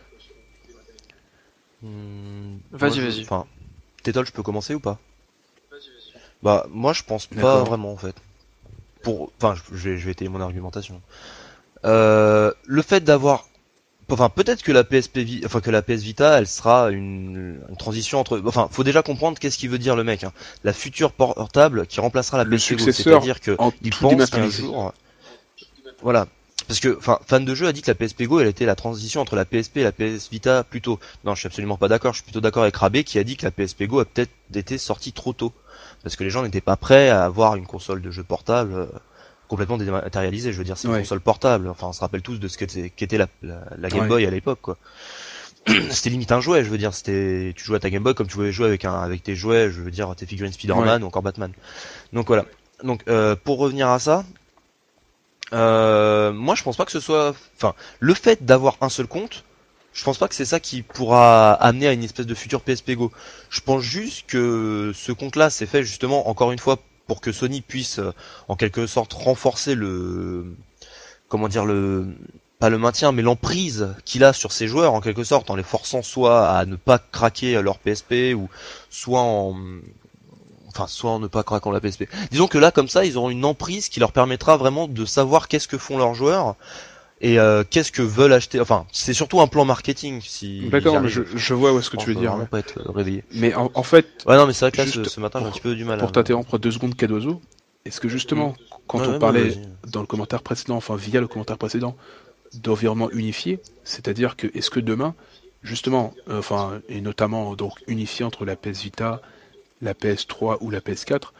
Mmh, vas-y, je, vas-y. Enfin, Tétol, je peux commencer ou pas? Bah, moi, je pense D'accord. pas vraiment, en fait. Pour, enfin, je vais, je vais étayer mon argumentation. Euh, le fait d'avoir, enfin, peut-être que la P S P, enfin que la P S Vita, elle sera une, une transition entre, enfin, faut déjà comprendre qu'est-ce qu'il veut dire le mec. Hein. La future portable qui remplacera la le P S P Go, c'est-à-dire que il pense qu'un jour, voilà. Parce que, enfin, fan de jeu a dit que la P S P Go, elle était la transition entre la P S P et la P S Vita plus tôt. Non, je suis absolument pas d'accord. Je suis plutôt d'accord avec Rabé qui a dit que la P S P Go a peut-être été sortie trop tôt. Parce que les gens n'étaient pas prêts à avoir une console de jeu portable euh, complètement dématérialisée. Je veux dire, c'est une ouais. console portable. Enfin, on se rappelle tous de ce qu'était, qu'était la, la, la Game ouais. Boy à l'époque, quoi. C'était limite un jouet, je veux dire. C'était, tu jouais à ta Game Boy comme tu pouvais jouer avec un, avec tes jouets, je veux dire, tes figurines Spider-Man ouais. ou encore Batman. Donc voilà. Donc, euh, pour revenir à ça, euh, moi, je pense pas que ce soit, enfin, le fait d'avoir un seul compte, je pense pas que c'est ça qui pourra amener à une espèce de futur P S P Go. Je pense juste que ce compte-là c'est fait justement, encore une fois, pour que Sony puisse, euh, en quelque sorte, renforcer le, comment dire, le, pas le maintien, mais l'emprise qu'il a sur ses joueurs, en quelque sorte, en les forçant soit à ne pas craquer leur P S P, ou soit en, enfin, soit en ne pas craquant la P S P. Disons que là, comme ça, ils auront une emprise qui leur permettra vraiment de savoir qu'est-ce que font leurs joueurs, et euh, qu'est-ce que veulent acheter. Enfin, c'est surtout un plan marketing. Si D'accord, mais je, je vois où est-ce que tu veux dire. Vraiment ouais. pas être réveillé. Mais en, en fait, ouais, non, mais c'est vrai que là, ce, ce matin, j'ai un petit peu du mal. Pour à... t'interrompre deux secondes, Cadoiseau, est-ce que justement, mmh. quand ouais, on ouais, parlait ouais, dans le commentaire précédent, enfin via le commentaire précédent, d'environnement unifié, c'est-à-dire que est-ce que demain, justement, euh, enfin, et notamment donc unifié entre la P S Vita, la P S trois ou la P S quatre,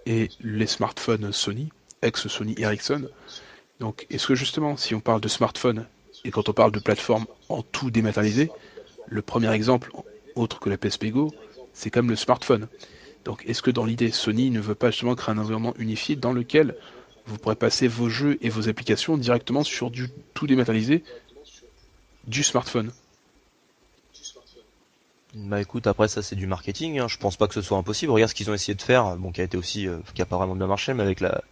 et les smartphones Sony, ex-Sony Ericsson. Donc, est-ce que justement, si on parle de smartphone, et quand on parle de plateforme en tout dématérialisé, le premier exemple, autre que la P S P Go, c'est comme le smartphone. Donc, est-ce que dans l'idée, Sony ne veut pas justement créer un environnement unifié dans lequel vous pourrez passer vos jeux et vos applications directement sur du tout dématérialisé du smartphone? Bah écoute, après ça c'est du marketing, hein. Je pense pas que ce soit impossible. Regarde ce qu'ils ont essayé de faire, bon qui a été aussi, euh, qui a pas vraiment bien marché, mais avec la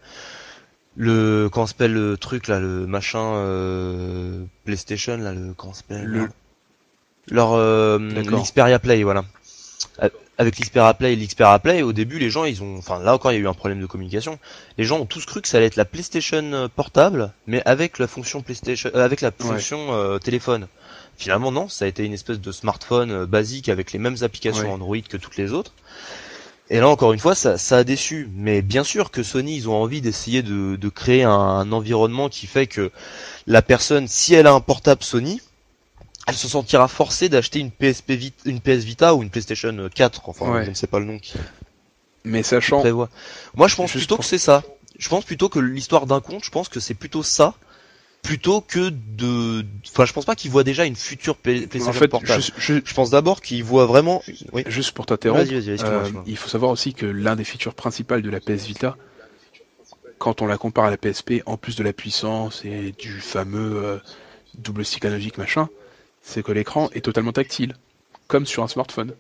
le comment s'appelle le truc là, le machin euh, PlayStation là, le comment s'appelle Le... leur euh, D'accord. l'Xperia Play, voilà. Euh, Avec l'Xperia Play et l'Xperia Play, au début les gens ils ont, enfin là encore il y a eu un problème de communication. Les gens ont tous cru que ça allait être la PlayStation portable, mais avec la fonction PlayStation, euh, avec la fonction Ouais. euh, téléphone. Finalement non, ça a été une espèce de smartphone euh, basique avec les mêmes applications Ouais. Android que toutes les autres. Et là encore une fois, ça, ça a déçu. Mais bien sûr que Sony, ils ont envie d'essayer de, de créer un, un environnement qui fait que la personne, si elle a un portable Sony, elle se sentira forcée d'acheter une P S P Vita, une P S Vita ou une PlayStation quatre. Enfin, Ouais. je ne sais pas le nom qui, Mais qui sachant, prévoit. Moi, je pense juste plutôt pour... que c'est ça. Je pense plutôt que l'histoire d'un compte, je pense que c'est plutôt ça, plutôt que de. Enfin, je pense pas qu'ils voient déjà une future Play- En PlayStation fait, portable. juste, ju- Je pense d'abord qu'ils voient vraiment. Oui. juste pour Vas-y, t'interrompre, vas-y, excuse-moi, euh, excuse-moi. il faut savoir aussi que l'un des features principales de la P S Vita, quand on la compare à la P S P, en plus de la puissance et du fameux euh, double stick analogique machin, c'est que l'écran est totalement tactile, comme sur un smartphone.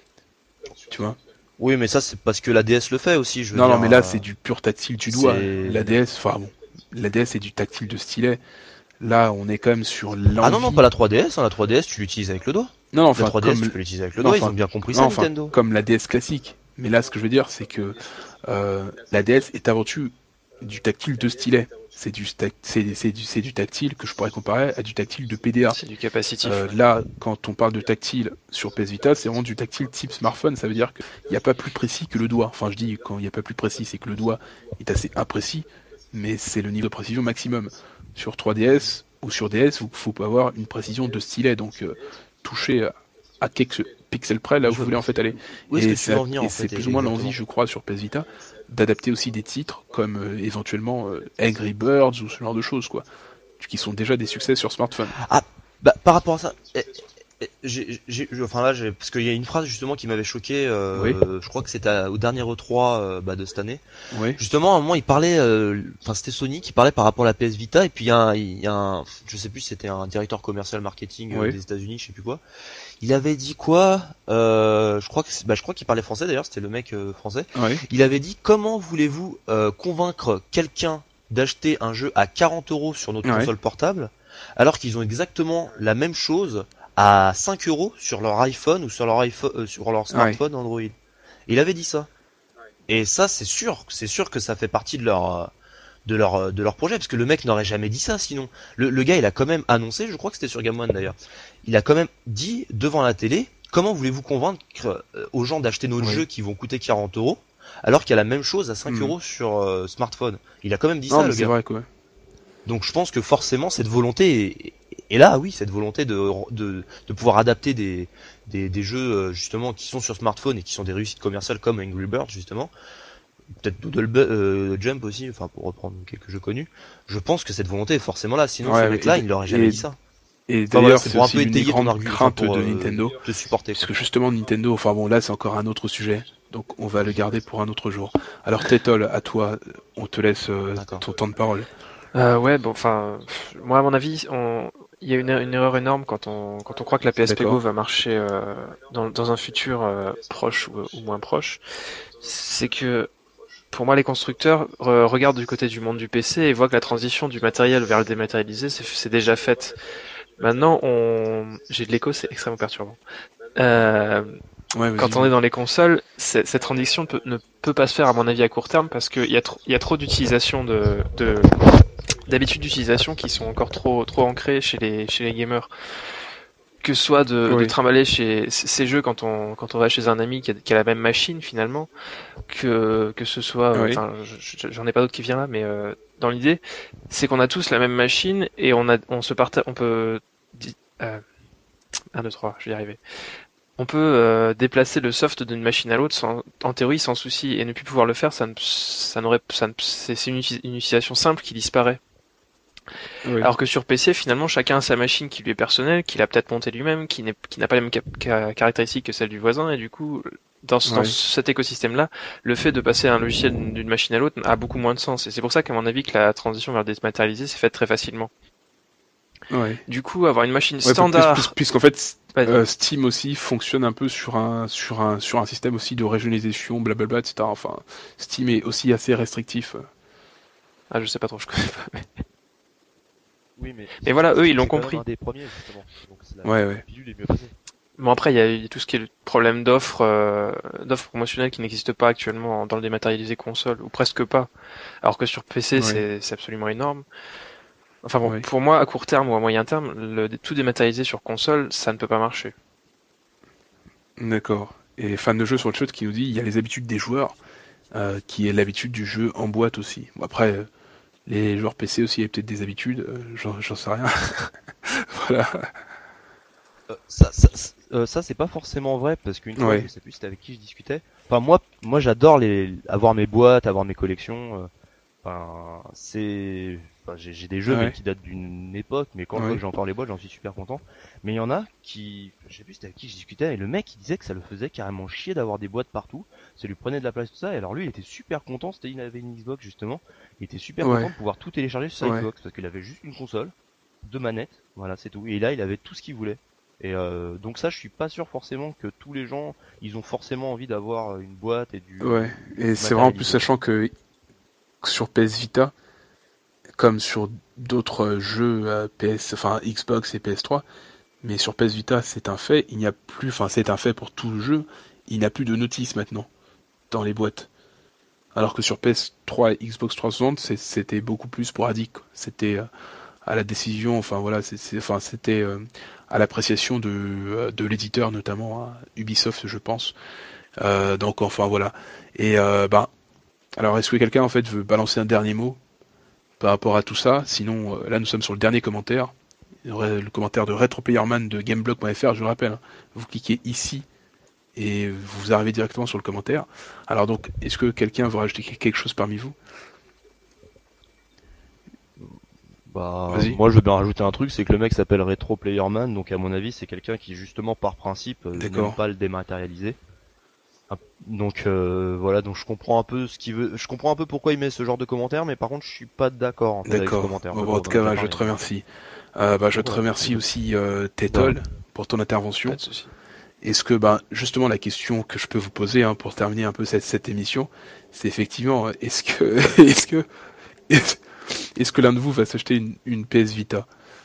Tu vois? Oui, mais ça c'est parce que la D S le fait aussi, je veux Non, non, dire. mais là, euh, c'est du pur tactile du doigt. La c'est. D S, enfin bon, la D S c'est du tactile de stylet. Là, on est quand même sur Ah non non, pas l'envie. la trois D S, hein, la trois D S tu l'utilises avec le doigt. Non, non, La enfin, trois D S tu comme, peux l'utiliser avec le non, doigt, ils enfin, ont bien compris non, ça enfin, Nintendo. comme la D S classique. Mais là, ce que je veux dire, c'est que euh, la D S est avant tout du tactile de stylet. C'est du, stac- c'est, c'est du, c'est du tactile que je pourrais comparer à du tactile de P D A. C'est du capacitif. Euh, Ouais. là, quand on parle de tactile sur P S Vita, c'est vraiment du tactile type smartphone. Ça veut dire qu'il n'y a pas plus précis que le doigt. Enfin, je dis quand il n'y a pas plus précis, c'est que le doigt est assez imprécis, mais c'est le niveau de précision maximum. Sur trois D S ou sur D S, il faut avoir une précision de stylet, donc euh, toucher à quelques pixels près là où Je vous veux- voulez en fait aller. Où est-ce que Et tu veux c'est en venir et en c'est fait plus ou moins l'envie, exactement? je crois, sur P S Vita, d'adapter aussi des titres comme euh, éventuellement euh, Angry Birds ou ce genre de choses, quoi, qui sont déjà des succès sur smartphone. Ah bah par rapport à ça, eh, eh, j'ai, j'ai, j'ai- enfin là j'ai, parce qu'il y a une phrase justement qui m'avait choqué, Oui, euh, je crois que c'était à- au dernier E trois euh, bah, de cette année. oui, Justement, à un moment, il parlait, euh, enfin c'était Sony qui parlait par rapport à la P S Vita, et puis il y a un, il y a un je sais plus, si c'était un directeur commercial marketing euh, oui, des États-Unis, je sais plus quoi. Il avait dit quoi euh, Je crois que, c'est- bah, je crois qu'il parlait français d'ailleurs, c'était le mec euh, français. oui, Il avait dit comment voulez-vous euh, convaincre quelqu'un d'acheter un jeu à quarante euros sur notre oui, console portable, alors qu'ils ont exactement la même chose à cinq euros sur leur iPhone ou sur leur iPhone, euh, sur leur oui. smartphone Android. Il avait dit ça. Et ça, c'est sûr, c'est sûr que ça fait partie de leur, euh, de leur, euh, de leur projet, parce que le mec n'aurait jamais dit ça sinon. Le, le gars, il a quand même annoncé, je crois que c'était sur Game One d'ailleurs, il a quand même dit devant la télé, comment voulez-vous convaincre euh, aux gens d'acheter notre Oui. jeu qui vont coûter quarante euros, alors qu'il y a la même chose à cinq Hmm. euros sur euh, smartphone. Il a quand même dit Non, ça, mais le c'est gars. vrai, quoi. Donc je pense que forcément cette volonté, est- et là oui, cette volonté de, de, de pouvoir adapter des, des, des jeux euh, justement qui sont sur smartphone et qui sont des réussites commerciales comme Angry Birds justement, peut-être Doodle Bu- euh, Jump aussi, enfin pour reprendre quelques jeux connus, je pense que cette volonté est forcément là, sinon ce Ouais, mec là et, il n'aurait jamais et, dit ça. et Enfin voilà, d'ailleurs, c'est c'est pour un aussi peu l'une des étayer ton grandes argument, enfin craintes pour de euh, Nintendo, te supporter quoi. puisque justement Nintendo, enfin bon, là c'est encore un autre sujet, donc on va le garder pour un autre jour. Alors Tétol, à toi, on te laisse euh, D'accord. ton temps de parole. Euh, ouais, bon, enfin, pff, moi à mon avis, on... il y a une, une erreur énorme quand on quand on croit que la P S P Go D'accord? va marcher euh, dans, dans un futur euh, proche ou, ou moins proche. C'est que pour moi, les constructeurs re- regardent du côté du monde du P C et voient que la transition du matériel vers le dématérialisé, c'est c'est déjà faite. Maintenant, on... j'ai de l'écho, c'est extrêmement perturbant. Euh, Ouais, vas-y, quand on est vas-y. dans les consoles, c'est- cette transition peut- ne peut pas se faire, à mon avis, à court terme parce qu'il y a trop, il y a trop d'utilisation de, de d'habitudes d'utilisation qui sont encore trop trop ancrées chez les chez les gamers. Que ce soit de, de Oui, trimballer chez c- ces jeux quand on quand on va chez un ami qui a, qui a la même machine finalement, que que ce soit, euh, oui, enfin, je- je- j'en ai pas d'autre qui vient là, mais euh, dans l'idée, c'est qu'on a tous la même machine et on a on se partage, on peut di- euh, un, deux, trois, je vais y arriver. on peut euh, déplacer le soft d'une machine à l'autre sans, en théorie sans souci, et ne plus pouvoir le faire, ça ne, ça n'aurait, ça ne, c'est c'est une, uti- une utilisation simple qui disparaît. Oui. Alors que sur P C, finalement, chacun a sa machine qui lui est personnelle, qu'il a peut-être montée lui-même, qui n'est, qui n'a pas les mêmes cap- ca- caractéristiques que celle du voisin, et du coup, dans, ce- dans Ouais. cet écosystème-là, le fait de passer un logiciel d'une d'une machine à l'autre a beaucoup moins de sens. Et c'est pour ça qu'à mon avis, que la transition vers le dématérialisé s'est faite très facilement. Ouais. Du coup, avoir une machine Ouais, puis- standard, puis- puisqu'en fait, Vas-y. euh, Steam aussi fonctionne un peu sur un sur un sur un système aussi de régionalisation, blablabla, et cetera. Enfin, Steam est aussi assez restrictif. ah, je sais pas trop, je connais pas. Oui, mais. Mais voilà, eux, ils l'ont c'est quand même compris. un des premiers, justement. Donc, c'est la, Ouais, la ouais. pilule est mieux passée. Bon, après, il y a, il y a tout ce qui est le problème d'offres, euh, d'offres promotionnelles qui n'existent pas actuellement dans le dématérialisé console, ou presque pas. Alors que sur P C, Ouais. c'est, c'est absolument énorme. Enfin bon, Ouais. pour moi, à court terme ou à moyen terme, le, tout dématérialisé sur console, ça ne peut pas marcher. D'accord. Et fan de jeu sur le chat qui nous dit il y a les habitudes des joueurs, euh, qui est l'habitude du jeu en boîte aussi. Bon, après, euh, les joueurs P C aussi, il y a peut-être des habitudes, euh, j'en, j'en sais rien. Voilà. Euh, ça, ça, ça, euh, ça, c'est pas forcément vrai parce qu'une fois, Ouais. je sais plus c'était avec qui je discutais. Enfin moi, moi j'adore les avoir mes boîtes, avoir mes collections. euh, Enfin c'est, enfin, j'ai j'ai des jeux Ouais. mais qui datent d'une époque, mais quand je vois Ouais. que j'ai encore les boîtes, j'en suis super content. Mais il y en a qui, je sais plus c'était avec qui je discutais et le mec il disait que ça le faisait carrément chier d'avoir des boîtes partout. Ça lui prenait de la place tout ça. Et alors lui il était super content, c'était il avait une Xbox justement. Il était super Ouais. content de pouvoir tout télécharger sur sa Ouais. Xbox parce qu'il avait juste une console, deux manettes, voilà c'est tout. Et là il avait tout ce qu'il voulait. Et euh, donc ça, je suis pas sûr forcément que tous les gens, ils ont forcément envie d'avoir une boîte et du Ouais. Et c'est vrai en plus matérialisé. sachant que sur P S Vita, comme sur d'autres jeux euh, P S, enfin Xbox et P S trois, mais sur P S Vita c'est un fait, il n'y a plus, enfin c'est un fait pour tout le jeu, il n'y a plus de notice maintenant dans les boîtes. Alors que sur P S trois et Xbox trois cent soixante, c'est- c'était beaucoup plus sporadique. C'était euh, à la décision, enfin voilà, c'est, c'est- enfin c'était euh, à l'appréciation de, euh, de l'éditeur notamment, hein, Ubisoft je pense. Euh, donc enfin voilà. Et euh, bah alors est-ce que quelqu'un en fait veut balancer un dernier mot par rapport à tout ça? Sinon euh, là nous sommes sur le dernier commentaire, le commentaire de RetroPlayerman de Gameblog point F R, je le rappelle. Hein. Vous cliquez ici et vous arrivez directement sur le commentaire. Alors donc, est-ce que quelqu'un veut rajouter quelque chose parmi vous? Bah, Vas-y. moi, je veux bien rajouter un truc, c'est que le mec s'appelle Retro Playerman, donc à mon avis, c'est quelqu'un qui justement par principe euh, n'aime D'accord. pas le dématérialisé. Ah, Donc euh, voilà, donc je comprends un peu ce qu'il veut, je comprends un peu pourquoi il met ce genre de commentaire, mais par contre, je suis pas d'accord en fait avec ce D'accord. commentaire. Bon, Mais bon, bon, en on tout en a cas, déjà bah, je parlé. te donc. remercie. Euh, bah, je Donc te voilà. remercie aussi, euh, Voilà. Tétol, pour ton Pas intervention. de souci. Est-ce que, bah, justement, la question que je peux vous poser, hein, pour terminer un peu cette, cette émission, c'est effectivement, euh, est-ce que, est-ce que, est-ce, est-ce que l'un de vous va s'acheter une, une P S Vita?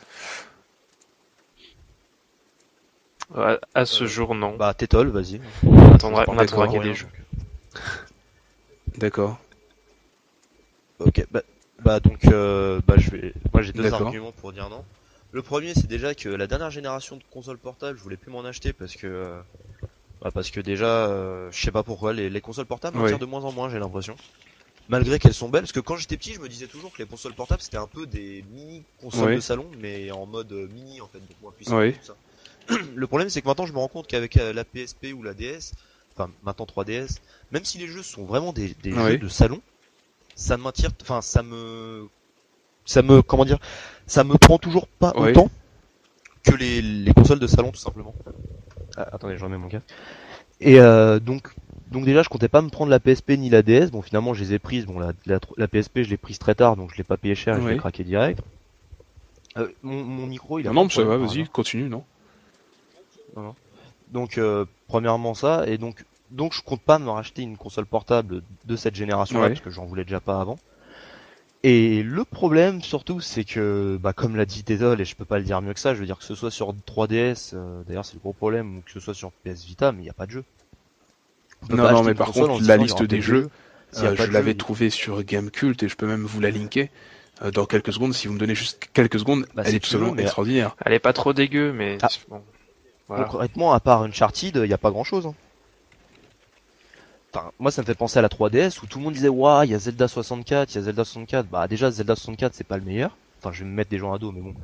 À, à ce Euh, jour, non. Bah, Tétol, vas-y. On attendra, Je on parle attendra pour qu'il y ait rien, des jeux. donc. D'accord. Ok, bah, bah donc, euh, bah je vais, moi j'ai deux D'accord. arguments pour dire non. Le premier, c'est déjà que la dernière génération de consoles portables, je voulais plus m'en acheter parce que, euh, bah, parce que déjà, euh, je sais pas pourquoi, les, les consoles portables m'attirent Oui. de moins en moins, j'ai l'impression. Malgré qu'elles sont belles, parce que quand j'étais petit, je me disais toujours que les consoles portables c'était un peu des mini consoles Oui. de salon, mais en mode euh, mini en fait, donc moins puissant Oui. et tout ça. Le problème, c'est que maintenant, je me rends compte qu'avec euh, la P S P ou la D S, enfin maintenant trois D S, même si les jeux sont vraiment des, des Oui. jeux de salon, ça m'attire, enfin ça me, ça me, comment dire, ça me prend toujours pas Oui. autant que les, les consoles de salon tout simplement. Ah, attendez, je remets mon casque. Et euh, donc, donc déjà, je comptais pas me prendre la P S P ni la D S. Bon, finalement, je les ai prises. Bon, la, la, la P S P, je l'ai prise très tard, donc je l'ai pas payé cher et je l'ai Oui. craqué direct. Euh, mon, mon micro, il a Non, pas non, de mais ça problème va, par vas-y, hasard. continue, non? Non, non. Donc, euh, premièrement ça, et donc, donc je compte pas me racheter une console portable de cette génération-là Ouais. parce que j'en voulais déjà pas avant. Et le problème surtout, c'est que, bah, comme l'a dit Tétol, et je peux pas le dire mieux que ça, je veux dire que ce soit sur trois D S, euh, d'ailleurs c'est le gros problème, ou que ce soit sur P S Vita, mais il y a pas de jeu. On peut Non, pas non, acheter mais une par console contre, en se la disant il y liste aura des peut-être des jeux, jeux. S'il y a euh, pas je de l'avais jeu, trouvée sur Gamecult et je peux même vous la linker euh, dans quelques secondes. Si vous me donnez juste quelques secondes, bah elle si est tout tu veux, simplement mais extraordinaire. Elle est pas trop dégueu, mais ah, bon, voilà. concrètement, à part Uncharted, il y a pas grand-chose. Hein. Enfin, moi ça me fait penser à la trois D S où tout le monde disait waouh, il y a Zelda soixante-quatre, il y a Zelda soixante-quatre. Bah déjà Zelda soixante-quatre c'est pas le meilleur. Enfin, je vais me mettre des gens à dos, mais bon.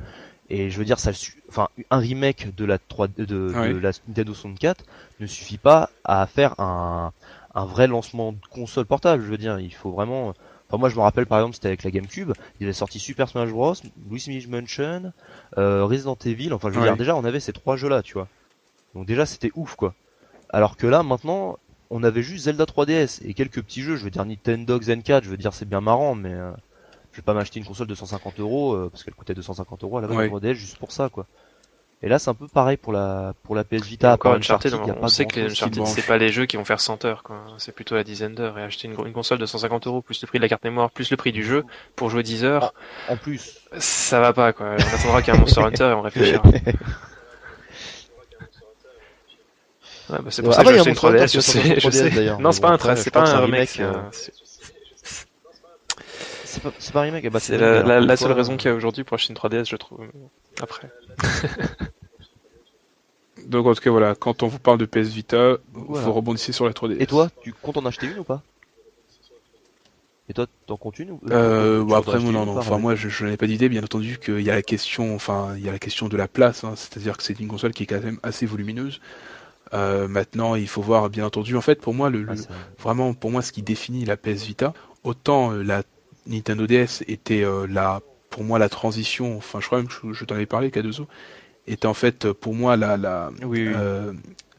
Et je veux dire, ça, enfin, un remake de la trois de, de, Ouais. de la Nintendo soixante-quatre ne suffit pas à faire un, un vrai lancement de console portable. Je veux dire, il faut vraiment. Enfin, moi, je me rappelle par exemple, c'était avec la GameCube, il avait sorti Super Smash Bros, Luigi's Mansion, euh, Resident Evil. Enfin, je veux Ouais. dire, déjà, on avait ces trois jeux-là, tu vois. Donc déjà, c'était ouf, quoi. Alors que là, maintenant, on avait juste Zelda trois D S et quelques petits jeux. Je veux dire, Nintendo N quatre, je veux dire, c'est bien marrant, mais euh, je vais pas m'acheter une console de cent cinquante euros euh, parce qu'elle coûtait deux cent cinquante euros à la base, Ouais. la trois D S, juste pour ça, quoi. Et là, c'est un peu pareil pour la pour la P S Et Vita. encore Par Uncharted, Uncharted, il y a on pas sait que les grand-chose qui Uncharted, branche. c'est pas les jeux qui vont faire cent heures, quoi. C'est plutôt la dizaine d'heures. Et acheter une, une console de cent cinquante euros, plus le prix de la carte mémoire, plus le prix du jeu, pour jouer dix En, heures, en plus. ça va pas, quoi. On attendra qu'il y ait un Monster Hunter et on réfléchira. Ouais, bah c'est pour Ouais, ça ah que bah, j'ai il y a acheté une Monster Hunter trois D S, qui je va sortir sur sais, je trois D S sais. d'ailleurs. Non, Mais c'est bon, pas un après, trait, je c'est crois pas que c'est un un remake, remake. c'est euh, un... c'est- C'est pas, c'est pas un remake. Ah bah, C'est bonne idée, la, alors. la, la Pourquoi seule raison qu'il y a aujourd'hui pour acheter une trois D S, je trouve. Après. Donc en tout cas voilà, quand on vous parle de P S Vita, Donc, vous voilà. rebondissez sur la trois D S. Et toi, tu comptes en acheter une ou pas? Et toi, t'en comptes une ou euh, Euh, tu bon comptes en après moi acheter une non, ou non. pas, Enfin Raven? moi je, je n'en ai pas d'idée, bien entendu qu'il y a la question, enfin il y a la question de la place, hein. C'est-à-dire que c'est une console qui est quand même assez volumineuse. Euh, maintenant il faut voir bien entendu. En fait pour moi le, Ah, le- c'est vrai. vraiment pour moi ce qui définit la P S Vita, autant euh, la Nintendo D S était euh, la pour moi la transition. Enfin je crois même que je, je t'en avais parlé Kadozo, était en fait euh, pour moi la la Oui, oui. euh,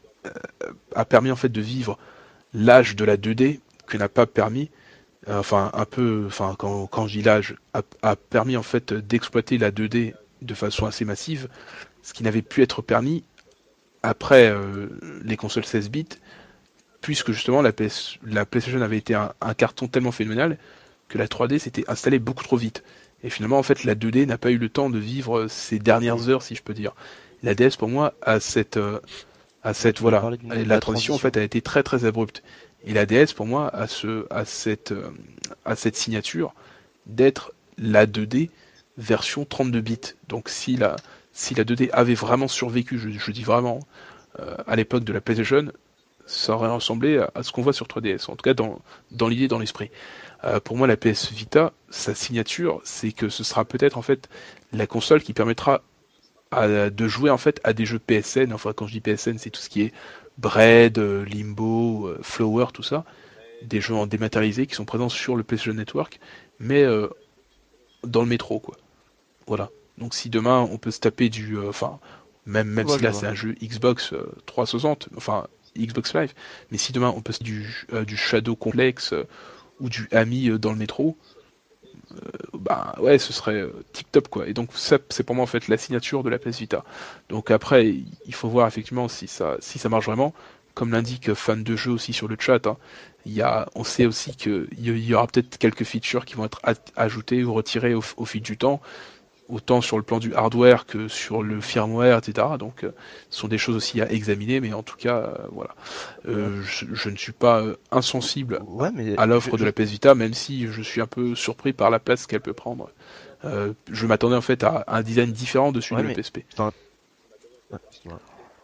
a permis en fait de vivre l'âge de la deux D que n'a pas permis. Euh, enfin un peu, enfin quand, quand je dis l'âge, a, a permis en fait d'exploiter la deux D de façon assez massive, ce qui n'avait pu être permis après euh, les consoles seize bits, puisque justement la, P S, la PlayStation avait été un, un carton tellement phénoménal que la trois D s'était installée beaucoup trop vite. Et finalement en fait la deux D n'a pas eu le temps de vivre ses dernières heures si je peux dire. La D S pour moi a cette, euh, a Ouais, cette tu voulais voilà, parler d'une de la la transition en transition. fait a été très très abrupte. Et la D S pour moi a ce, a cette, euh, a cette signature d'être la deux D version trente-deux bits. Donc si la, si la deux D avait vraiment survécu, je, je dis vraiment, euh, à l'époque de la PlayStation, ça aurait ressemblé à, à ce qu'on voit sur trois D S, en tout cas dans, dans l'idée, dans l'esprit. Euh, pour moi, la P S Vita, sa signature, c'est que ce sera peut-être en fait la console qui permettra à, de jouer en fait à des jeux P S N. Enfin, quand je dis P S N, c'est tout ce qui est Braid, euh, Limbo, euh, Flower, tout ça, des jeux en dématérialisé qui sont présents sur le PlayStation Network, mais euh, dans le métro, quoi. Voilà. Donc si demain on peut se taper du, euh, enfin, même Je même vois, si je là vois. c'est un jeu Xbox euh, trois cent soixante, enfin Xbox Live, mais si demain on peut se taper du, euh, du Shadow Complex euh, ou du Ami euh, dans le métro, euh, bah ouais, ce serait euh, tip top quoi. Et donc ça c'est pour moi en fait la signature de la P S Vita. Donc après il faut voir effectivement si ça si ça marche vraiment. Comme l'indique fan de jeu aussi sur le chat, hein, il y a, on sait aussi qu'il y, y aura peut-être quelques features qui vont être ajoutées ou retirées au, au fil du temps, autant sur le plan du hardware que sur le firmware, et cetera. Donc, euh, ce sont des choses aussi à examiner, mais en tout cas, euh, voilà. Ouais, Euh, je, je ne suis pas euh, insensible ouais, mais à je, l'offre de je... la P S Vita, même si je suis un peu surpris par la place qu'elle peut prendre. Euh, je m'attendais en fait à un design différent de celui ouais, de la mais P S P. enfin, ouais, excuse-moi.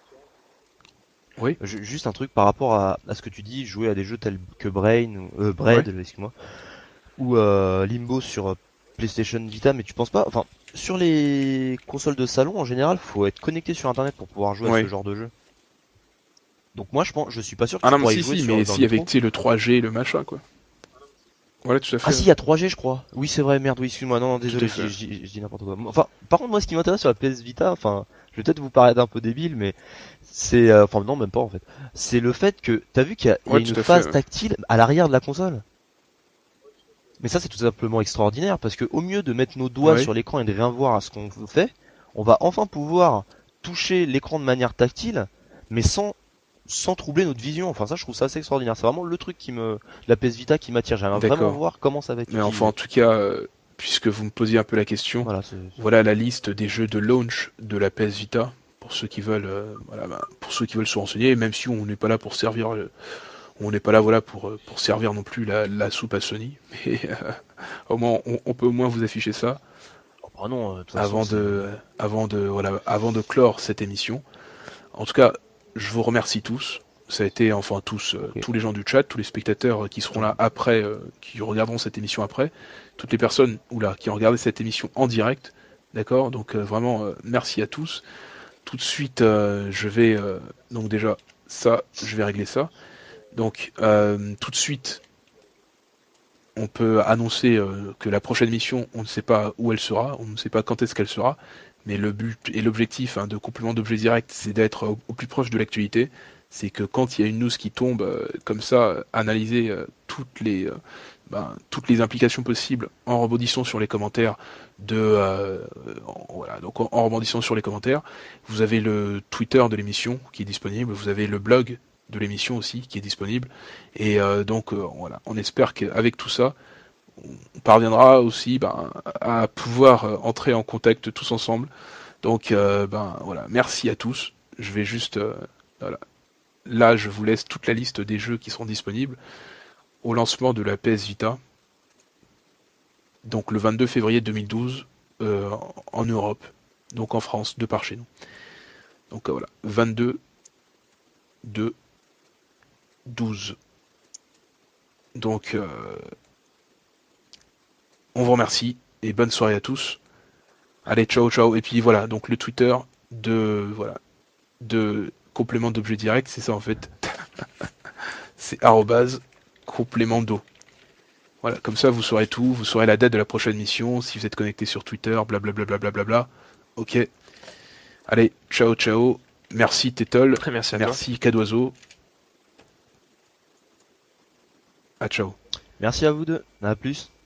Oui, Je- juste un truc par rapport à, à ce que tu dis, jouer à des jeux tels que Brain, ou, euh, ouais. Braid, excuse-moi, ou euh, Limbo sur euh, PlayStation Vita, mais tu penses pas, enfin, sur les consoles de salon en général, faut être connecté sur Internet pour pouvoir jouer à ce Ouais. genre de jeu. Donc moi, je pense, je suis pas sûr que Ah tu non, mais pourras y si, jouer si, sur mais dans le si, avec métro. tu sais, le trois G, le machin, quoi. Voilà, tout à Ah fait. si, Ouais. il y a trois G, je crois. Oui, c'est vrai, merde, oui, excuse-moi, non, non, Tout à désolé, fait. je, je- je- je dis n'importe quoi. Enfin, par contre, moi, ce qui m'intéresse sur la P S Vita, enfin, je vais peut-être vous paraître un peu débile, mais c'est, euh, enfin, non, même pas en fait. C'est le fait que, t'as vu qu'il y a, il y a Ouais, une tout à fait. phase Ouais. tactile à l'arrière de la console. Mais ça, c'est tout simplement extraordinaire parce que au mieux de mettre nos doigts Ouais. sur l'écran et de rien voir à ce qu'on fait, on va enfin pouvoir toucher l'écran de manière tactile, mais sans sans troubler notre vision. Enfin, ça, je trouve ça assez extraordinaire. C'est vraiment le truc qui me, la P S Vita qui m'attire. J'aimerais vraiment D'accord. voir comment ça va être Mais enfin, utilisé. en tout cas, euh, puisque vous me posiez un peu la question, Voilà, c'est... voilà la liste des jeux de launch de la P S Vita pour ceux qui veulent, euh, voilà, bah, pour ceux qui veulent se renseigner. Même si on n'est pas là pour servir, le- on n'est pas là, voilà, pour euh, pour servir non plus la, la soupe à Sony. Mais euh, au moins, on, on peut au moins vous afficher ça Oh, bah non, euh, de toute façon, avant c'est... de, avant de, voilà, avant de clore cette émission. En tout cas, je vous remercie tous. Ça a été, enfin tous, euh, Ok. tous les gens du chat, tous les spectateurs euh, qui seront là après, euh, qui regarderont cette émission après, toutes les personnes oula, qui ont regardé cette émission en direct. D'accord? Donc euh, vraiment, euh, merci à tous. Tout de suite, euh, je vais... euh, donc déjà, ça, je vais régler ça. Donc, euh, tout de suite, on peut annoncer euh, que la prochaine mission, on ne sait pas où elle sera, on ne sait pas quand est-ce qu'elle sera, mais le but et l'objectif hein, de complément d'objet direct, c'est d'être au, au plus proche de l'actualité. C'est que quand il y a une news qui tombe euh, comme ça, euh, analyser euh, toutes les euh, ben, toutes les implications possibles en rebondissant sur les commentaires de euh, en- voilà donc en, en rebondissant sur les commentaires. Vous avez le Twitter de l'émission qui est disponible, vous avez le blog de l'émission aussi qui est disponible. Et euh, donc euh, voilà, on espère qu'avec tout ça, on parviendra aussi ben, à pouvoir euh, entrer en contact tous ensemble. Donc euh, ben voilà, merci à tous. Je vais juste euh, voilà. Là, je vous laisse toute la liste des jeux qui seront disponibles au lancement de la P S Vita. Donc le vingt-deux février deux mille douze euh, en Europe, donc en France, de par chez nous. Donc euh, voilà, vingt-deux, deux, douze. Donc euh, on vous remercie et bonne soirée à tous. Allez, ciao, ciao. Et puis voilà, donc le Twitter de voilà de complément d'objet direct, c'est ça en fait. C'est arrobase complément d'eau. Voilà, comme ça vous saurez tout, vous saurez la date de la prochaine mission, si vous êtes connecté sur Twitter, blablabla. Bla bla bla bla bla. Ok. Allez, ciao, ciao. Merci Tétol. Merci à toi. Merci Cadoiseau. À ciao. Merci à vous deux. À plus.